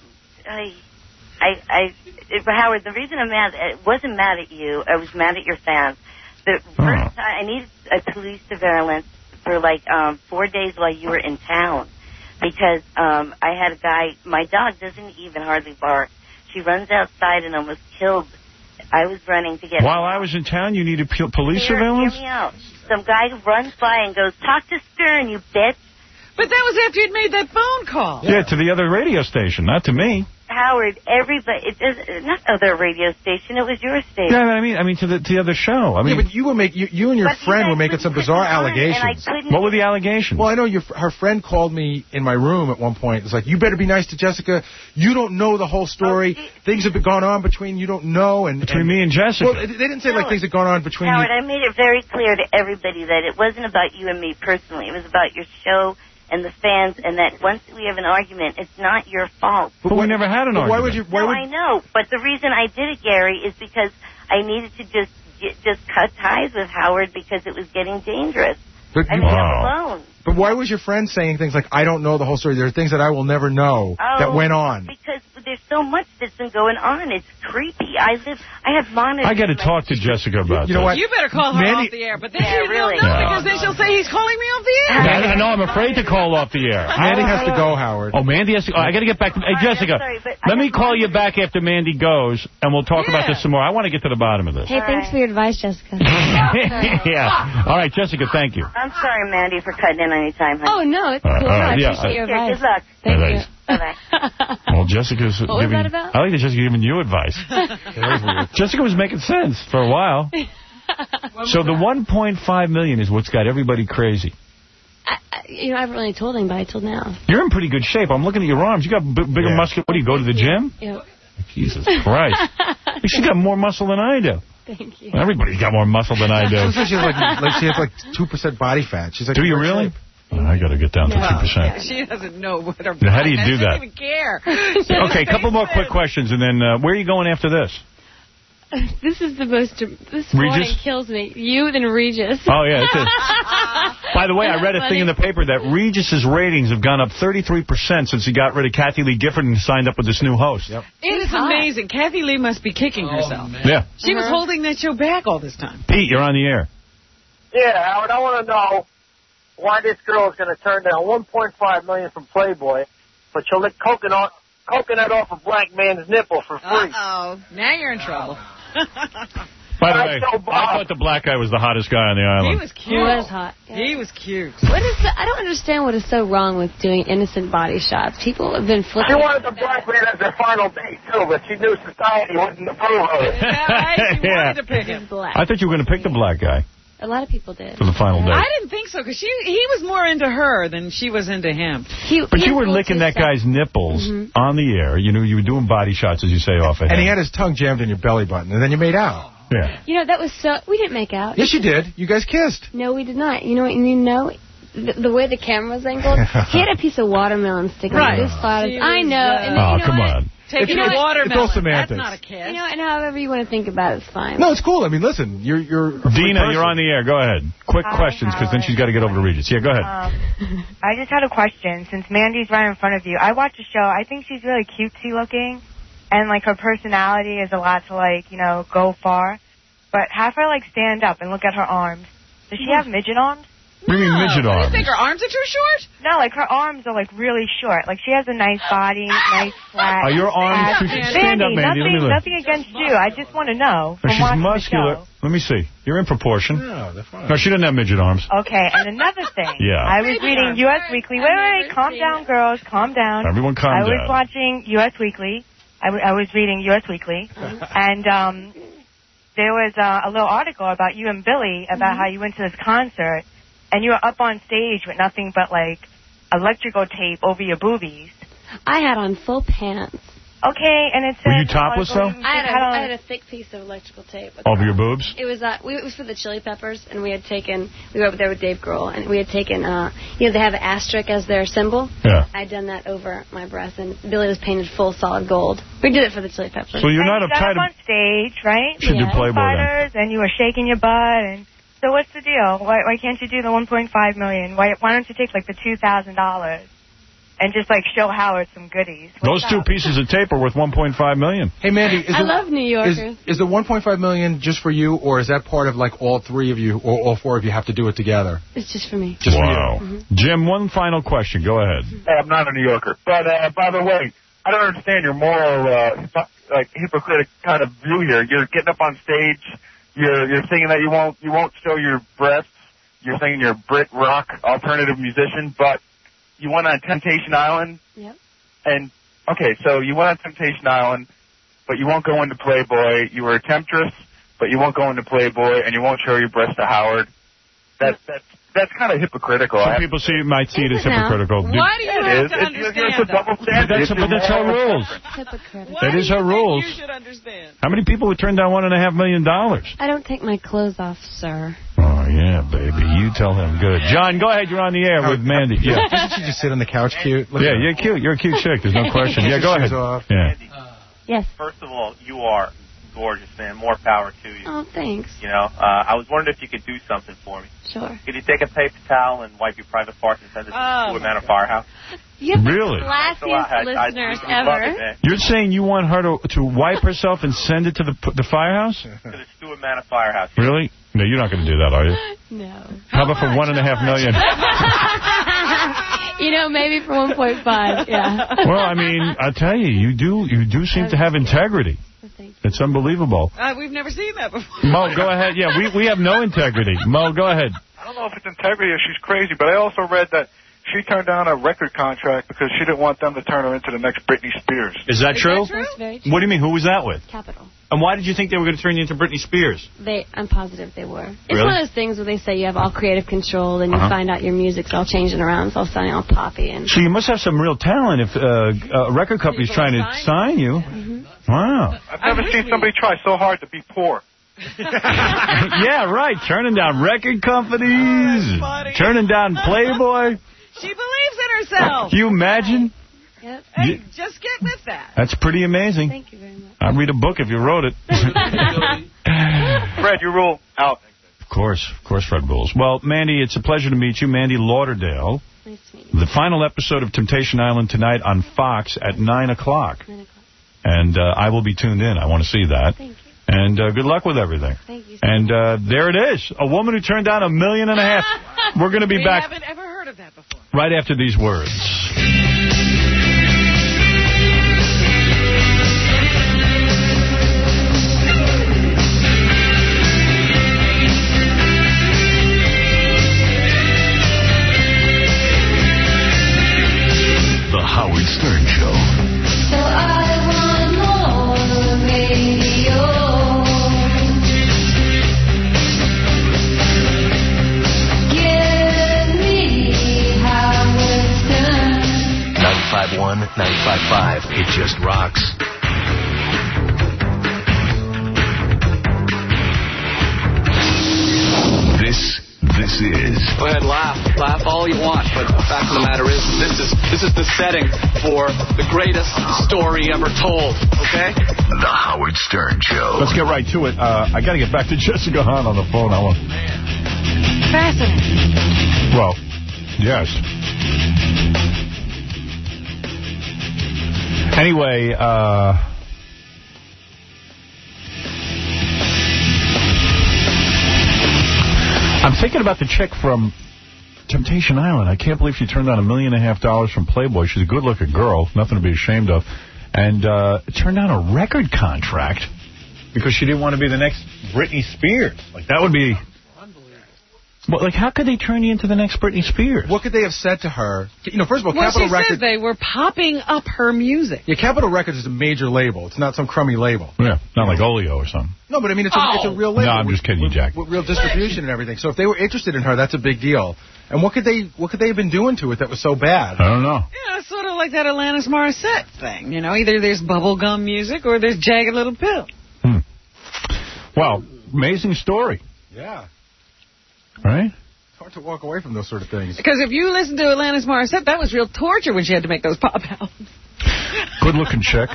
I I I it, Howard. The reason I'm mad, I wasn't mad at you. I was mad at your fans. The oh. first time I needed a police surveillance for like um, four days while you were in town. because um, I had a guy, my dog doesn't even hardly bark. She runs outside and almost killed. I was running to get While I was in town, you needed p- police Hear, surveillance? Hear me out. Some guy runs by and goes, talk to Stern, you bitch. But that was after you'd made that phone call. Yeah, to the other radio station, not to me. Howard, everybody, it does, not other radio station, it was your station. Yeah, I mean, I mean to the to the other show. I mean, yeah, but you were make you, you and your But you friend guys were making some bizarre allegations. What were the allegations? Well, I know your her friend called me in my room at one point. It's like, you better be nice to Jessica. You don't know the whole story. Oh, things have been going on between you don't know and between and, me and Jessica. Well, they didn't say like things have gone on between Howard, you. I made it very clear to everybody that it wasn't about you and me personally. It was about your show and the fans, and that once we have an argument, it's not your fault. But we never had an but argument. Why would you? Why no, would, I know, but the reason I did it, Gary, is because I needed to just just cut ties with Howard because it was getting dangerous. But, I mean, I'm alone. But why was your friend saying things like, I don't know the whole story? There are things that I will never know Oh, that went on. Because there's so much that's been going on. It's creepy. I live. I have monitors. I got to talk to Jessica about You know this. what? You better call her Mandy- off the air. But then Yeah, you really. don't know, No. because then she'll say he's calling me off the air. Yeah, I know, I'm afraid to call off the air. Mandy has to go, Howard. Oh, Mandy has to go. I got to get back to... Hey, Jessica, sorry, but I let me have call you back after Mandy goes, and we'll talk about Yeah. this some more. I want to get to the bottom of this. Hey, thanks for your advice, Jessica. Yeah. All right, Jessica, thank you. I'm sorry, Mandy, for cutting in on your time, honey. Oh, no, it's Uh, cool. all No, right, I yeah. appreciate your Here, advice. good luck. Thank Yeah, you. Bye-bye. Well, Jessica's What was giving... that about? I like that Jessica's giving you advice. Jessica was making sense for a while. So the one point five million dollars is what's got everybody crazy. I, I, you know, I haven't really told anybody till now. You're in pretty good shape. I'm looking at your arms. You got b- bigger Yeah. muscle. What, do you go to the gym? Yeah. Jesus Christ. She got more muscle than I do. Thank you. Everybody's got more muscle than I do. She says she has like, like she has like two percent body fat. She's like, Do you really? I got to get down to Well, two percent. yeah, she doesn't know what her How do you do she that? doesn't even care. Okay, a couple more quick questions, and then uh, where are you going after this? This is the most... This Regis? morning kills me. You and Regis. Oh, yeah. It's a, by the way, I read a thing in the paper that Regis's ratings have gone up thirty-three percent since he got rid of Kathy Lee Gifford and signed up with this new host. Yep. It is amazing. Kathy Lee must be kicking herself. Yeah. She was holding that show back all this time. Pete, you're on the air. Yeah, Howard, I want to know why this girl is going to turn down one point five million dollars from Playboy, but she'll lick coconut, coconut off a black man's nipple for free. Uh-oh. Now you're in trouble. By the way, I thought the black guy was the hottest guy on the He island. was cute. He was hot. Yeah. He was cute. What is the, I don't understand what is so wrong with doing innocent body shots. People have been She flipping. wanted the black man as their final date, too, but she knew society wouldn't approve of it. She Yeah. wanted to pick him. Black. I thought you were going to pick the black guy A lot of people did. for the final I day. didn't think so, because she he was more into her than she was into him. He, But he you were was licking that too guy's nipples Mhm. on the air. You know, you were doing body shots, as you say, off of him. And he had his tongue jammed in your belly button, and then you made out. Yeah. You know, that was so... We didn't make out. Yes, you did. You guys kissed. No, we did not. You know what you know? The, the way the camera was angled, he had a piece of watermelon sticking Right. out his spot. She I was, know. uh, and Oh, you know come what? on. Taking It's- a watermelon. it's all semantics. That's not a kiss. You know, and however you want to think about it, it's fine. No, it's cool. I mean, listen, you're you're. a free Dina, person. you're on the air. Go ahead. Quick Hi, questions, because then Howard. she's got to get over to Regis. Yeah, go ahead. Um, I just had a question. Since Mandy's right in front of you, I watched the show. I think she's really cutesy looking, and like her personality is a lot to like, you know, go far. But have her like stand up and look at her arms. Does she have midget arms? What do you mean midget You arms? think her arms are too short? No, like her arms are like really short. Like she has a nice body, nice flat. Are your arms abs. too short? Stand up, Mandy. Let me Nothing, look. nothing against you. I just want to know Oh, from she's watching muscular. the show. Let me see. You're in proportion. No, they're fine. No, she doesn't have midget arms. Okay, and another thing. Yeah. I was reading U S Weekly. Wait, wait, wait. Calm down, girls. Calm down. Everyone calm I down. was watching U S Weekly. I, w- I was reading U S Weekly. And um, there was uh, a little article about you and Billy about Mm-hmm. how you went to this concert. And you were up on stage with nothing but, like, electrical tape over your boobies. I had on full pants. Okay, and it said... Were you topless, though? I had, a, had on- I had a thick piece of electrical tape. Over your boobs? It was uh, we, it was for the Chili Peppers, and we had taken, we were over there with Dave Grohl, and we had taken, uh, you know, they have an asterisk as their symbol. Yeah. I'd done that over my breast, and Billy was painted full solid gold. We did it for the Chili Peppers. So you're not and you got uptight. up on stage, right? Should do Yeah. Playboy then. Fighters, and you were shaking your butt, and so what's the deal? Why why can't you do the one point five million? Why why don't you take like the two thousand dollars? and just like show Howard some goodies. What's Those two up? pieces of tape are worth one point five million dollars. Hey, Mandy, is I the, love New is, Yorkers. is the one point five million dollars just for you, or is that part of like all three of you, or all four of you have to do it together? It's just for me. Just wow. for you. Mm-hmm. Jim, one final question. Go ahead. Hey, I'm not a New Yorker. But, uh, by the way, I don't understand your moral, uh, hypo- like, hypocritic kind of view here. You're getting up on stage, you're, you're singing that you won't, you won't show your breasts, you're singing you're a Brit rock alternative musician, but you went on Temptation Island. Yep. And, okay, so you went on Temptation Island, but you won't go into Playboy. You were a temptress, but you won't go into Playboy, and you won't show your breasts to Howard. That, that's that's kind of hypocritical. Some people see might see it as hypocritical. Why do you It have is. to It's, understand it's a double that? standard. But that's, It's but that's her moral rules. Hypocritical. That is her rules. You should understand. How many people would turn down one and a half million dollars? I don't take my clothes off, sir. Oh, yeah, baby. You tell him. Good. John, go ahead. You're on the air with Mandy. Yeah. Doesn't she just sit on the couch cute? Look Yeah, at her. you're cute. You're a cute chick. There's no question. Yeah, go ahead. Shoes off. Yeah. Yes. First of all, you are gorgeous, man. More power to you. Oh, thanks. You know, uh, I was wondering if you could do something for me. Sure. Could you take a paper towel and wipe your private parts and send it to Oh, the Manor Firehouse? You're the Really? classiest I- I- listeners I love it, ever. man. You're saying you want her to, to wipe herself and send it to the the firehouse? To the Stewart Manor Firehouse. Really? No, you're not going to do that, are you? No. How about for one and a half million? You know, maybe for one point five, yeah. Well, I mean, I tell you, you do you do seem to have integrity. It's unbelievable. Uh, we've never seen that before. Mo, go ahead. Yeah, we we have no integrity. Mo, go ahead. I don't know if it's integrity or she's crazy, but I also read that she turned down a record contract because she didn't want them to turn her into the next Britney Spears. Is that Is true? that true? That's very true. What do you mean? Who was that with? Capital. And why did you think they were going to turn you into Britney Spears? They, I'm positive they were. It's Really? one of those things where they say you have all creative control, and you Uh-huh. find out your music's all changing around, it's all sounding all poppy. And So you must have some real talent if uh, a record company's trying to sign you. Wow. I've never seen somebody try so hard to be poor. Yeah, right. Turning down record companies, turning down Playboy. She believes in herself. Can you imagine? Yep. Hey, You- just get with that. That's pretty amazing. Thank you very much. I'd read a book if you wrote it. Fred, you rule out. Of course, of course, Fred rules. Well, Mandy, it's a pleasure to meet you. Mandy Lauderdale. Nice to meet you. The final episode of Temptation Island tonight on Fox at nine o'clock. Nine o'clock. And uh, I will be tuned in. I want to see that. Thank you. And uh, good luck with everything. Thank you. And uh, there it is. A woman who turned down a million and a half. We're going to be we back haven't ever heard of that before. right after these words. The Howard Stern Show. So I want more radio. Give me Howard Stern. ninety-five point one, ninety-five point five. It just rocks. This, this is Go ahead, laugh. Laugh all you want, but the fact of the matter is, this is this is the setting for the greatest story ever told, okay? The Howard Stern Show. Let's get right to it. Uh, I got to get back to Jessica Hahn on the phone. I want. Fascinating. Well, yes. Anyway, uh... I'm thinking about the chick from Temptation Island. I can't believe she turned down a million and a half dollars from Playboy. She's a good-looking girl, nothing to be ashamed of. And uh, turned down a record contract because she didn't want to be the next Britney Spears. Like, that would be... Well, like, how could they turn you into the next Britney Spears? What could they have said to her? You know, first of all, Well, Capitol she Records... said they were popping up her music. Yeah, Capitol Records is a major label. It's not some crummy label. Yeah, not like Oleo or something. No, but I mean, it's a, Oh. it's a real label. No, I'm just kidding you, Jack. With real distribution and everything. So if they were interested in her, that's a big deal. And what could they what could they have been doing to it that was so bad? I don't know. Yeah, it's sort of like that Alanis Morissette thing. You know, either there's bubblegum music or there's Jagged Little Pill. Hmm. Well, amazing story, Yeah. right? It's hard to walk away from those sort of things. Because if you listen to Alanis Morissette, that was real torture when she had to make those pop albums. Good-looking chick.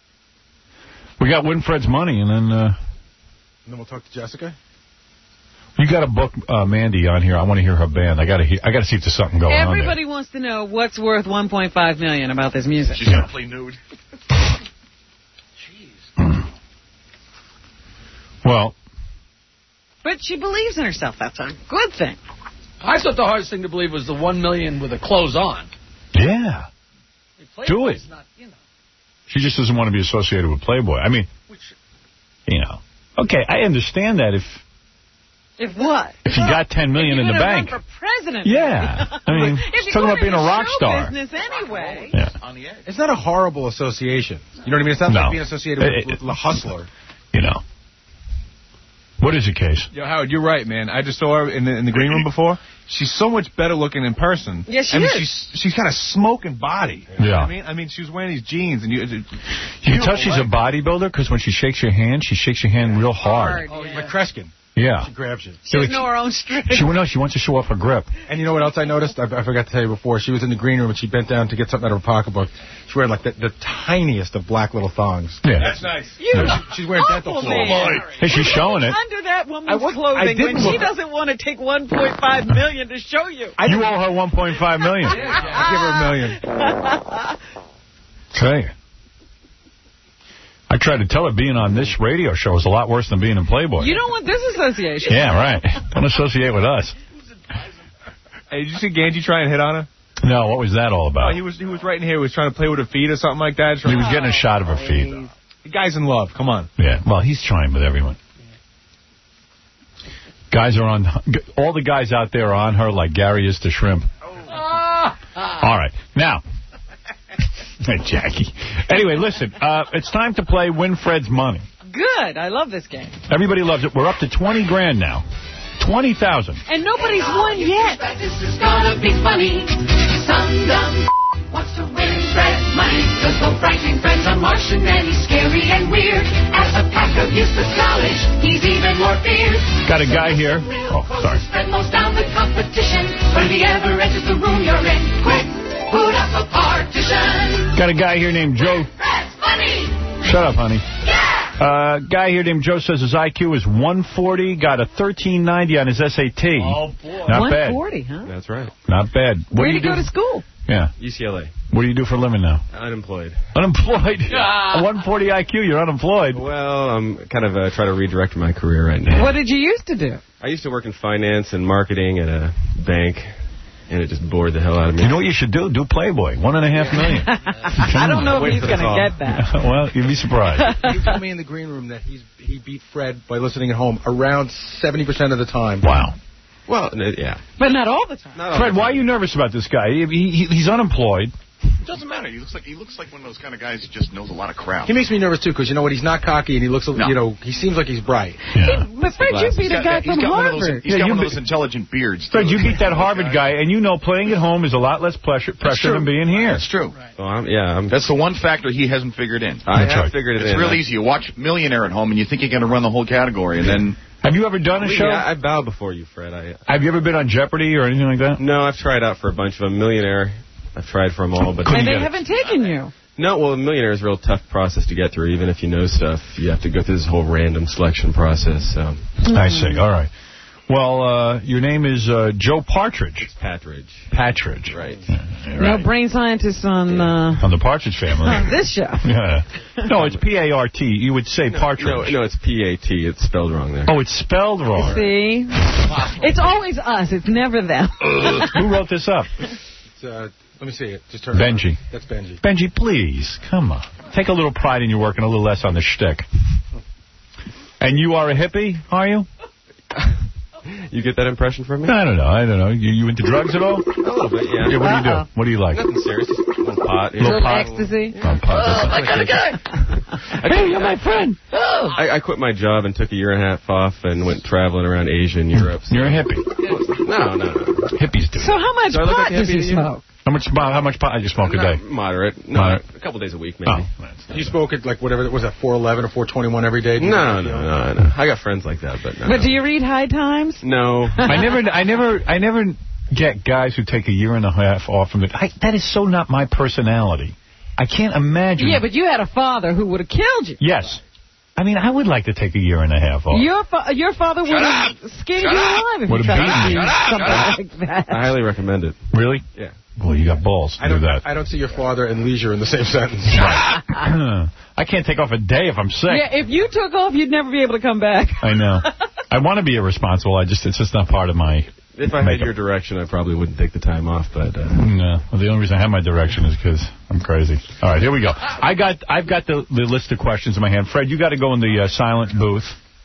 We got Winfred's money, and then... Uh, And then we'll talk to Jessica. You got to book uh, Mandy on here. I want to hear her band. I got to hear, I got to see if there's something going on there. Everybody wants to know what's worth one point five million dollars about this music. She's going to play nude. Well. But she believes in herself. That's a good thing. I thought the hardest thing to believe was the one million with the clothes on. Yeah. Do it. Not, you know. She just doesn't want to be associated with Playboy. I mean, Which, you know. Okay, I understand that if If what? if you got ten million if in the run bank. for president. Yeah. I mean, if she's talking about being a rock star. Business anyway. Yeah. It's not a horrible association. You know what I mean? It's not No. like being associated with, It- with the hustler. You know. What is the case? Yo, Howard, you're right, man. I just saw her in the in the green room before. She's so much better looking in person. Yes, she I mean, is. she's she's got a smoking body. You know Yeah. what I mean, I mean, she was wearing these jeans, and you. You can tell she's a bodybuilder because when she shakes your hand, she shakes your hand real hard. Oh, like Kreskin. Yeah. She grabs you. She doesn't know her own strength. She, no, she wants to show off her grip. And you know what else I noticed? I, I forgot to tell you before. She was in the green room and she bent down to get something out of her pocketbook. She's wearing like the, the tiniest of black little thongs. Yeah. That's nice. You No, she- she's wearing dental awful floss. man. Hey, she's showing it. Under that woman's I was- I clothing when didn't she look- doesn't want to take one point five million dollars to show you. You owe her one point five million dollars. I give her a million. Tell you. I tried to tell her being on this radio show is a lot worse than being in Playboy. You don't want this association. Yeah, right. Don't associate with us. Hey, did you see Ganji try and hit on her? No, what was that all Oh, about? he was he was right in here. He was trying to play with her feet or something like that. He was getting a shot of her feet. The guy's in love. Come on. Yeah, well, he's trying with everyone. Guys are on, all the guys out there are on her like Gary is to shrimp. All right, now, hey, Jackie. Anyway, listen, uh, it's time to play Win Fred's Money. Good. I love this game. Everybody loves it. We're up to twenty grand now. twenty thousand. And nobody's won yet. This is gonna be funny. Some dumb wants to win Fred's money. Cause though frightening friends are Martian and he's scary and weird. As a pack of useless knowledge, he's even more fierce. Got a guy here. Oh, sorry. Fred mows down the competition. When he ever enters the room you're in, quick, boot up a partition. Got a guy here named Joe. Fred's money. Shut up, honey. Yeah. Uh, guy here named Joe says his I Q is one forty, got a thirteen ninety on his S A T. Oh, boy. Not bad. one forty, huh? That's right. Not bad. What Where do did you he go do? to school? Yeah. U C L A. What do you do for a living now? Unemployed. Unemployed. Ah. A one forty I Q, you're unemployed. Well, I'm kind of uh, trying to redirect my career right now. What did you used to do? I used to work in finance and marketing at a bank, and it just bored the hell out of me. You know what you should do? Do Playboy. One and a half million. I don't know if Wait he's for going the to call. get that. Well, you'd be surprised. You told me in the green room that he's he beat Fred by listening at home around seventy percent of the time. Wow. Well, n- yeah. But not all the time. Not all Fred, the why are time. you nervous about this guy? He, he, he's unemployed. It doesn't matter. He looks like he looks like one of those kind of guys who just knows a lot of crap. He makes me nervous too because you know what? He's not cocky and he looks, No. you know, he seems like he's bright. Yeah. But Fred, you beat a guy he's from got one of those, Harvard. he's Yeah, got you one of be- those intelligent beards. Fred, too. you beat that Harvard guy, and you know playing at home is a lot less pressure, pressure than being here. That's true. Well, I'm, yeah, I'm, That's the one factor he hasn't figured in. I That's have right. figured it It's in. real I- easy. You watch Millionaire at home, and you think you're going to run the whole category, and then Have you ever done a Believe show? me, I, I bow before you, Fred. I, Have you ever been on Jeopardy or anything like that? no, I've tried out for a bunch of them. Millionaire, I've tried for them all, but And they haven't taken you. no. Well, a millionaire is a real tough process to get through. Even if you know stuff, you have to go through this whole random selection process. So. I see. All right. Well, uh, your name is uh, Joe Partridge. It's Patridge. Patridge. Right. Yeah, No right. brain scientists on uh, On the Partridge Family. on this show. Yeah. No, it's P A R T. You would say Partridge. No, no, it's P A T. It's spelled wrong there. Oh, it's spelled wrong. See? It's always us. It's never them. Who wrote this up? It's, uh, let me see it. Just turn it Benji. on. That's Benji. Benji, please, come on. Take a little pride in your work and a little less on the shtick. And you are a hippie, are you? You get that impression from me? I don't know. I don't know. You, you into drugs at all? A little bit, yeah. Yeah, what do you do? Uh-oh. What do you like? Nothing serious. Just a little pot. you Little know. pot. Ecstasy. Oh, pot. That's- kind of guy. Hey, you're my friend. Oh. I, I quit my job and took a year and a half off and went traveling around Asia and Europe. So. You're a hippie. No, no, no. Hippies do. So how much Do I look pot like a does hippie he to you? smoke? How much pot, how much pot I just smoke a Not day? Moderate. No, Moderate. a couple days a week, maybe. Oh, that's not You spoke at like whatever, was that four eleven or four twenty-one every day? No, no, no, no. I got friends like that, but no. But do you read High Times? No. I never, I never, I never get guys who take a year and a half off from it. I, that is so not my personality. I can't imagine. Yeah, but you had a father who would have killed you. Yes. I mean, I would like to take a year and a half off. Your fa your father would have skinned you alive if you Would've tried beaten to me. do Shut something up, like that. I highly recommend it. Really? Yeah. Boy, you got balls to I don't, do that. I don't see your father and leisure in the same sentence. I can't take off a day if I'm sick. Yeah, if you took off, you'd never be able to come back. I know. I want to be irresponsible. I just It's just not part of my If I had your direction, I probably wouldn't take the time off, but... Uh... No. Well, the only reason I have my direction is because I'm crazy. All right, here we go. I got, I've got the, the list of questions in my hand. Fred, you got to go in the uh, silent booth.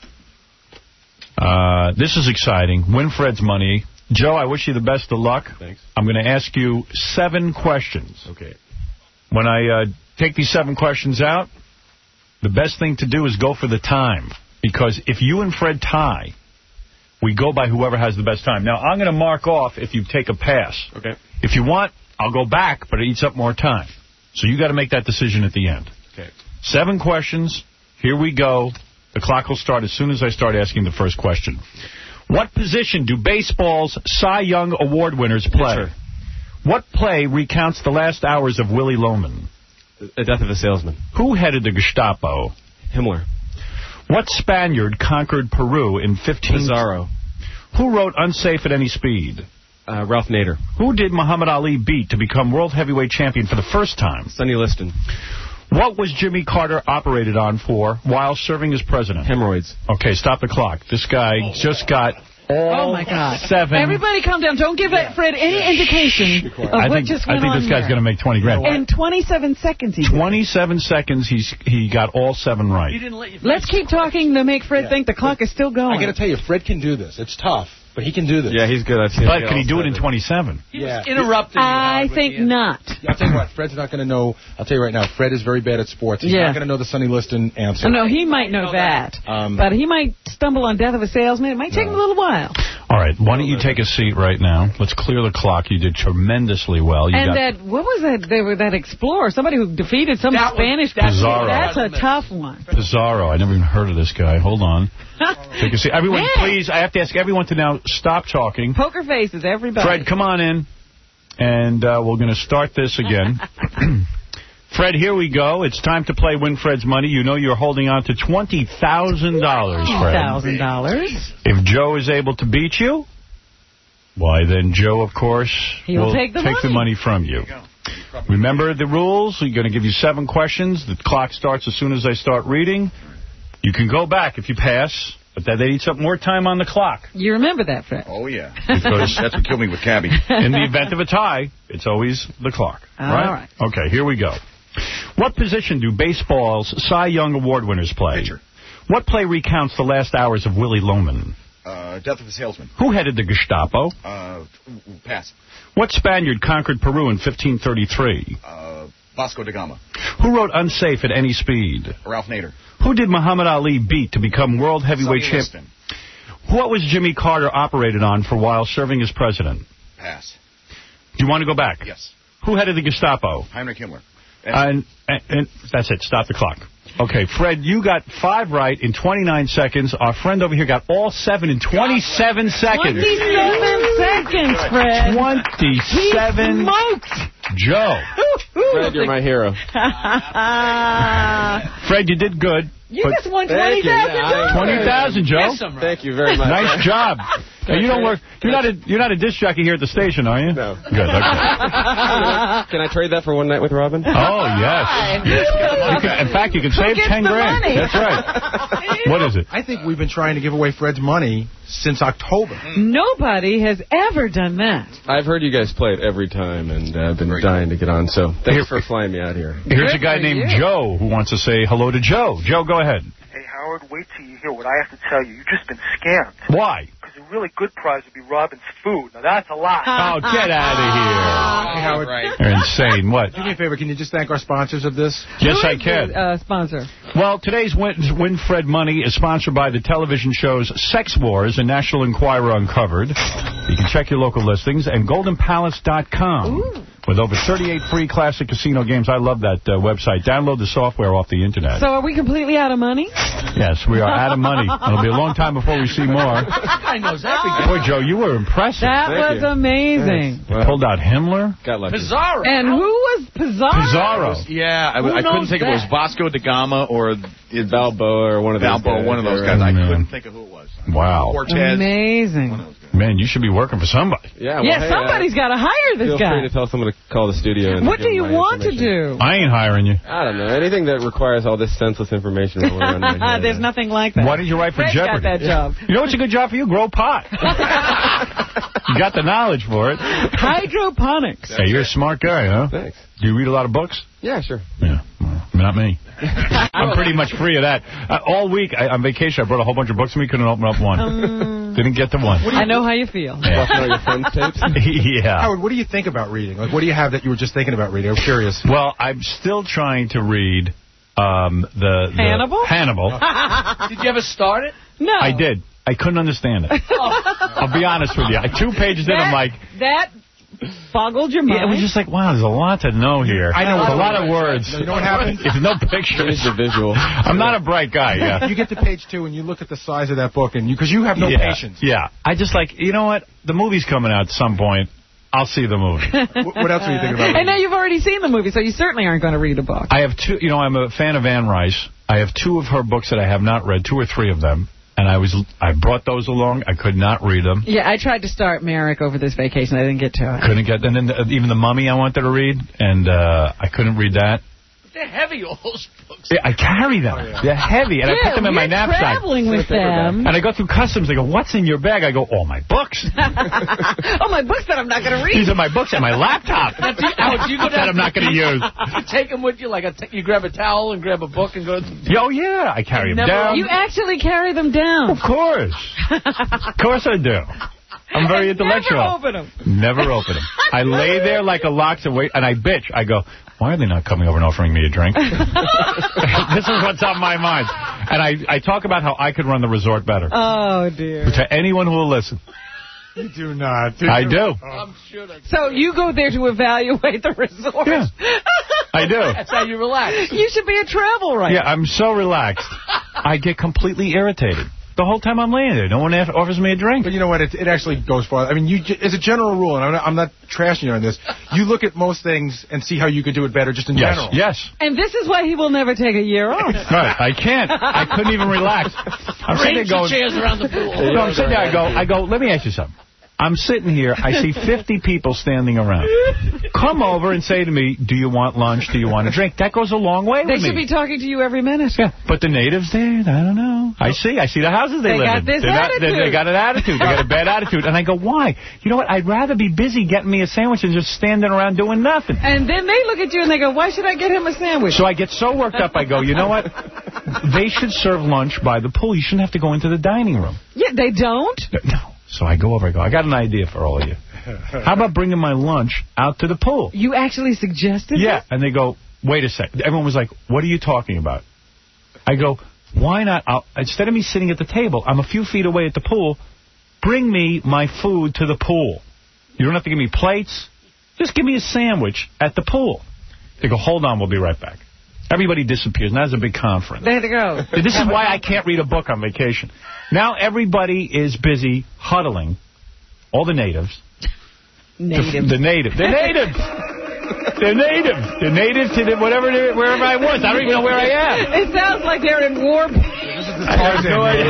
Uh, this is exciting. Win Fred's money. Joe, I wish you the best of luck. Thanks. I'm going to ask you seven questions. Okay. When I uh, take these seven questions out, the best thing to do is go for the time. Because if you and Fred tie, we go by whoever has the best time. Now, I'm going to mark off if you take a pass. Okay. If you want, I'll go back, but it eats up more time. So you got to make that decision at the end. Okay. Seven questions. Here we go. The clock will start as soon as I start asking the first question. What position do baseball's Cy Young Award winners play? Pitcher. What play recounts the last hours of Willie Loman? The Death of a Salesman. Who headed the Gestapo? Himmler. What Spaniard conquered Peru in fifteen... Pizarro. Who wrote Unsafe at Any Speed? Uh, Ralph Nader. Who did Muhammad Ali beat to become world heavyweight champion for the first time? Sonny Liston. What was Jimmy Carter operated on for while serving as president? Hemorrhoids. Okay, stop the clock. This guy just got all oh my God. seven. Everybody calm down. Don't give yeah. Fred any yeah. indication of I what think, just went I think on this guy's going to make twenty grand. In twenty-seven seconds. He twenty-seven seconds, he's he got all seven right. You didn't let your Let's keep talking to make Fred yeah. think the clock is still going. I got to tell you, Fred can do this. It's tough, but he can do this. Yeah, he's good. I've seen but can he do it in twenty-seven? He yeah. was interrupting you. I think not. I'll tell you what, Fred's not going to know. I'll tell you right now, Fred is very bad at sports. He's yeah. not going to know the Sonny Liston answer. Oh, no, he might know, know that. that. Um, but he might stumble on Death of a Salesman. It might take no. him a little while. All right, why don't you take a seat right now? Let's clear the clock. You did tremendously well. You and got that, what was that? They were that explorer, somebody who defeated some that Spanish. Was, Pizarro. That's a tough one. Pizarro. I never even heard of this guy. Hold on. Take a seat. Everyone, Man. please, I have to ask everyone to now stop talking. Poker faces, everybody. Fred, come on in, and uh, we're going to start this again. Fred, here we go. It's time to play Win Fred's Money. You know you're holding on to twenty thousand dollars, Fred. twenty thousand dollars. If Joe is able to beat you, why, then Joe, of course, He'll will take, the, take money. the money from you. Remember the rules. We're going to give you seven questions. The clock starts as soon as I start reading. You can go back if you pass, but that eats up more time on the clock. You remember that, Fred? Oh, yeah. Because that's what killed me with Cabby. In the event of a tie, it's always the clock. All right? right. Okay, here we go. What position do baseball's Cy Young Award winners play? Pitcher. What play recounts the last hours of Willie Loman? Uh, Death of a Salesman. Who headed the Gestapo? Uh, pass. What Spaniard conquered Peru in fifteen thirty-three? Uh, Vasco da Gama. Who wrote Unsafe at Any Speed? Ralph Nader. Who did Muhammad Ali beat to become world heavyweight champion? What was Jimmy Carter operated on for while serving as president? Pass. Do you want to go back? Yes. Who headed the Gestapo? Heinrich Himmler. And, and, and that's it. Stop the clock. Okay, Fred, you got five right in twenty-nine seconds. Our friend over here got all seven in twenty-seven seconds. twenty-seven seconds, Fred. twenty-seven. He smoked. Joe. Fred, you're my hero. Fred, you did good. You just won twenty thousand dollars. twenty thousand, Joe. Yes, right. Thank you very much. Nice job. Now, you don't work. You're not a you're not a disc jockey here at the station, are you? No. Good. Okay. Can I trade that for one night with Robin? Oh yes. You can, in fact, you can save ten grand. Money? That's right. What is it? I think we've been trying to give away Fred's money since October. Nobody has ever done that. I've heard you guys play it every time, and I've uh, been dying to get on. So thanks here, for flying me out here. Here's a guy named you. Joe who wants to say hello to Joe. Joe, go ahead. Hey, Howard, wait till you hear what I have to tell you. You've just been scammed. Why? Because a really good prize would be Robin's food. Now, that's a lot. Oh, get out of here. Hey, Howard. Right. You're insane. What? Do me a favor. Can you just thank our sponsors of this? Yes, Who I is can. The, uh, sponsor? Well, today's Win, Win Fred Money is sponsored by the television shows Sex Wars and National Enquirer Uncovered. You can check your local listings and golden palace dot com. Ooh. With over thirty-eight free classic casino games. I love that uh, website. Download the software off the Internet. So are we completely out of money? Yes, we are out of money. It'll be a long time before we see more. I know exactly. Boy, Joe, you were impressive. That Thank was you. amazing. You pulled out Himmler. Got lucky. Pizarro. And who was was Pizarro? Pizarro. It was- yeah, I, Who I couldn't knows think if it was that? Vasco da Gama or Balboa or one of those Balboa, guys. one of those Or, guys. I uh, couldn't think of who it was. Wow. Cortez. Amazing. Man, you should be working for somebody. Yeah, well, Yeah, hey, somebody's uh, got to hire this Feel guy. free to tell someone to call the studio. And What give do you them my want to information. do? I ain't hiring you. I don't know. Anything that requires all this senseless information rolling around my head. There's nothing like that. Why did you write for Fred Jeopardy? got that job. You know what's a good job for you? Grow pot. You got the knowledge for it. Hydroponics. Hey, you're a smart guy, huh? Thanks. Do you read a lot of books? Yeah, sure. Yeah, well, not me. I'm pretty much free of that. Uh, all week, I, on vacation, I brought a whole bunch of books with me, couldn't open up one. Um, Didn't get to one. I know how you feel. Yeah. All your friends' tapes? Yeah. Howard, what do you think about reading? Like, what do you have that you were just thinking about reading? I'm curious. Well, I'm still trying to read um, the, the... Hannibal? Hannibal. Did you ever start it? No. I did. I couldn't understand it. I'll be honest with you. I, two pages in, I'm like... That boggled your mind? Yeah, it was just like, wow, there's a lot to know here. I know There's a what- lot of words. You know what happened? There's no pictures. the visual. I'm not a bright guy, yeah. You get to page two and you look at the size of that book, and you because you have no yeah, patience. Yeah. I just like, you know what? The movie's coming out at some point. I'll see the movie. What, what else are you thinking about? And now you've already seen the movie, so you certainly aren't going to read a book. I have two, you know, I'm a fan of Anne Rice. I have two of her books that I have not read, two or three of them. And I was, I brought those along. I could not read them. Yeah, I tried to start Merrick over this vacation. I didn't get to it. Couldn't get, and then the, even The Mummy I wanted to read, and uh, I couldn't read that. They're heavy, all those books. Yeah, I carry them. Oh, yeah. They're heavy, and yeah, I put them in my knapsack. traveling with them. And I go through customs. They go, what's in your bag? I go, all my books. Oh, my books that I'm not going to read. These are my books and my laptop Now, do you, Howard, do you go that down, I'm not going to use. You take them with you, like a t you grab a towel and grab a book and go. To Oh, yeah, I carry them Never- down. You actually carry them down. Of course. Of course I do. I'm very intellectual. Never open them. Never open them. I lay there like a lox and wait, and I bitch. I go, why are they not coming over and offering me a drink? This is what's on my mind. And I, I talk about how I could run the resort better. Oh, dear. To anyone who will listen. You do not. Do I you? do. I'm sure that's. So you go there to evaluate the resort. Yeah. I do. That's how you relax. You should be a travel writer. Yeah, I'm so relaxed. I get completely irritated. The whole time I'm laying there, no one offers me a drink. But you know what? It, it actually goes far. I mean, you, as a general rule, and I'm not, I'm not trashing you on this, you look at most things and see how you could do it better just in Yes, general. yes. And this is why he will never take a year off. Right, I can't. I couldn't even relax. I'm sitting there Arrange the going... chairs around the pool. No, I'm sitting there, I go, I go, let me ask you something. I'm sitting here, I see fifty people standing around. Come over and say to me, do you want lunch, do you want a drink? That goes a long way They with should me. be talking to you every minute. Yeah, but the natives there, I don't know. I see, I see the houses they, They live got in. this They're not- they, attitude. they got an attitude. They got a bad attitude. And I go, why? You know what? I'd rather be busy getting me a sandwich than just standing around doing nothing. And then they look at you and they go, why should I get him a sandwich? So I get so worked up, I go, you know what? They should serve lunch by the pool. You shouldn't have to go into the dining room. Yeah, they don't? No. So I go over, I go, I got an idea for all of you. How about bringing my lunch out to the pool? You actually suggested Yeah, this? and they go, wait a sec. Everyone was like, what are you talking about? I go, why not, I'll, instead of me sitting at the table, I'm a few feet away at the pool, bring me my food to the pool. You don't have to give me plates. Just give me a sandwich at the pool. They go, hold on, we'll be right back. Everybody disappears. Now there's a big conference. There they go. This is why I can't read a book on vacation. Now everybody is busy huddling. All the natives. Natives. The, the natives. They're natives. They're native. They're native to the, whatever, wherever I was. I don't even know where I am. It sounds like they're in war. I have no idea.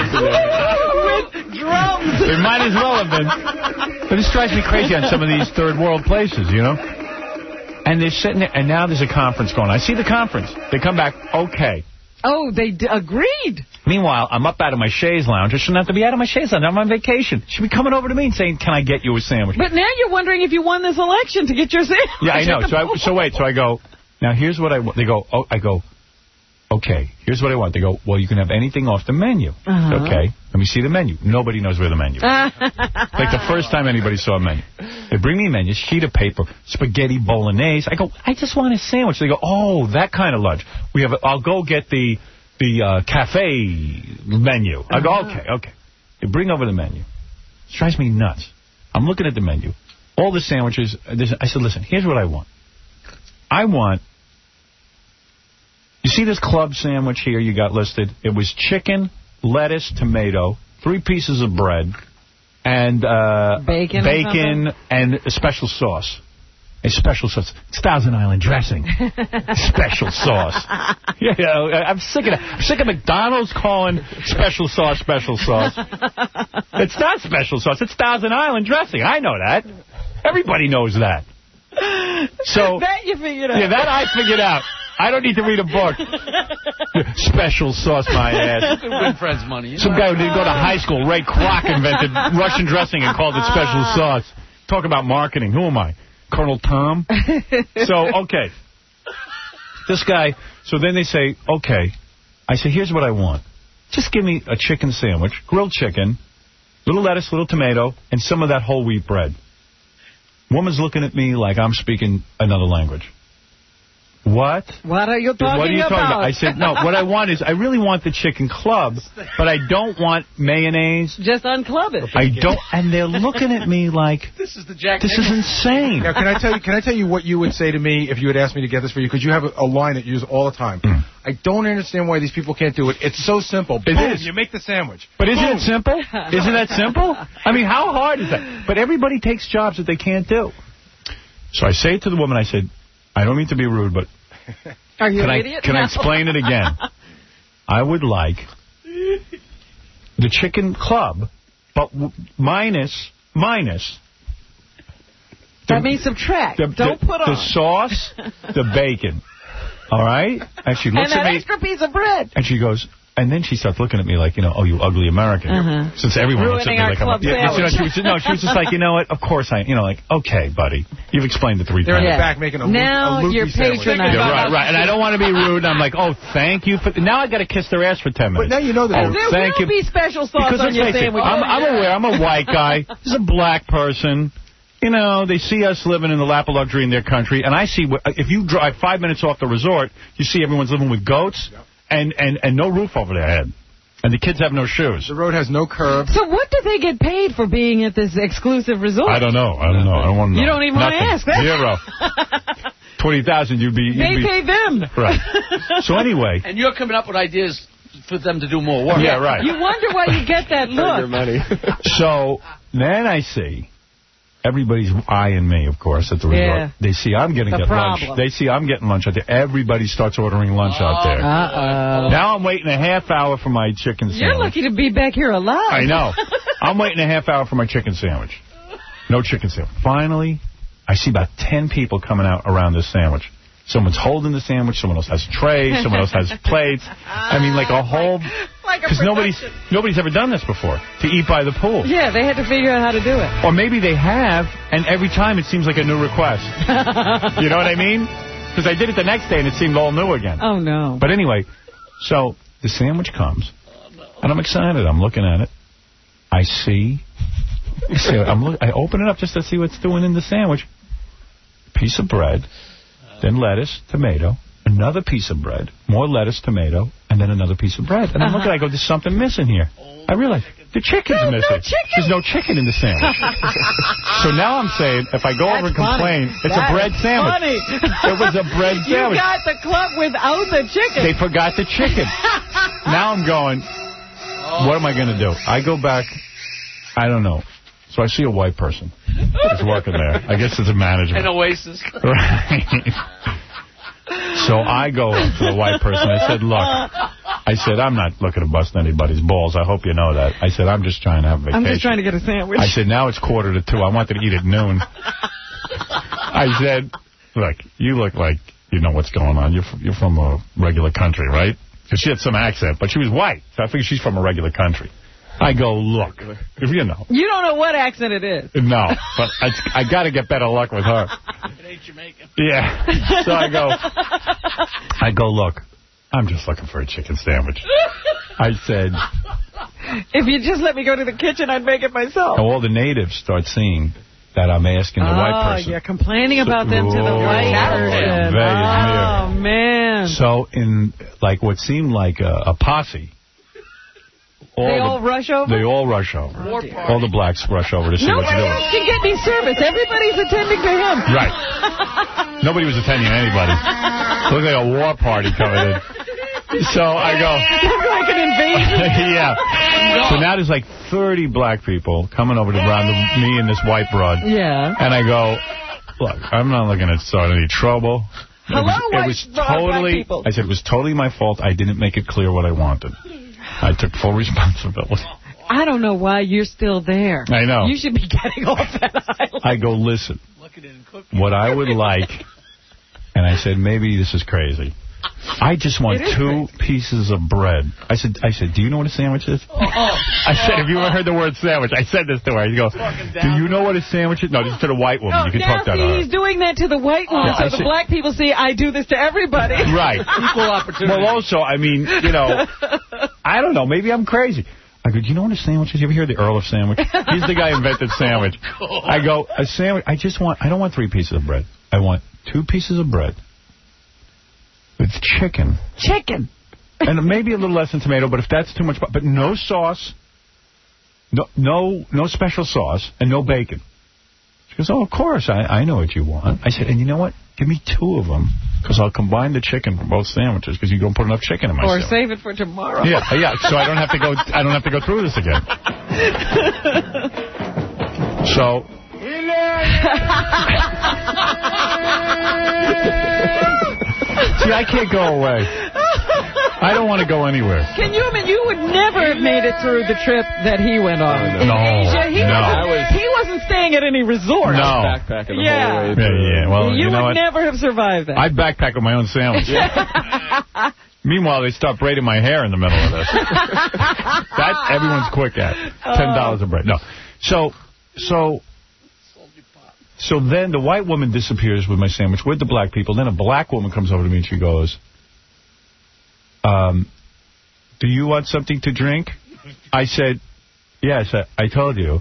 With drums. They might as well have been. But this drives me crazy on some of these third world places, you know? And they're sitting there, and now there's a conference going on. I see the conference. They come back, okay. Oh, they d agreed. Meanwhile, I'm up out of my chaise lounge. I shouldn't have to be out of my chaise lounge. I'm on vacation. Should be coming over to me and saying, can I get you a sandwich? But now you're wondering if you won this election to get your sandwich. Yeah, I know. So, I, so wait, so I go, now here's what I want. They go, oh, I go, okay, here's what I want. They go, well, you can have anything off the menu. Uh-huh. Okay, let me see the menu. Nobody knows where the menu is. Like the first time anybody saw a menu. They bring me a menu, sheet of paper, spaghetti bolognese. I go, I just want a sandwich. They go, oh, that kind of lunch. We have. A, I'll go get the the uh, cafe menu. I go, Uh-huh. okay, okay. They bring over the menu. It drives me nuts. I'm looking at the menu. All the sandwiches. I said, listen, here's what I want. I want... You see this club sandwich here you got listed? It was chicken, lettuce, tomato, three pieces of bread, and uh, bacon, bacon and a special sauce. It's special sauce. It's Thousand Island dressing. Special sauce. Yeah, yeah, I'm sick of it. I'm sick of McDonald's calling special sauce special sauce. It's not special sauce. It's Thousand Island dressing. I know that. Everybody knows that. So that you figured out. Yeah, that I figured out. I don't need to read a book. Special sauce, my ass. You can win friends' money. Some guy who didn't go to high school, Ray Kroc, invented Russian dressing and called it special sauce. Talk about marketing. Who am I? Colonel Tom? So, okay. This guy, so then they say, okay. I say, here's what I want. Just give me a chicken sandwich, grilled chicken, little lettuce, little tomato, and some of that whole wheat bread. Woman's looking at me like I'm speaking another language. What? What are you talking What are you about? talking about? I said, no, what I want is, I really want the chicken club, but I don't want mayonnaise. Just unclub it. I don't, and they're looking at me like, this is the Jack this is insane. Now, can I tell you? Can I tell you what you would say to me if you had asked me to get this for you? Because you have a, a line that you use all the time. Mm. I don't understand why these people can't do it. It's so simple. It Boom, is. You make the sandwich. But isn't Boom. it simple? Isn't that simple? I mean, how hard is that? But everybody takes jobs that they can't do. So I say to the woman, I said, I don't mean to be rude, but Are you can an I, idiot? Can no. I explain it again? I would like the chicken club, but w minus, minus. That the, means subtract. the, Don't the, put the on. sauce, the bacon. All right? And she looks and that at me. extra piece of bread. And she goes, and then she starts looking at me like, you know, oh, you ugly American. Uh-huh. Since everyone looks at me Ruining our like I'm club a... Yeah, you know, she sandwich. was, no, she was just like, you know what, of course I... You know, like, okay, buddy, you've explained it three They're times. in the back making a Now a you're sandwich. patronizing. Yeah, right, right. And I don't want to be rude. And I'm like, oh, thank you for... Now I got to kiss their ass for ten minutes. But now you know that. Oh, There thank will you. be special sauce Because on let's your face it, sandwich. I'm, I'm aware. I'm a white guy. This is a black person. You know, they see us living in the lap of luxury in their country. And I see, if you drive five minutes off the resort, you see everyone's living with goats and, and, and no roof over their head. And the kids have no shoes. The road has no curb. So what do they get paid for being at this exclusive resort? I don't know. I don't know. I don't want to know. You don't even want to ask. That's Zero. twenty thousand, you'd be... You'd They be, pay them. Right. So anyway... And you're coming up with ideas for them to do more work. Yeah, right. You wonder why you get that look. money. So then I see... Everybody's eyeing me, of course, at the resort. Yeah. They see I'm going to The get problem. lunch. They see I'm getting lunch out there. Everybody starts ordering lunch out there. Uh-oh. Now I'm waiting a half hour for my chicken sandwich. You're lucky to be back here alive. I know. I'm waiting a half hour for my chicken sandwich. No chicken sandwich. Finally, I see about ten people coming out around this sandwich. Someone's holding the sandwich. Someone else has trays. Someone else has plates. I mean, like a whole... Like a Because nobody's, nobody's ever done this before, to eat by the pool. Yeah, they had to figure out how to do it. Or maybe they have, and every time it seems like a new request. You know what I mean? Because I did it the next day, and it seemed all new again. Oh, no. But anyway, so the sandwich comes, and I'm excited. I'm looking at it. I see... I, see I'm look, I open it up just to see what's doing in the sandwich. Piece of bread, then lettuce, tomato, another piece of bread, more lettuce, tomato, and then another piece of bread. And I'm looking, I go, there's something missing here. I realize the chicken's There's missing. no chicken. There's no chicken in the sandwich. So now I'm saying, if I go That's over and complain, funny. it's That a bread is sandwich. Funny. It was a bread You sandwich. got the club without the chicken. They forgot the chicken. Now I'm going, what am I going to do? I go back, I don't know. So I see a white person who's working there. I guess it's a manager. An oasis. Right. So I go up to the white person. I said, look, I said, I'm not looking to bust anybody's balls. I hope you know that. I said, I'm just trying to have a vacation. I'm just trying to get a sandwich. I said, now it's quarter to two. I wanted to eat at noon. I said, look, you look like you know what's going on. You're from, you're from a regular country, right? Because she had some accent, but she was white. So I figured she's from a regular country. I go, look, if you know. You don't know what accent it is. No, but I, I got to get better luck with her. It ain't Jamaican. Yeah. So I go, I go, look, I'm just looking for a chicken sandwich. I said. If you just let me go to the kitchen, I'd make it myself. All the natives start seeing that I'm asking the oh, white person. you're complaining about them to the Oh, white person. very Oh, man. So in, like, what seemed like a, a posse. All They the, all rush over? They all rush over. Oh, all the blacks rush over to see what's Nobody doing. else can get any service. Everybody's attending to him. Right. Nobody was attending to anybody. Looked like a war party coming in. So I go. Looked like an invasion. Yeah. So now there's like thirty black people coming over to around the, me and this white broad. Yeah. And I go, look, I'm not looking to start any trouble. Hello, it was, it was white, totally, black people. I said, it was totally my fault. I didn't make it clear what I wanted. I took full responsibility. I don't know why you're still there. I know. You should be getting off that island. I go, listen, what I would like, and I said, maybe this is crazy. I just want two crazy. pieces of bread. I said, I said, do you know what a sandwich is? Oh, oh, I said, have you ever heard the word sandwich? I said this to her. You go, do you know what a sandwich is? No, this is to the white woman. No, you can now talk that see, to her. he's doing that to the white woman, Yeah, so I the said, black people see I do this to everybody. Right. Equal opportunity. Well, also, I mean, you know, I don't know. Maybe I'm crazy. I go, do you know what a sandwich is? You ever hear the Earl of Sandwich? He's the guy who invented sandwich. I go, a sandwich, I just want, I don't want three pieces of bread. I want two pieces of bread with chicken. Chicken. And maybe a little less than tomato, but if that's too much, but no sauce, no no no special sauce, and no bacon. She goes, oh, of course, I, I know what you want. I said, and you know what? Give me two of them, because I'll combine the chicken from both sandwiches, because you don't put enough chicken in my Or sandwich. save it for tomorrow. Yeah, yeah. So I don't have to go. I don't have to go through this again. So. See, I can't go away. I don't want to go anywhere. Can you imagine? You would never have made it through the trip that he went on. In No, Asia. He, no. wasn't, he wasn't staying at any resort. No. Backpacking the Yeah. whole way Yeah, through. yeah. Well, you, you know would what? never have survived that. I'd backpack with my own sandwich. Meanwhile, they start braiding my hair in the middle of this. That everyone's quick at. Ten dollars a braid. No. So, so, so then the white woman disappears with my sandwich with the black people. Then a black woman comes over to me and she goes, um, do you want something to drink? I said, yes, I, I told you.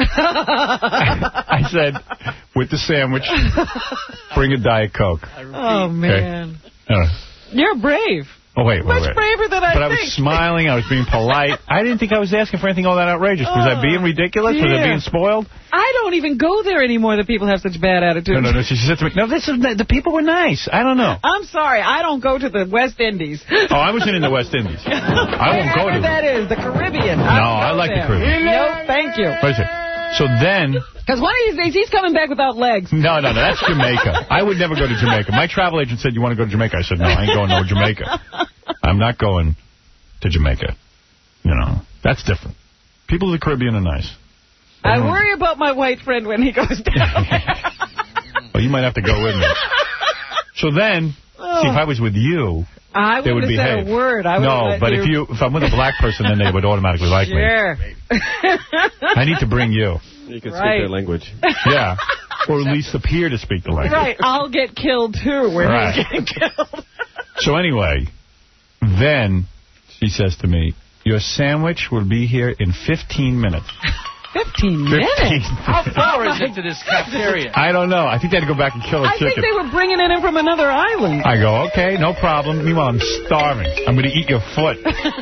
I said, with the sandwich, bring a Diet Coke. Oh, man. Okay? Uh, You're brave. Oh, wait, wait, Much wait. braver than I But think. I was smiling. I was being polite. I didn't think I was asking for anything all that outrageous. Was I being ridiculous? Was I yeah. being spoiled? I don't even go there anymore that people have such bad attitudes. No, no, no. She said to me, no, this is, the people were nice. I don't know. I'm sorry. I don't go to the West Indies. Oh, I wasn't in the West Indies. I won't go to that is, the Caribbean. No, I like the Caribbean. No, thank you. What is it? So then... Because one of these days, he's coming back without legs. No, no, no, that's Jamaica. I would never go to Jamaica. My travel agent said, you want to go to Jamaica? I said, no, I ain't going to Jamaica. I'm not going to Jamaica. You know, that's different. People of the Caribbean are nice. I worry about my white friend when he goes down. Well, you might have to go with me. So then, Oh. see, if I was with you... I they would wouldn't have behave. said a word. I no, but you... if you if I'm with a black person, then they would automatically like sure. me. I need to bring you. You can right. speak their language. Yeah. Or at least appear to speak the language. Right. I'll get killed, too, when Right. he's getting killed. So anyway, then she says to me, your sandwich will be here in fifteen minutes. Fifteen minutes? fifteen. How far is it to this cafeteria? I don't know. I think they had to go back and kill a I chicken. think they were bringing it in from another island. I go, okay, no problem. Meanwhile, I'm starving. I'm going to eat your foot.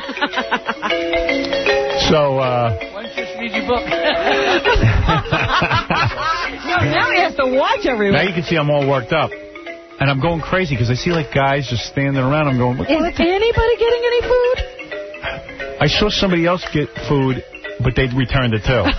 So, uh... Why don't you just read your book? No, now he has to watch everyone. Now you can see I'm all worked up. And I'm going crazy because I see, like, guys just standing around. I'm going, what Is anybody getting any food? I saw somebody else get food, but they returned it, too.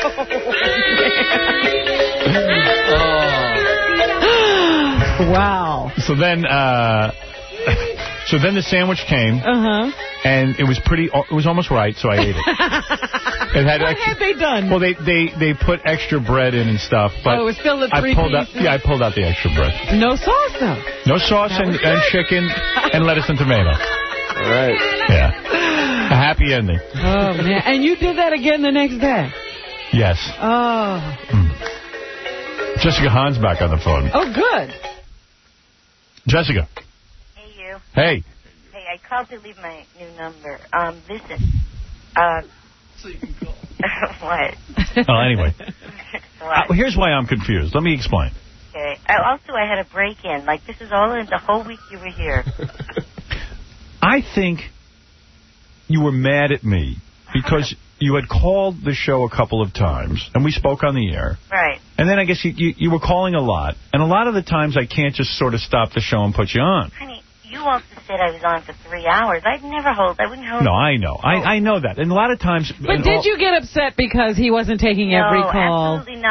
Wow. So then, uh... So then the sandwich came, Uh-huh. and it was pretty, it was almost right, so I ate it. It had What extra, had they done? Well, they, they, they put extra bread in and stuff, but Oh, it was still the three I pulled out, pieces? yeah, I pulled out the extra bread. No sauce, though. No sauce That and, was and good. chicken and lettuce and tomato. All right. Yeah. A happy ending. Oh, man. And you did that again the next day? Yes. Oh. Jessica Hahn's back on the phone. Oh, good. Jessica. Hey, you. Hey. Hey, I called to leave my new number. Um, listen. Uh, So you can call. what? Oh, anyway. What? Uh, here's why I'm confused. Let me explain. Okay. I, also, I had a break-in. Like, this is all in the whole week you were here. I think you were mad at me because you had called the show a couple of times, and we spoke on the air. Right. And then I guess you, you, you were calling a lot. And a lot of the times I can't just sort of stop the show and put you on. Honey, you also said I was on for three hours. I'd never hold. I wouldn't hold. No, I know. I, I know that. And a lot of times... But did all, you get upset because he wasn't taking no, every call? absolutely not. I understand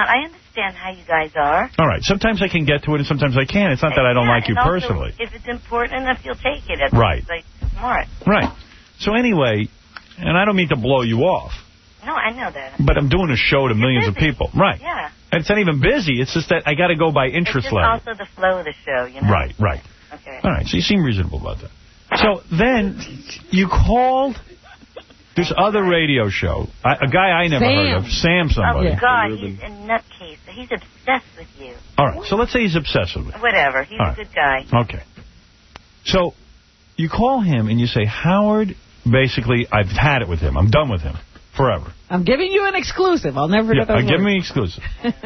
understand how you guys are. All right. Sometimes I can get to it, and sometimes I can't. It's not that I don't Yeah, like you and also, personally. if it's important enough, you'll take it. That's Right. like smart. Right. So anyway, and I don't mean to blow you off, No, I know that. but I'm doing a show to millions of people. Right. Yeah. And it's not even busy. It's just that I got to go by interest It's just level. also the flow of the show, you know? Right, right. Okay. All right, so you seem reasonable about that. So then you called this other radio show, a, a guy I never Sam. heard of, Sam somebody. Oh, God, he's a nutcase. He's obsessed with you. All right, so let's say he's obsessed with me. Whatever. He's All a right. good guy. Okay. So you call him and you say, Howard, basically, I've had it with him. I'm done with him forever. I'm giving you an exclusive. I'll never Yeah, get those uh, give words. me exclusive.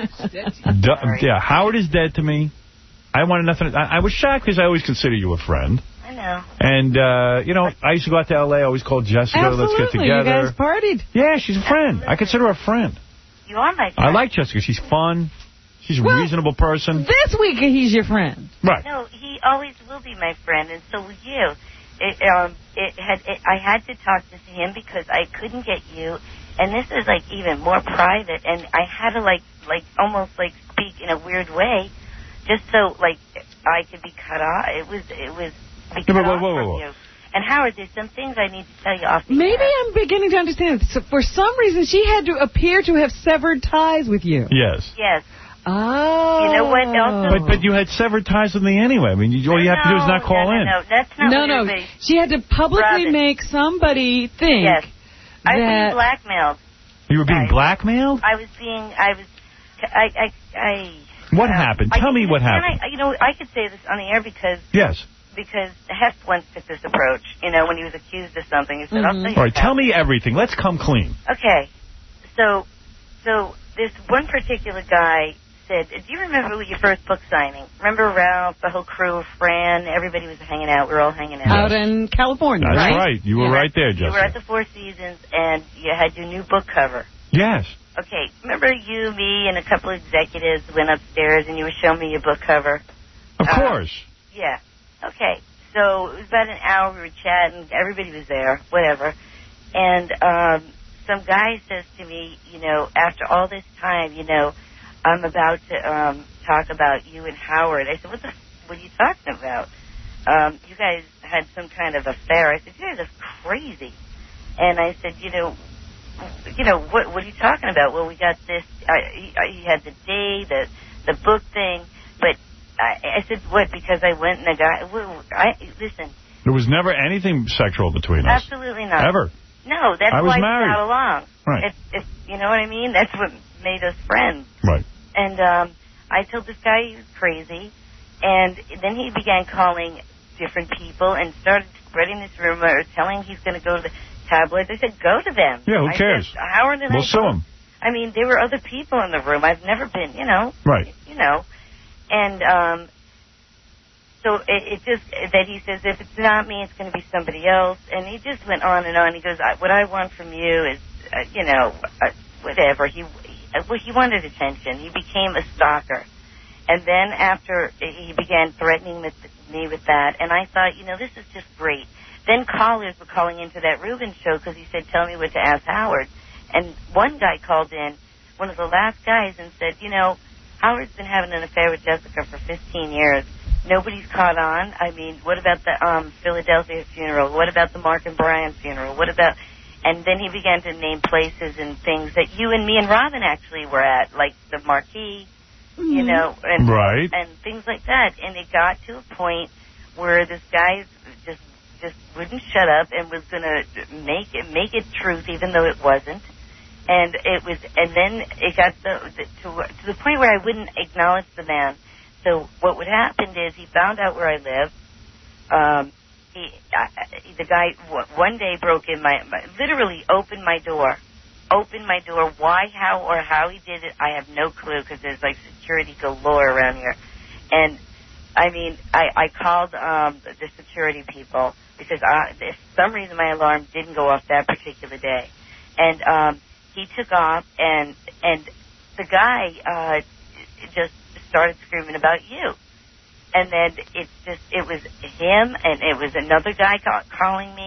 Du- yeah, Howard is dead to me. I wanted nothing. I, I was shocked because I always consider you a friend. I know. And, uh, you know, I used to go out to L A. I always called Jessica. Absolutely. Let's get together. You guys partied. Yeah, she's a friend. I consider her a friend. You are my friend. I like Jessica. She's fun. She's a Well, reasonable person. This week, he's your friend. Right. No, he always will be my friend, and so will you. It, um, it had. It, I had to talk to him because I couldn't get you, and this is like even more private, and I had to like, like almost like speak in a weird way, just so like I could be cut off. It was, it was be cut Yeah, but whoa, off whoa, from whoa, whoa. you. And Howard, there's some things I need to tell you off the Maybe air. I'm beginning to understand. So for some reason, she had to appear to have severed ties with you. Yes. Yes. Oh. You know what? Also, But but you had severed ties with me anyway. I mean, you, all you have to do is not call no, no, in. No, that's not No, what no. everybody- She had to publicly Robin. make somebody think Yes. I was being that... blackmailed. You were being blackmailed? I was being, I was, I, I, I. What uh, happened? I Tell me can- what can happened. I, you know, I could say this on the air because Yes. because Hess once took this approach. You know, when he was accused of something, he said, "I'll tell you." All right, what tell me everything. Let's come clean. Okay, so, so this one particular guy said, "Do you remember your first book signing? Remember Ralph, the whole crew, Fran, everybody was hanging out. We were all hanging out Out in California, That's right? right. You were Yeah. right there, You were Jessica. at the Four Seasons, and you had your new book cover. Yes. Okay, remember you, me, and a couple of executives went upstairs, and you were showing me your book cover? Of Uh, course. Yeah. Okay. So it was about an hour. We were chatting. Everybody was there. Whatever. And um, some guy says to me, you know, after all this time, you know, I'm about to um, talk about you and Howard. I said, what the? What are you talking about? Um, you guys had some kind of affair. I said, you guys are crazy. And I said, you know, you know, what? What are you talking about? Well, we got this. I, he, he had the day, the the book thing, but. I, I said, what, because I went and I got, well, I, listen. There was never anything sexual between us. Absolutely not. Ever. No, that's I was why married. we got along. Right. It's, it's, you know what I mean? That's what made us friends. Right. And um, I told this guy he was crazy, and then he began calling different people and started spreading this rumor, telling he's going to go to the tabloids. I said, go to them. Yeah, who I cares? Said, Howard and We'll I sue both- him. I mean, there were other people in the room. I've never been, you know. Right. You know. And um, so it, it just, that he says, if it's not me, it's going to be somebody else. And he just went on and on. He goes, I, what I want from you is, uh, you know, uh, whatever. He, he, well, he wanted attention. He became a stalker. And then after, he began threatening with me with that. And I thought, you know, this is just great. Then callers were calling into that Rubin show because he said, tell me what to ask Howard. And one guy called in, one of the last guys, and said, you know, Howard's been having an affair with Jessica for fifteen years. Nobody's caught on. I mean, what about the um, Philadelphia funeral? What about the Mark and Brian funeral? What about... And then he began to name places and things that you and me and Robin actually were at, like the Marquee, you know, and, Right. and things like that. And it got to a point where this guy just just wouldn't shut up and was going to make it make it truth, even though it wasn't. And it was, and then it got the, the, to to the point where I wouldn't acknowledge the man. So what would happen is he found out where I lived. Um, he, I, the guy, one day broke in my, my, literally opened my door, opened my door. Why, how, or how he did it, I have no clue because there's like security galore around here. And I mean, I, I called um, the security people because I, for some reason my alarm didn't go off that particular day, and um, he took off, and and the guy uh, just started screaming about you. And then it's just, it was him, and it was another guy ca- calling me,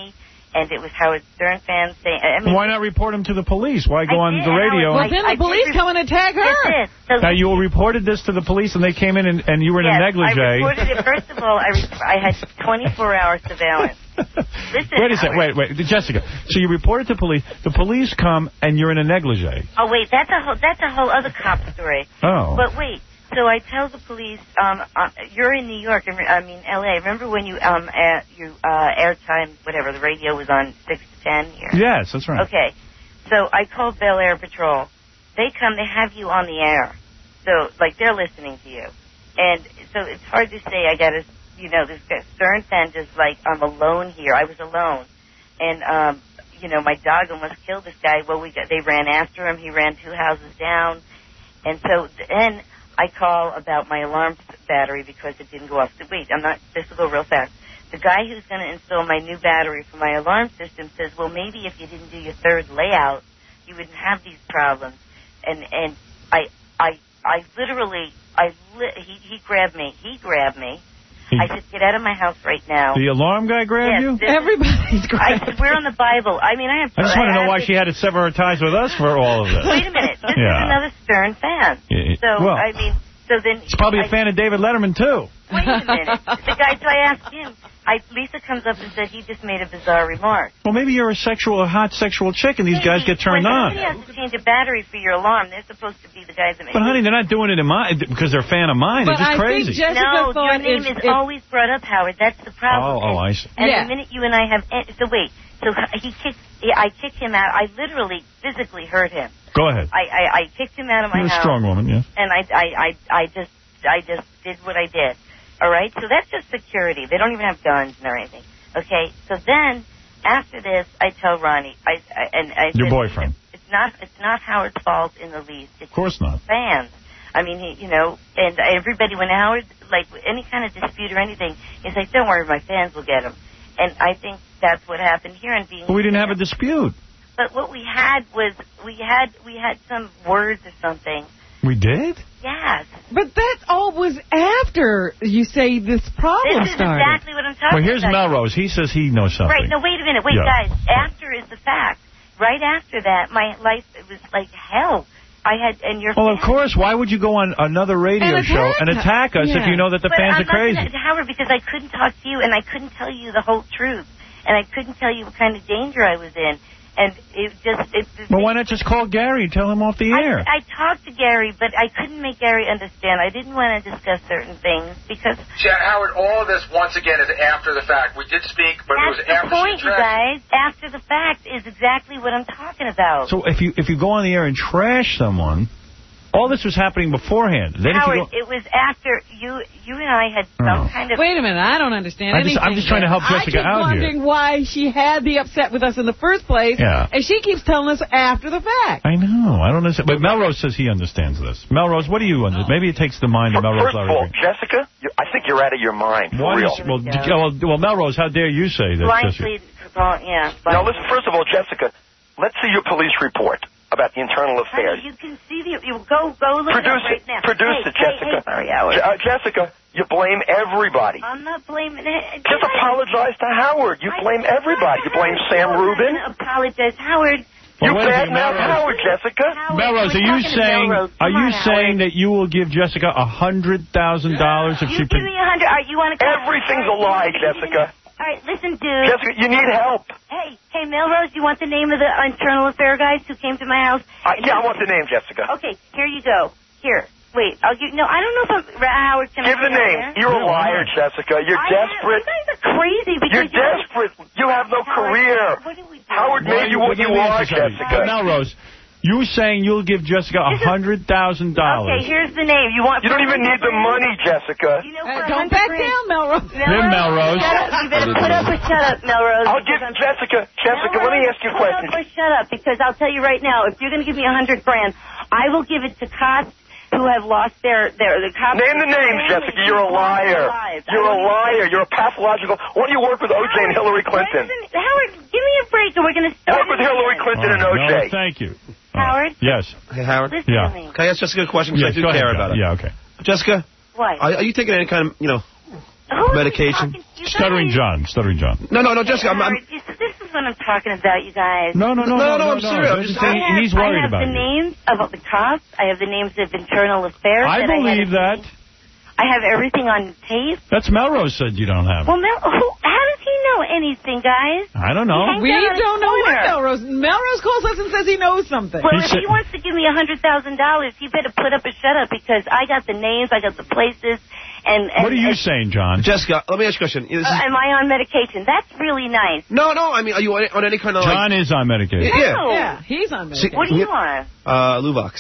and it was Howard Stern fans saying... I mean, Why not report him to the police? Why go I on did, the radio? Well, and- then the I police did- come and attack her. That's it. So Now, you reported this to the police, and they came in, and, and you were in yes, a negligee. I reported it. First of all, I, re- I had twenty-four hour surveillance. Listen, Wait a second. Howard. Wait, wait. Jessica, so you reported to police. The police come, and you're in a negligee. Oh, wait, that's a whole, that's a whole other cop story. Oh. But wait, so I tell the police, um, uh, you're in New York, I mean L A Remember when you, um, uh, you, uh, airtime, whatever, the radio was on six to ten here? Yes, that's right. Okay, so I called Bel Air Patrol. They come, they have you on the air. So, like, they're listening to you. And so it's hard to say, I gotta, you know, this guy, Stern Fend is like, I'm alone here. I was alone. And, um, you know, my dog almost killed this guy. Well, we got, they ran after him. He ran two houses down. And so then I call about my alarm battery because it didn't go off. So wait, I'm not, this will go real fast. The guy who's going to install my new battery for my alarm system says, well, maybe if you didn't do your third layout, you wouldn't have these problems. And, and I, I, I literally, I, li- he, he grabbed me. He grabbed me. I said, get out of my house right now. The alarm guy grabbed yes, you? Everybody's I said, we're on the Bible. I mean, I have... I just want to know have why this- she had to sever her ties with us for all of this. Wait a minute. This Yeah. is another Stern fan. Yeah, So, well, I mean, so then... She's probably I, a fan of David Letterman, too. Wait a minute. The guy, so I asked him. I, Lisa comes up and said he just made a bizarre remark. Well, maybe you're a sexual, a hot sexual chick, and these guys get turned when on. somebody has to change a battery for your alarm, they're supposed to be the guys that make But, honey, they're not doing it in my, because they're a fan of mine. But They're just I crazy. think Jessica no, your thought name if- is if- always brought up, Howard. That's the problem. Oh, oh, and, I see. And Yeah. the minute you and I have... So wait. So he kicked... I kicked him out. I literally, physically hurt him. Go ahead. I, I, I kicked him out of my You're a house. strong woman, yes. And I, I, I, I just, I just did what I did. All right. So that's just security. They don't even have guns or anything. Okay. So then, after this, I tell Ronnie, I, I and I Your said, boyfriend. It's not, it's not Howard's fault in the least. It's Of course not. fans. I mean, he, you know, and everybody, when Howard, like, any kind of dispute or anything, he's like, don't worry, my fans will get him. And I think that's what happened here. And being, But we didn't have a dispute. but what we had was, we had, we had some words or something. We did? Yes. But that all was after you say this problem This is started. exactly what I'm talking Well, here's about. Melrose. He says he knows something. Right, no, wait a minute. Wait, Yeah. guys. After is the fact. Right after that, my life it was like hell. I had, and your Well, of course. Why would you go on another radio And show attack and us. attack us if Yeah. you know that the But fans I'm are crazy? not gonna, Howard, because I couldn't talk to you, and I couldn't tell you the whole truth, and I couldn't tell you what kind of danger I was in, and it just... It, it, Well, why not just call Gary and tell him off the air? I, I talked to Gary, but I couldn't make Gary understand. I didn't want to discuss certain things, because... Chad Howard, all of this, once again, is after the fact. We did speak, but it was That's the after point, she you trashed. guys. After the fact is exactly what I'm talking about. So if you if you go on the air and trash someone, all this was happening beforehand. Then Howard, if you go, it was after you you and I had some Oh. kind of... Wait a minute, I don't understand I just- anything. I'm just trying to help there. Jessica I keep out here. wondering why she had the upset with us in the first place, Yeah. and she keeps telling us after the fact. I know. I don't understand. But Melrose says he understands this. Melrose, what do you understand? Maybe it takes the mind of Melrose. First of all, Jessica, you, I think you're out of your mind, for Why real. is- well, d- well, well, Melrose, how dare you say that? Jessica? Blindly, yeah. Now, listen, first of all, Jessica, let's see your police report about the internal affairs. You can see the... You go, go look Produce it up right it. now. Produce hey, it, Jessica. Hey, hey, sorry, Howard. Je- uh, Jessica, you blame everybody. I'm not blaming it. Just apologize to Howard. You blame everybody. You blame Sam Rubin. I'm gonna apologize, Howard. You Well, wait a bad minute, mouth Melrose. Howard, Jessica. Melrose, are you saying are you saying that you will give Jessica a hundred thousand dollars if You she? give me a hundred. Are you want to? Everything's a lie, Jessica. All right, listen, dude. Jessica, you need help. Hey, hey, Melrose, you want the name of the internal affair guys who came to my house? Uh, yeah, I want the name, Jessica. Okay, here you go. Here, wait. I'll give. No, I don't know if I'm, Howard can. Give the name. You're a liar, Jessica. You're I desperate. Am, you guys are crazy because You're desperate. You have no career. Howard made you what you are, Jessica. Melrose, you saying you'll give Jessica a hundred thousand dollars? Okay, here's the name. You want? You don't even need the money, Jessica. You know, Uh, don't back down, Melrose. Then Melrose. Shut up. You better put up or shut up, Melrose. I'll give Jessica. Jessica, let me ask you a Put question. up or shut up, because I'll tell you right now, if you're going to give me a hundred grand, I will give it to cops who have lost their their the cops. Name the names, Jessica. You're a liar. You're a liar. You're a pathological. Why do you work with O J and Hillary Clinton? Howard, give me a break, and we're going to start. Work with Hillary Clinton and O J. No, thank you. Howard. Yes. Hey, Howard? Listen Yeah. to me. Can I ask Jessica a question? Because Yes, I do go ahead, care John. about it. Yeah, okay. Jessica, What? are, are you taking any kind of, you know, Who are you medication? talking to? You Stuttering guys- John. Stuttering John. No, no, no, Jessica, I'm, I'm, Howard, this, this is is what I'm talking about, you guys. No, no, no, no, no, no. I'm serious. I'm just saying he's worried about you. I have the names of the cops. I have the names of internal affairs. I that believe I that. I have everything on tape. That's Melrose said you don't have it. Well, Mel, who, how does he know anything, guys? I don't know. We don't know what Melrose... Melrose calls us and says he knows something. Well, if he wants to give me one hundred thousand dollars, he better put up a shut-up because I got the names, I got the places, and... and what are you and, saying, John? Jessica, let me ask you a question. This uh, is... Am I on medication? That's really nice. No, no, I mean, are you on any kind of... John like... is on medication. Yeah. No. Yeah, he's on medication. What are you on? Uh, Luvox.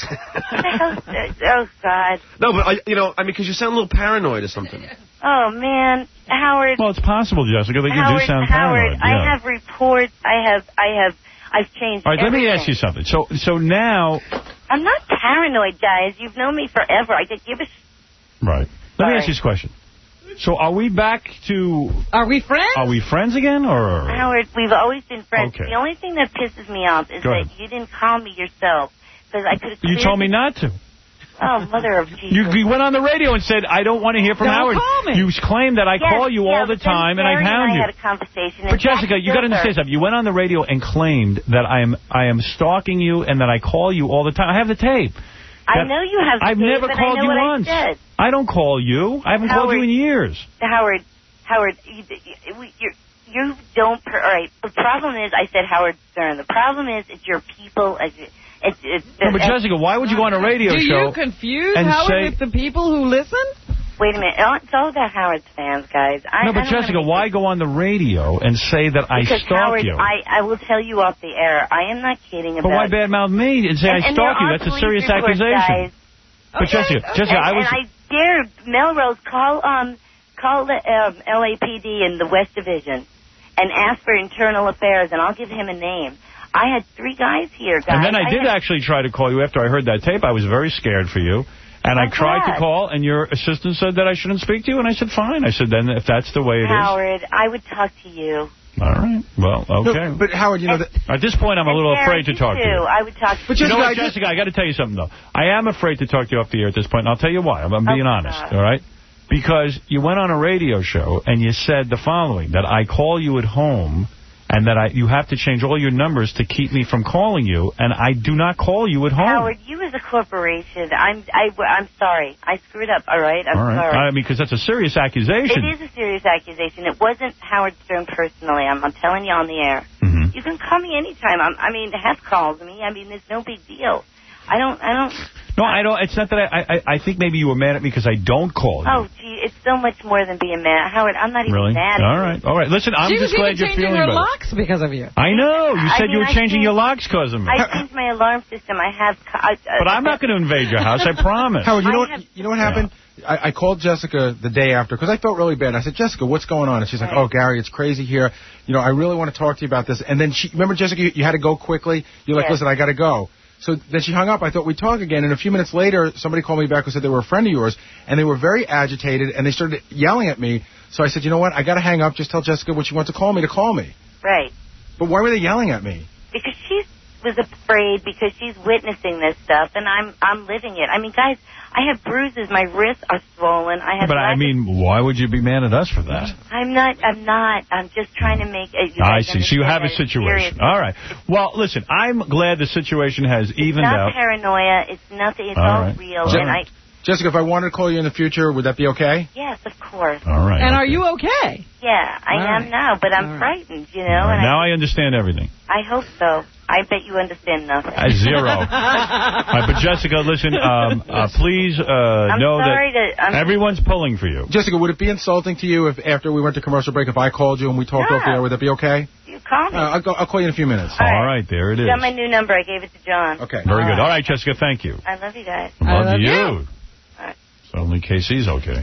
Oh, God. No, but, I, you know, I mean, because you sound a little paranoid or something. Oh, man. Howard... Well, it's possible, Jessica, that you Howard, do sound Howard, paranoid. Yeah. I have reports. I have... I have... I've changed All right, everything. let me ask you something. So, so now... I'm not paranoid, guys. You've known me forever. I could give a... Right. Let Sorry. me ask you this question. So are we back to... Are we friends? Are we friends again, or... Howard, we've always been friends. Okay. The only thing that pisses me off is Go that ahead. you didn't call me yourself. Because I could have... You told me not to. Oh, mother of Jesus. You, you went on the radio and said, I don't want to hear from Don't Howard. call me. You claimed that I Yes, call you yeah, all the but then time, and I Gary hound and you. I had a conversation. But and Jessica, Jack you got to Silver- understand something. You went on the radio and claimed that I am I am stalking you and that I call you all the time. I have the tape. I That- know you have the I've tape, never and called I know you what once. I said. I don't call you. I haven't called you in years. Howard, Howard, you, you, you, you don't... Per, all right, the problem is, I said Howard Stern. The problem is, it's your people... It's, it's, it's, No, but Jessica, why would you go on a radio Do show you confuse and Howard say... with the people who listen? Wait a minute. It's all about Howard's fans, guys. I, No, but I don't Jessica, wanna why go on the radio and say that I Because stalk Howard, you? I, I will tell you off the air. I am not kidding But about why badmouth me and say And- I and stalk there you? are That's a police serious reports, accusation. guys. But Jessica, Jessica, and, I was... and I dared Melrose call um call the um, L A P D in the West Division and ask for internal affairs, and I'll give him a name. I had three guys here, guys. And then I did had, actually try to call you after I heard that tape. I was very scared for you. And I I'm tried glad. to call, and your assistant said that I shouldn't speak to you. And I said, fine. I said, then if that's the way it is. Howard, I would talk to you. All right. Well, okay. No, but Howard, you know that... At this point, I'm a And little Karen, afraid to you talk to too. you. I would talk to But you. You know what, Jessica, I just- Jessica, I got to tell you something, though. I am afraid to talk to you off the air at this point, and I'll tell you why. I'm, I'm being Oh, honest, God. all right? Because you went on a radio show, and you said the following, that I call you at home, and that I you have to change all your numbers to keep me from calling you, and I do not call you at home. Howard, you as a corporation, I'm I, I'm sorry. I screwed up, all right? I'm all right. sorry. I mean, because that's a serious accusation. It is a serious accusation. It wasn't Howard Stern personally. I'm, I'm telling you on the air. Mm-hmm. You can call me anytime. I'm, I mean, Hef calls me. I mean, there's no big deal. I don't, I don't... No, I don't. It's not that I, I... I think maybe you were mad at me because I don't call you. Oh, gee, it's so much more than being mad. Howard, I'm not even Really? mad at All you. right. All right. Listen, I'm she just was glad even you're changing feeling her better. locks because of you. I know. You I said mean, you were I changing changed- your locks because of me. I changed my alarm system. I have... I, uh, But I'm not going to invade your house, I promise. Howard, you know I what? have- You know what happened? I, I called Jessica the day after because I felt really bad. I said, Jessica, what's going on? And she's like, Right. oh, Gary, it's crazy here. You know, I really want to talk to you about this. And then she, remember, Jessica, you, you had to go quickly. You're like, Yes. listen, I got to go. So then she hung up. I thought we'd talk again. And a few minutes later, somebody called me back and said they were a friend of yours. And they were very agitated, and they started yelling at me. So I said, you know what? I got to hang up. Just tell Jessica when she wants to call me to call me. Right. But why were they yelling at me? Because she was afraid because she's witnessing this stuff, and I'm I'm living it. I mean, guys, I have bruises. My wrists are swollen. I have. But I lots of- mean, why would you be mad at us for that? I'm not. I'm not. I'm just trying to make. A, you I guys see. So you have a understand that it's situation. serious. All right. Well, listen, I'm glad the situation has evened It's not out. paranoia. It's nothing. It's All all, right. real. Je- And I. Jessica, if I wanted to call you in the future, would that be okay? Yes, of course. All right. And okay. are you okay? Yeah, I All am right. now, but I'm All right. frightened. You know, All right, and now I understand everything. I, I hope so. I bet you understand nothing. Uh, zero. All right, but Jessica, listen, um, uh, please uh, I'm know sorry that to. I'm, everyone's pulling for you. Jessica, would it be insulting to you if after we went to commercial break, if I called you and we talked No. off the air, would that be okay? you call me. Uh, I'll, go, I'll call you in a few minutes. All All right. right, there it You is. got my new number. I gave it to John. Okay. Very good. All right, Jessica, thank you. I love you guys. Love, love you. you. right. So only K C's okay.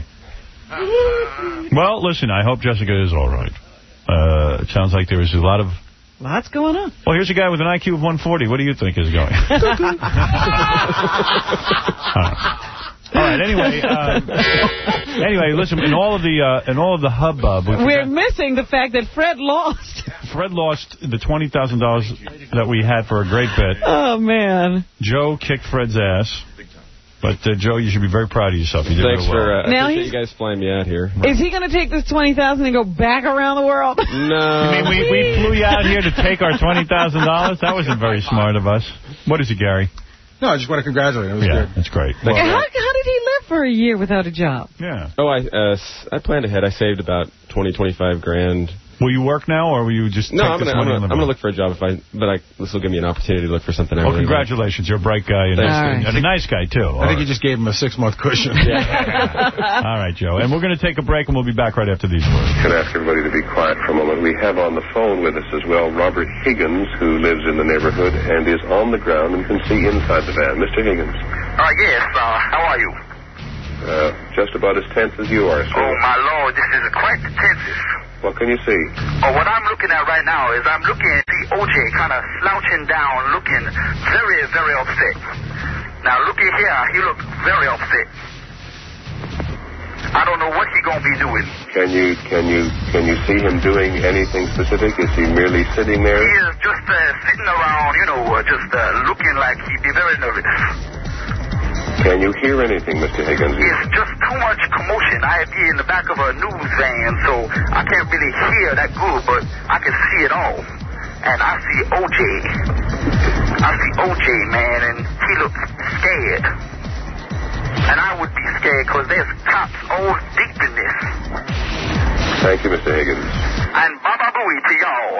Well, listen, I hope Jessica is all right. Uh, it sounds like there is a lot of... Lots going on. Well, here's a guy with an I Q of one forty. What do you think is going? All right. All right. Anyway, uh, anyway, listen. In all of the uh, in all of the hubbub, we We're forgot- missing the fact that Fred lost. Fred lost the twenty thousand dollars that we had for a great bet. Oh, man. Joe kicked Fred's ass. But, uh, Joe, you should be very proud of yourself. You did Thanks real well. for, uh, Now I appreciate he's- you guys flying me out here. Is he going to take this twenty thousand dollars and go back around the world? No. You mean we, we flew you out here to take our twenty thousand dollars? That wasn't very smart of us. What is it, Gary? No, I just want to congratulate him. It was Yeah, good. that's great. how, how did he live for a year without a job? Yeah. Oh, I uh, s- I planned ahead. I saved about twenty, twenty-five grand. Will you work now, or will you just No, take I'm this gonna, I'm money gonna, on the I'm gonna road? look for a job if I, but I, this will give me an opportunity to look for something. I Well, really congratulations. You're a bright guy and, Thanks. and, and a nice guy, too. I think you just gave him a six-month cushion. All right, Joe. And we're going to take a break, and we'll be back right after these words. Can I ask everybody to be quiet for a moment? We have on the phone with us as well Robert Higgins, who lives in the neighborhood and is on the ground and can see inside the van. Mister Higgins. Uh, yes, uh, how are you? Uh, just about as tense as you are, sir. Oh, my Lord, this is quite tense. What can you see? Oh, what I'm looking at right now is I'm looking at the O J kind of slouching down, looking very, very upset. Now, looky here, he looks very upset. I don't know what he's going to be doing. Can you can you can you see him doing anything specific? Is he merely sitting there? He is just uh, sitting around, you know, uh, just uh, looking like he'd be very nervous. Can you hear anything, Mister Higgins? It's just too much commotion. I be in the back of a news van, so I can't really hear that good, but I can see it all. And I see O J. I see O J, man, and he looks scared. And I would be scared because there's cops all deep in this. Thank you, Mister Higgins. And Baba Booey to y'all.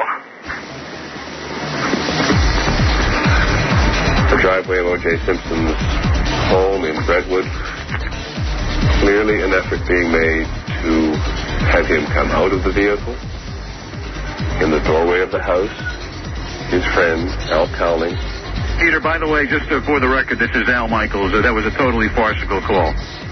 The driveway of O J Simpson's home in Brentwood. Clearly an effort being made to have him come out of the vehicle. In the doorway of the house, his friend, Al Cowling. Peter, by the way, just uh, for the record, this is Al Michaels. Uh, that was a totally farcical call.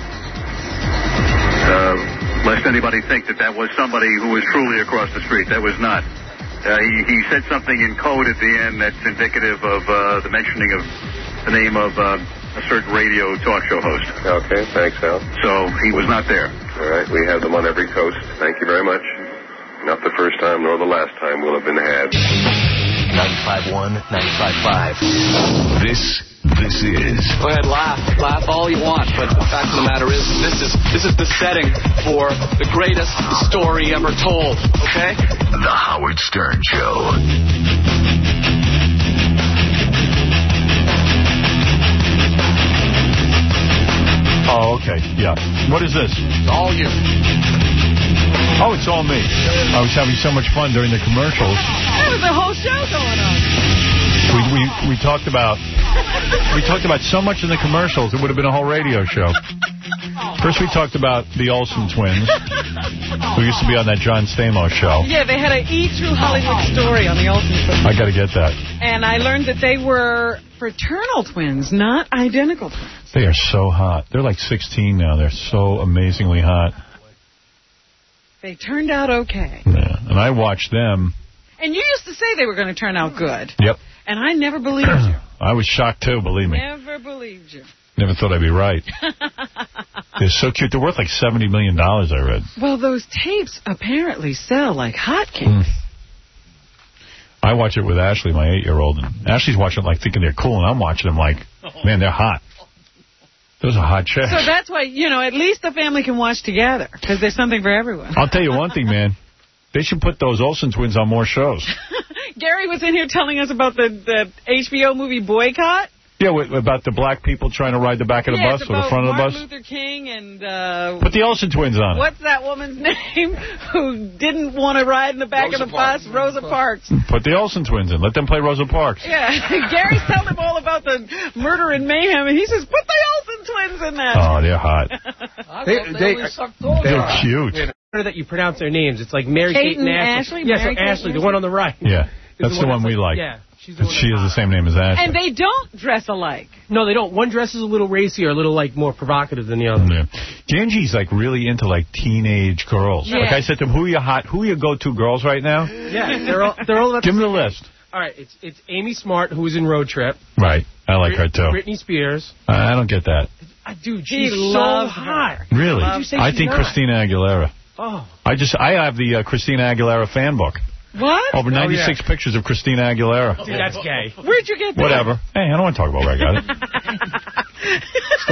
Uh, lest anybody think that that was somebody who was truly across the street. That was not. Uh, he, he said something in code at the end that's indicative of uh, the mentioning of the name of uh, a certain radio talk show host. Okay, thanks, Al. So he was not there. All right, we have them on every coast. Thank you very much. Not the first time nor the last time we'll have been had. ninety-five point one, ninety-five point five. This, this is... Go ahead, laugh. Laugh all you want, but the fact of the matter is, this is this is the setting for the greatest story ever told, okay? The Howard Stern Show. Oh, okay. Yeah. What is this? It's all you. Oh, it's all me. I was having so much fun during the commercials. There was a whole show going on. We we we talked about we talked about so much in the commercials. It would have been a whole radio show. First, we talked about the Olsen twins, who used to be on that John Stamos show. Yeah, they had an E! True Hollywood story on the Olsen twins. I got to get that. And I learned that they were fraternal twins, not identical twins. They are so hot. They're like sixteen now. They're so amazingly hot. They turned out okay. Yeah. And I watched them. And you used to say they were going to turn out good. Yep. And I never believed you. I was shocked, too, believe me. Never believed you. Never thought I'd be right. They're so cute. They're worth like seventy million dollars, I read. Well, those tapes apparently sell like hotcakes. Mm. I watch it with Ashley, my eight-year-old, and Ashley's watching it like thinking they're cool, and I'm watching them like, man, they're hot. Those are hot chicks. So that's why, you know, at least the family can watch together, because there's something for everyone. I'll tell you one thing, man. They should put those Olsen twins on more shows. Gary was in here telling us about the, the H B O movie Boycott. Yeah, about the black people trying to ride the back of the yeah, bus it's or the front of the Martin bus. Luther King and... Uh, Put the Olsen twins on. What's that woman's name who didn't want to ride in the back Rosa of the Parks. bus? Rosa Parks. Put the Olsen twins in. Let them play Rosa Parks. Yeah, Gary's telling him all about the murder and mayhem, and he says, put the Olsen twins in there. Oh, they're hot. They, they, they, They're cute. That you pronounce their names. It's like Mary Kate Kate and and Ashley. Ashley? Yes, Mary so Kate Ashley, and the one on the right. Yeah, that's the one, that's we like. Yeah. She's But she has the same name as Ashley. And they don't dress alike. No, they don't. One dresses a little racier, a little like more provocative than the other. Yeah. Ganji's like really into like teenage girls. Yeah. Like I said to him, who are your hot, who are your go-to girls right now? Yeah, they're all they're all about. Give them the list. All right, it's it's Amy Smart, who was in Road Trip. Right, I like her too. Britney Spears. Uh, I don't get that. Uh, dude, He she's so loves hot. her. Really? Did you say I she's think not? Christina Aguilera. Oh. I just I have the uh, Christina Aguilera fan book. What? Over ninety-six oh, yeah. pictures of Christina Aguilera. Dude, that's gay. Where'd you get that? Whatever. Hey, I don't want to talk about where I got it.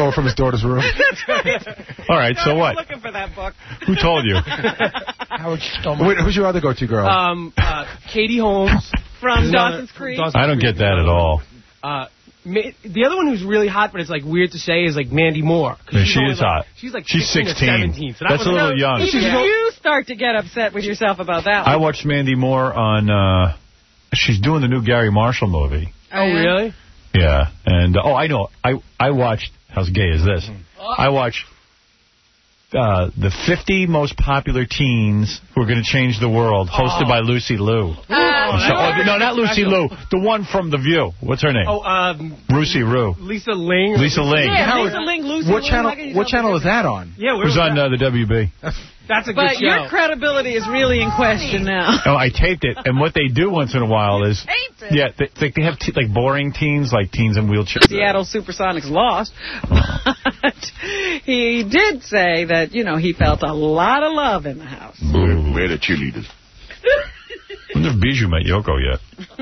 Stole it from his daughter's room. That's right. All right, so what? Looking for that book. Who told you? Howard Stolman. Wait, who's your other go-to girl? Um, uh, Katie Holmes. From There's Dawson's another- Creek. Dawson's I don't Creek. get that at all. Uh, ma- the other one who's really hot, but it's like weird to say, is like Mandy Moore. 'Cause Yeah, she's she only is like- hot. She's like She's sixteen. sixteen. Or seventeen. So that That's was a little young. Even you start to get upset with yourself about that I one. watched Mandy Moore on, uh, she's doing the new Gary Marshall movie. Oh, really? Yeah, and, uh, oh, I know. I, I watched, how gay is this? I watched uh, the fifty most popular teens who are going to change the world, hosted Oh. by Lucy Liu. Oh, So- oh, no, not Lucy Liu. The one from The View. What's her name? Oh, um, Lucy Liu. Lisa Ling. Lisa Ling. Yeah, Howard, Lisa Ling, Lucy what Ling, channel? like What channel is that on? Yeah, It where was on uh, the W B. That's a good But show. your credibility is really in question now. Oh, I taped it, and what they do once in a while is, Taped it? yeah, they, like they have te like boring teens, like teens in wheelchairs. Seattle Supersonics lost, but he did say that, you know, he felt a lot of love in the house. Where, where are the cheerleaders? I wonder if Bijou met Yoko yet.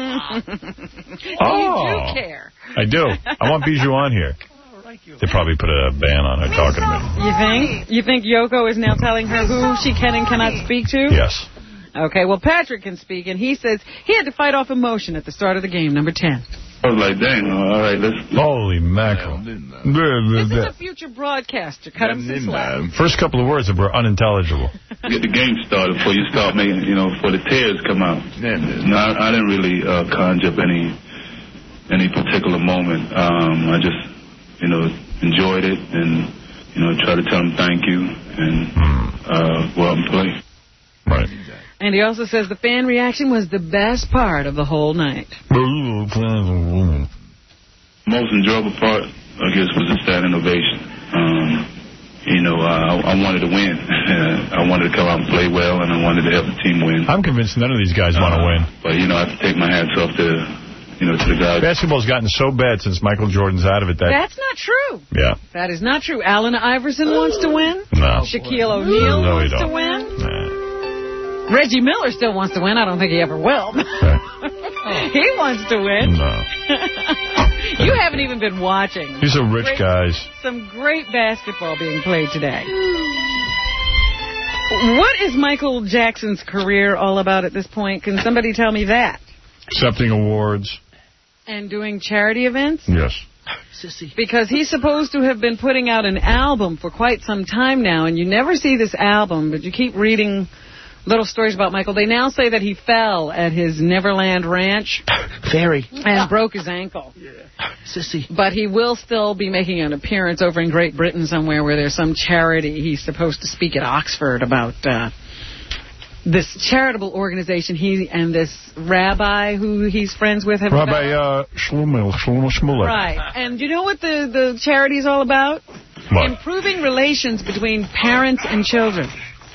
Oh. You do care. I do. I want Bijou on here. They probably put a ban on her talking to me. You think? You think Yoko is now telling her who she can and cannot speak to? Yes. Okay, well, Patrick can speak, and he says he had to fight off emotion at the start of the game, number ten. I was like, dang, all right, let's... Holy mackerel. This is a future broadcaster. Cut him some slack. First couple of words were unintelligible. Get the game started before you start making, you know, before the tears come out. No, I, I didn't really uh, conjure up any any particular moment. Um, I just, you know, enjoyed it and, you know, try to tell them thank you and uh, go out and play. Right. And he also says the fan reaction was the best part of the whole night. Most enjoyable part, I guess, was the standing ovation. Um, you know, uh, I, I wanted to win. I wanted to come out and play well, and I wanted to help the team win. I'm convinced none of these guys want to Uh, win. But, you know, I have to take my hats off to, you know, to the guys. Basketball's gotten so bad since Michael Jordan's out of it that... That's not true. Yeah. That is not true. Allen Iverson wants to win. No. Shaquille O'Neal No, he wants to don't. win. Nah. Reggie Miller still wants to win. I don't think he ever will. He wants to win. No. You haven't even been watching. These are rich Great- guys. Some great basketball being played today. What is Michael Jackson's career all about at this point? Can somebody tell me that? Accepting awards. And doing charity events? Yes. Sissy. Because he's supposed to have been putting out an album for quite some time now, and you never see this album, but you keep reading little stories about Michael. They now say that he fell at his Neverland Ranch. Very. And broke his ankle. Sissy. But he will still be making an appearance over in Great Britain somewhere where there's some charity. He's supposed to speak at Oxford about uh, this charitable organization he and this rabbi who he's friends with have Rabbi developed. uh, Shlomo, Shlomo Shmulik. Right. And you know what the, the charity is all about? What? Improving relations between parents and children.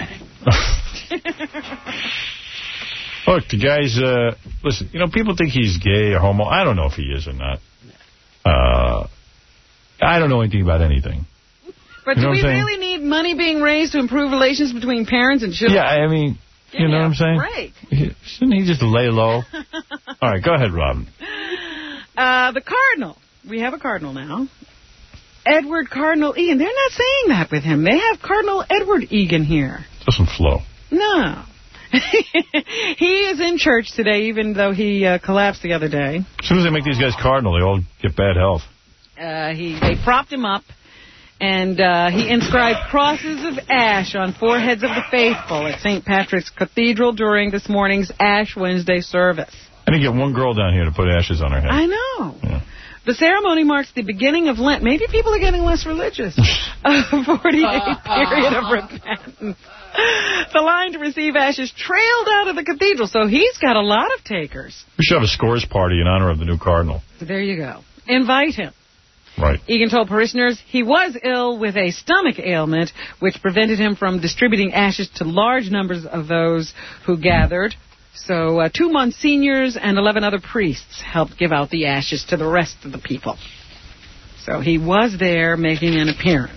Look, the guy's, uh, listen, you know, people think he's gay or homo. I don't know if he is or not. Uh, I don't know anything about anything. But You do know we what I'm saying? really need money being raised to improve relations between parents and children? Yeah, I mean, you know what I'm saying? Right. He- Shouldn't he just lay low? All right, go ahead, Robin. Uh, the Cardinal. We have a Cardinal now. Edward Cardinal Egan. They're not saying that with him. They have Cardinal Edward Egan here. Doesn't flow. No. He is in church today, even though he uh, collapsed the other day. As soon as they make these guys cardinal, they all get bad health. Uh, he They propped him up, and uh, he inscribed crosses of ash on foreheads of the faithful at Saint Patrick's Cathedral during this morning's Ash Wednesday service. I didn't get one girl down here to put ashes on her head. I know. Yeah. The ceremony marks the beginning of Lent. Maybe people are getting less religious. A forty-day period of repentance. The line to receive ashes trailed out of the cathedral, so he's got a lot of takers. We should have a scores party in honor of the new cardinal. There you go. Invite him. Right. Egan told parishioners he was ill with a stomach ailment, which prevented him from distributing ashes to large numbers of those who gathered. So uh, two Monsignors and eleven other priests helped give out the ashes to the rest of the people. So he was there making an appearance.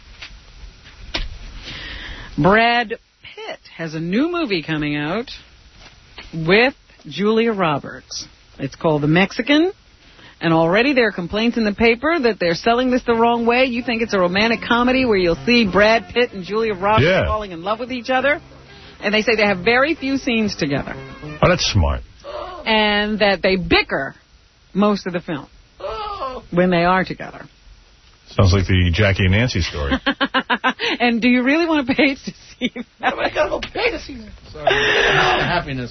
Brad Pitt has a new movie coming out with Julia Roberts. It's called The Mexican, And already there are complaints in the paper that they're selling this the wrong way. You think it's a romantic comedy where you'll see Brad Pitt and Julia Roberts Yeah. falling in love with each other. And they say they have very few scenes together. Oh, that's smart. And that they bicker most of the film when they are together. Sounds like the Jackie and Nancy story. And do you really want to pay to see that? I gotta go pay to see that. Sorry. Happiness.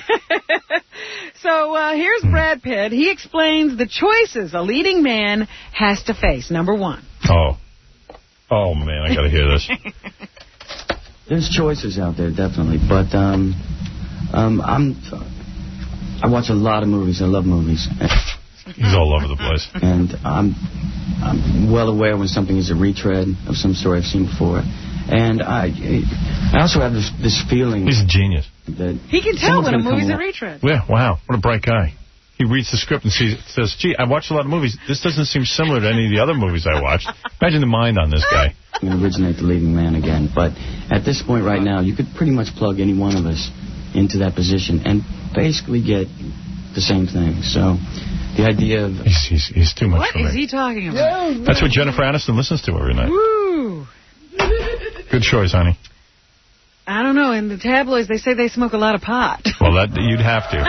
So uh, here's Brad Pitt. He explains the choices a leading man has to face. Number one. Oh. Oh, man, I got to hear this. There's choices out there, definitely. But um, um, I'm, I watch a lot of movies. I love movies. He's all over the place. And I'm, I'm well aware when something is a retread of some story I've seen before. And I I also have this, this feeling... He's a genius. That he can tell when a movie's a along. retread. Yeah, wow. What a bright guy. He reads the script and sees, says, gee, I watched a lot of movies. This doesn't seem similar to any of the other movies I watched. Imagine the mind on this guy. I'm going to originate the leading man again. But at this point right now, you could pretty much plug any one of us into that position and basically get the same thing. So the idea of... He's, he's, he's too much What for me. is he talking about? That's what Jennifer Aniston listens to every night. Woo! Good choice, honey. I don't know. In the tabloids, they say they smoke a lot of pot. Well, that you'd have to.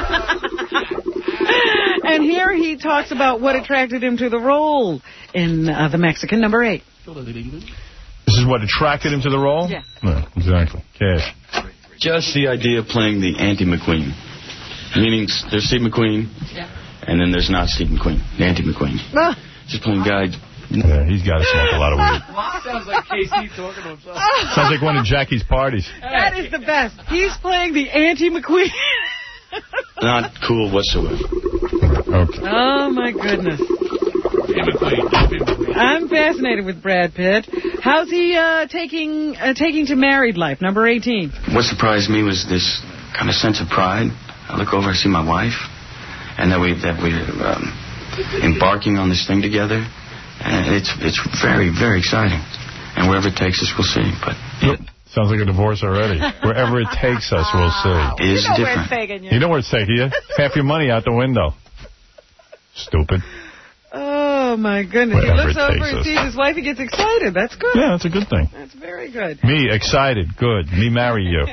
And here he talks about what attracted him to the role in uh, The Mexican, number eight. This is what attracted him to the role? Yeah. No, exactly. Cash. Just the idea of playing the anti-McQueen. Meaning there's Steve McQueen, yeah. and then there's not Steve McQueen, the anti-McQueen. Ah. Just playing guy. Yeah, he's got to smoke a lot of weed. Sounds like K C talking to himself. Sounds like one of Jackie's parties. That is the best. He's playing the anti-McQueen. Not cool whatsoever. Okay. Oh, my goodness. I'm fascinated with Brad Pitt. How's he uh, taking uh, taking to married life? Number eighteen. What surprised me was this kind of sense of pride. I look over, I see my wife, and that we that we're um, embarking on this thing together. And it's it's very, very exciting. And wherever it takes us, we'll see. But Yep. Sounds like a divorce already. Wherever it takes us, we'll see. It is you know different. where it's taking you. You know where it's taking you? Half your money out the window. Stupid. Oh, my goodness. Wherever he looks it over takes and us. sees his wife. He gets excited. That's good. Yeah, that's a good thing. That's very good. Me, excited. Good. Me marry you.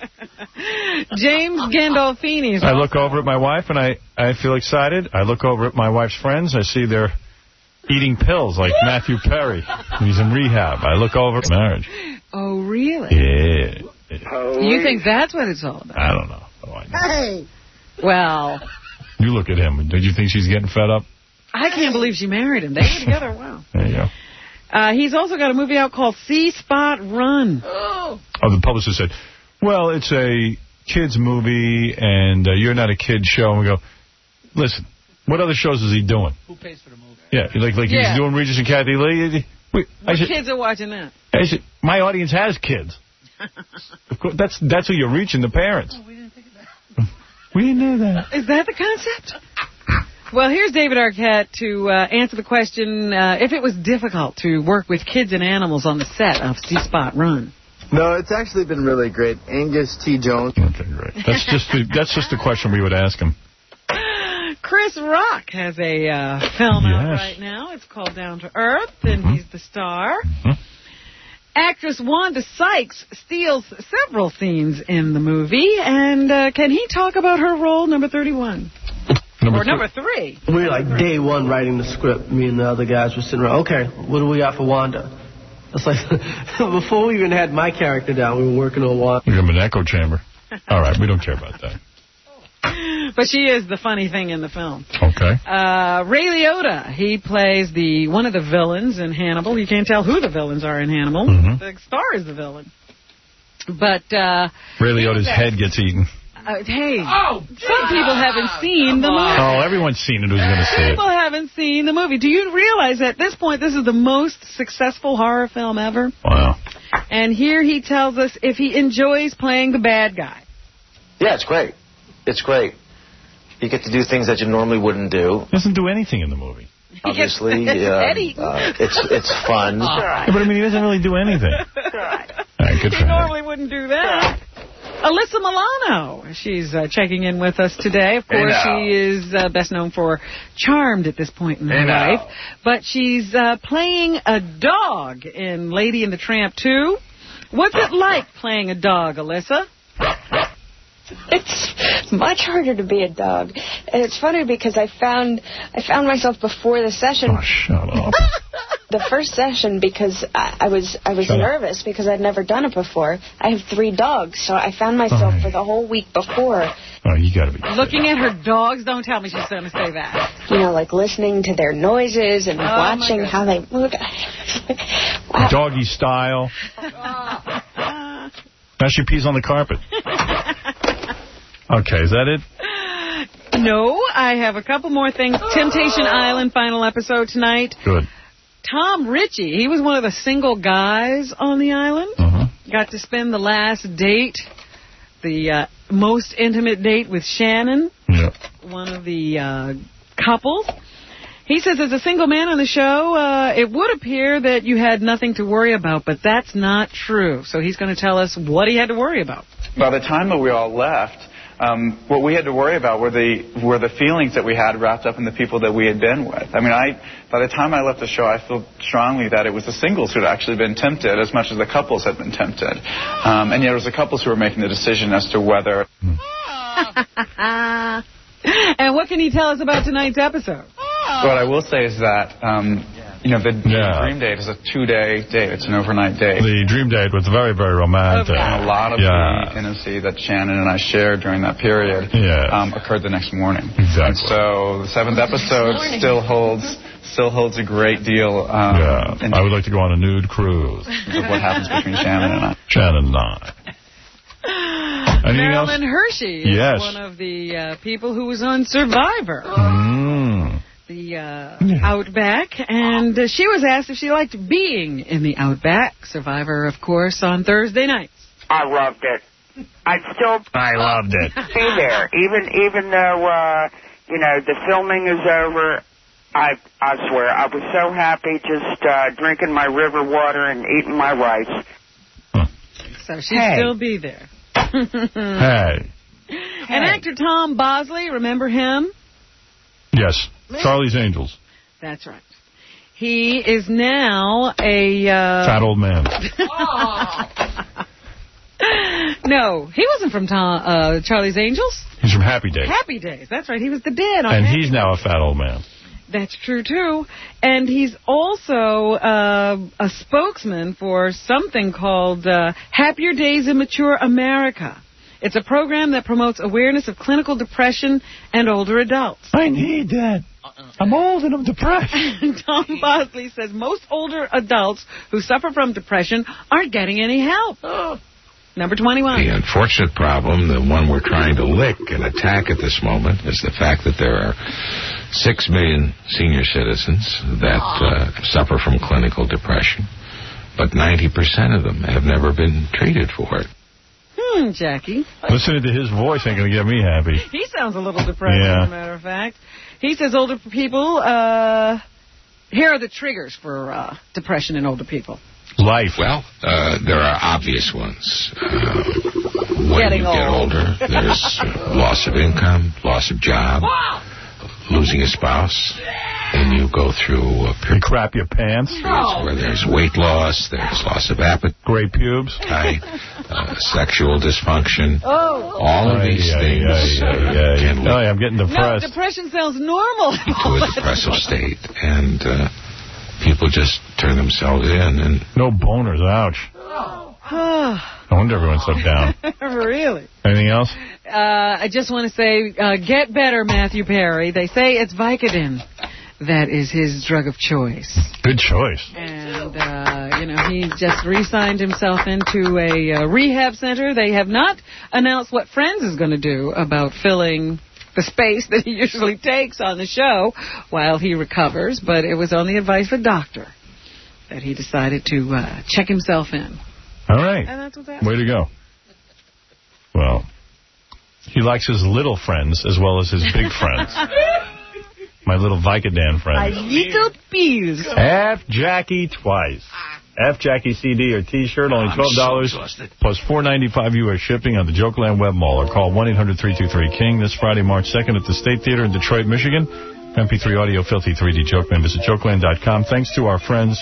James Gandolfini. I look over at my wife and I, I feel excited. I look over at my wife's friends. I see they're eating pills like Matthew Perry. He's in rehab. I look over at marriage. Oh, really? Yeah. You think that's what it's all about? I don't know. Oh, I know. Hey. Well, You look at him. Did you think she's getting fed up? I can't believe she married him. They were together. Wow. There you go. Uh, he's also got a movie out called C-Spot Run. Oh. Oh, the publicist said, well, it's a kid's movie, and uh, you're not a kid's show. And we go, listen, what other shows is he doing? Who pays for the movie? Yeah, like like Yeah. he's doing Regis and Kathy Lee. Wait, I What said, kids are watching that? I said, my audience has kids. Of course, that's that's who you're reaching, the parents. Oh, we didn't think of that. We didn't know that. Is that the concept? Well, here's David Arquette to uh, answer the question, uh, if it was difficult to work with kids and animals on the set of C-Spot Run. No, it's actually been really great. Angus T. Jones. Okay, great. That's just the, that's just the question we would ask him. Chris Rock has a uh, film out Yes. right now. It's called Down to Earth, and Mm-hmm. he's the star. Actress Wanda Sykes steals several scenes in the movie, and uh, can he talk about her role, number thirty-one? Number or number three? We were like day one writing the script. Me and the other guys were sitting around. Okay, what do we got for Wanda? It's like before we even had my character down, we were working on Wanda. You're in an echo chamber. All right, we don't care about that. But she is the funny thing in the film. Okay. Uh, Ray Liotta, he plays the one of the villains in Hannibal. You can't tell who the villains are in Hannibal. Mhm. The star is the villain. But, uh... Ray Liotta's head gets eaten. Uh, hey, oh, some people haven't seen the movie. Oh, everyone's seen it who's going to see it. People haven't seen the movie. Do you realize at this point this is the most successful horror film ever? Wow. And here he tells us if he enjoys playing the bad guy. Yeah, it's great. It's great. You get to do things that you normally wouldn't do. Doesn't do anything in the movie. Obviously, It's uh, Eddie. uh, it's it's fun. Yeah, but I mean, he doesn't really do anything. All right, good He for him. normally wouldn't do that. Alyssa Milano. She's uh, checking in with us today. Of course, she is uh, best known for Charmed at this point in her Hey, life. now. But she's uh, playing a dog in Lady and the Tramp two. What's it like playing a dog, Alyssa? It's much harder to be a dog. And it's funny because I found I found myself before the session. Oh, shut up. The first session because I, I was I was Shut nervous because I'd never done it before. I have three dogs, so I found myself Oh. for the whole week before, Oh, you got to be. Looking at her dogs? Don't tell me she's going to say that. you know, like listening to their noises and Oh, my watching goodness. how they look. Doggy style. Now she pees on the carpet. Okay, is that it? No, I have a couple more things. Temptation Island final episode tonight. Good. Tom Ritchie, he was one of the single guys on the island. Uh-huh. Got to spend the last date, the uh, most intimate date with Shannon, yeah. one of the uh, couples. He says as a single man on the show, uh, it would appear that you had nothing to worry about, but that's not true. So he's going to tell us what he had to worry about. By the time that we all left, um, what we had to worry about were the were the feelings that we had wrapped up in the people that we had been with. I mean, I by the time I left the show, I feel strongly that it was the singles who had actually been tempted as much as the couples had been tempted. Um, and yet it was the couples who were making the decision as to whether... And what can you tell us about tonight's episode? What I will say is that, um, you know, the Yeah. dream date is a two-day date. It's an overnight date. The dream date was very, very romantic. And a lot of yeah. the intimacy that Shannon and I shared during that period Yeah. um, occurred the next morning. Exactly. And so the seventh episode still holds still holds a great deal um, Yeah. in I would like to go on a nude cruise. of what happens between Shannon and I. Shannon and I. Anything Marilyn else? Hershey is Yes. one of the uh, people who was on Survivor, Mm. the uh, Outback, and uh, she was asked if she liked being in the Outback. Survivor, of course, on Thursday nights. I loved it. I'd still I loved it. be there, even even though uh, you know the filming is over. I I swear I was so happy just uh, drinking my river water and eating my rice. So she'd Hey. still be there. Hey. And actor Tom Bosley, remember him? Yes. Charlie's Angels. That's right. He is now a... Uh, Fat old man. No, he wasn't from Tom, uh, Charlie's Angels. He's from Happy Days. Happy Days. That's right. He was the dad on And Happy he's now a fat old man. That's true, too. And he's also uh, a spokesman for something called uh, Happier Days in Mature America. It's a program that promotes awareness of clinical depression and older adults. I need that. I'm old and I'm depressed. Tom Bosley says most older adults who suffer from depression aren't getting any help. Number twenty-one. The unfortunate problem, the one we're trying to lick and attack at this moment, is the fact that there are six million senior citizens that uh, suffer from clinical depression, but ninety percent of them have never been treated for it. Hmm, Jackie. Listening to his voice ain't going to get me happy. He sounds a little depressed, Yeah. as a matter of fact. He says older people, uh, here are the triggers for uh, depression in older people. Life. Well, uh, there are obvious ones. Uh, when Getting you get old. older, there's uh, loss of income, loss of job, losing a spouse, and you go through a period crap your pants where there's weight loss, there's loss of appetite, gray pubes, uh, sexual dysfunction. Oh. All of these Ay, things ay, ay, uh, ay, can ay. lead Oh, I'm getting No, depressed. depression sounds normal. to a depressive state, and uh, people just turn themselves in. And no boners, ouch. No wonder everyone's so down. Really? Anything else? Uh, I just want to say, uh, get better, Matthew Perry. They say it's Vicodin. That is his drug of choice. Good choice. And, uh, you know, he just re-signed himself into a uh, rehab center. They have not announced what Friends is going to do about filling the space that he usually takes on the show while he recovers, but it was on the advice of a doctor that he decided to uh, check himself in. All right. And that's what's happening. Way to go. Well, he likes his little friends as well as his big friends. My little Vicodin My friends. little pills. Half Jackie twice. F Jackie C D or T-shirt, only twelve dollars so plus four ninety-five U S shipping on the Jokeland Web Mall, or call one eight hundred three two three King this Friday, March second at the State Theater in Detroit, Michigan. M P three audio, filthy three D Jokeland. Visit jokeland dot com. Thanks to our friends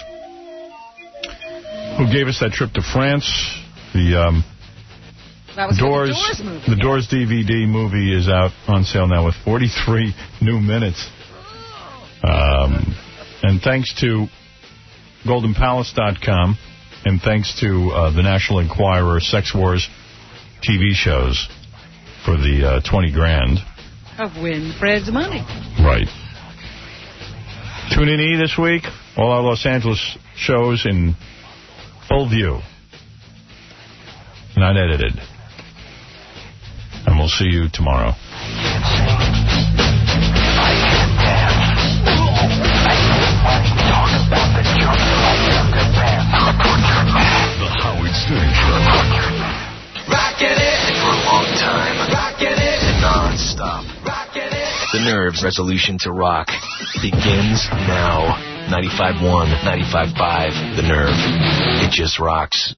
who gave us that trip to France. The um, that was Doors, the Doors movie. The Doors D V D movie is out on sale now with forty-three new minutes. Um, and thanks to golden palace dot com, and thanks to uh, the National Enquirer Sex Wars T V shows for the uh, twenty grand. Of Winfred's money. Right. Tune in E this week. All our Los Angeles shows in full view. Not edited. And we'll see you tomorrow. The Howard Stern Show. Rockin' it for a long time. Rockin' it non-stop. Rockin' it. The Nerve's resolution to rock begins now. ninety-five point one, ninety-five point five, The Nerve. It just rocks.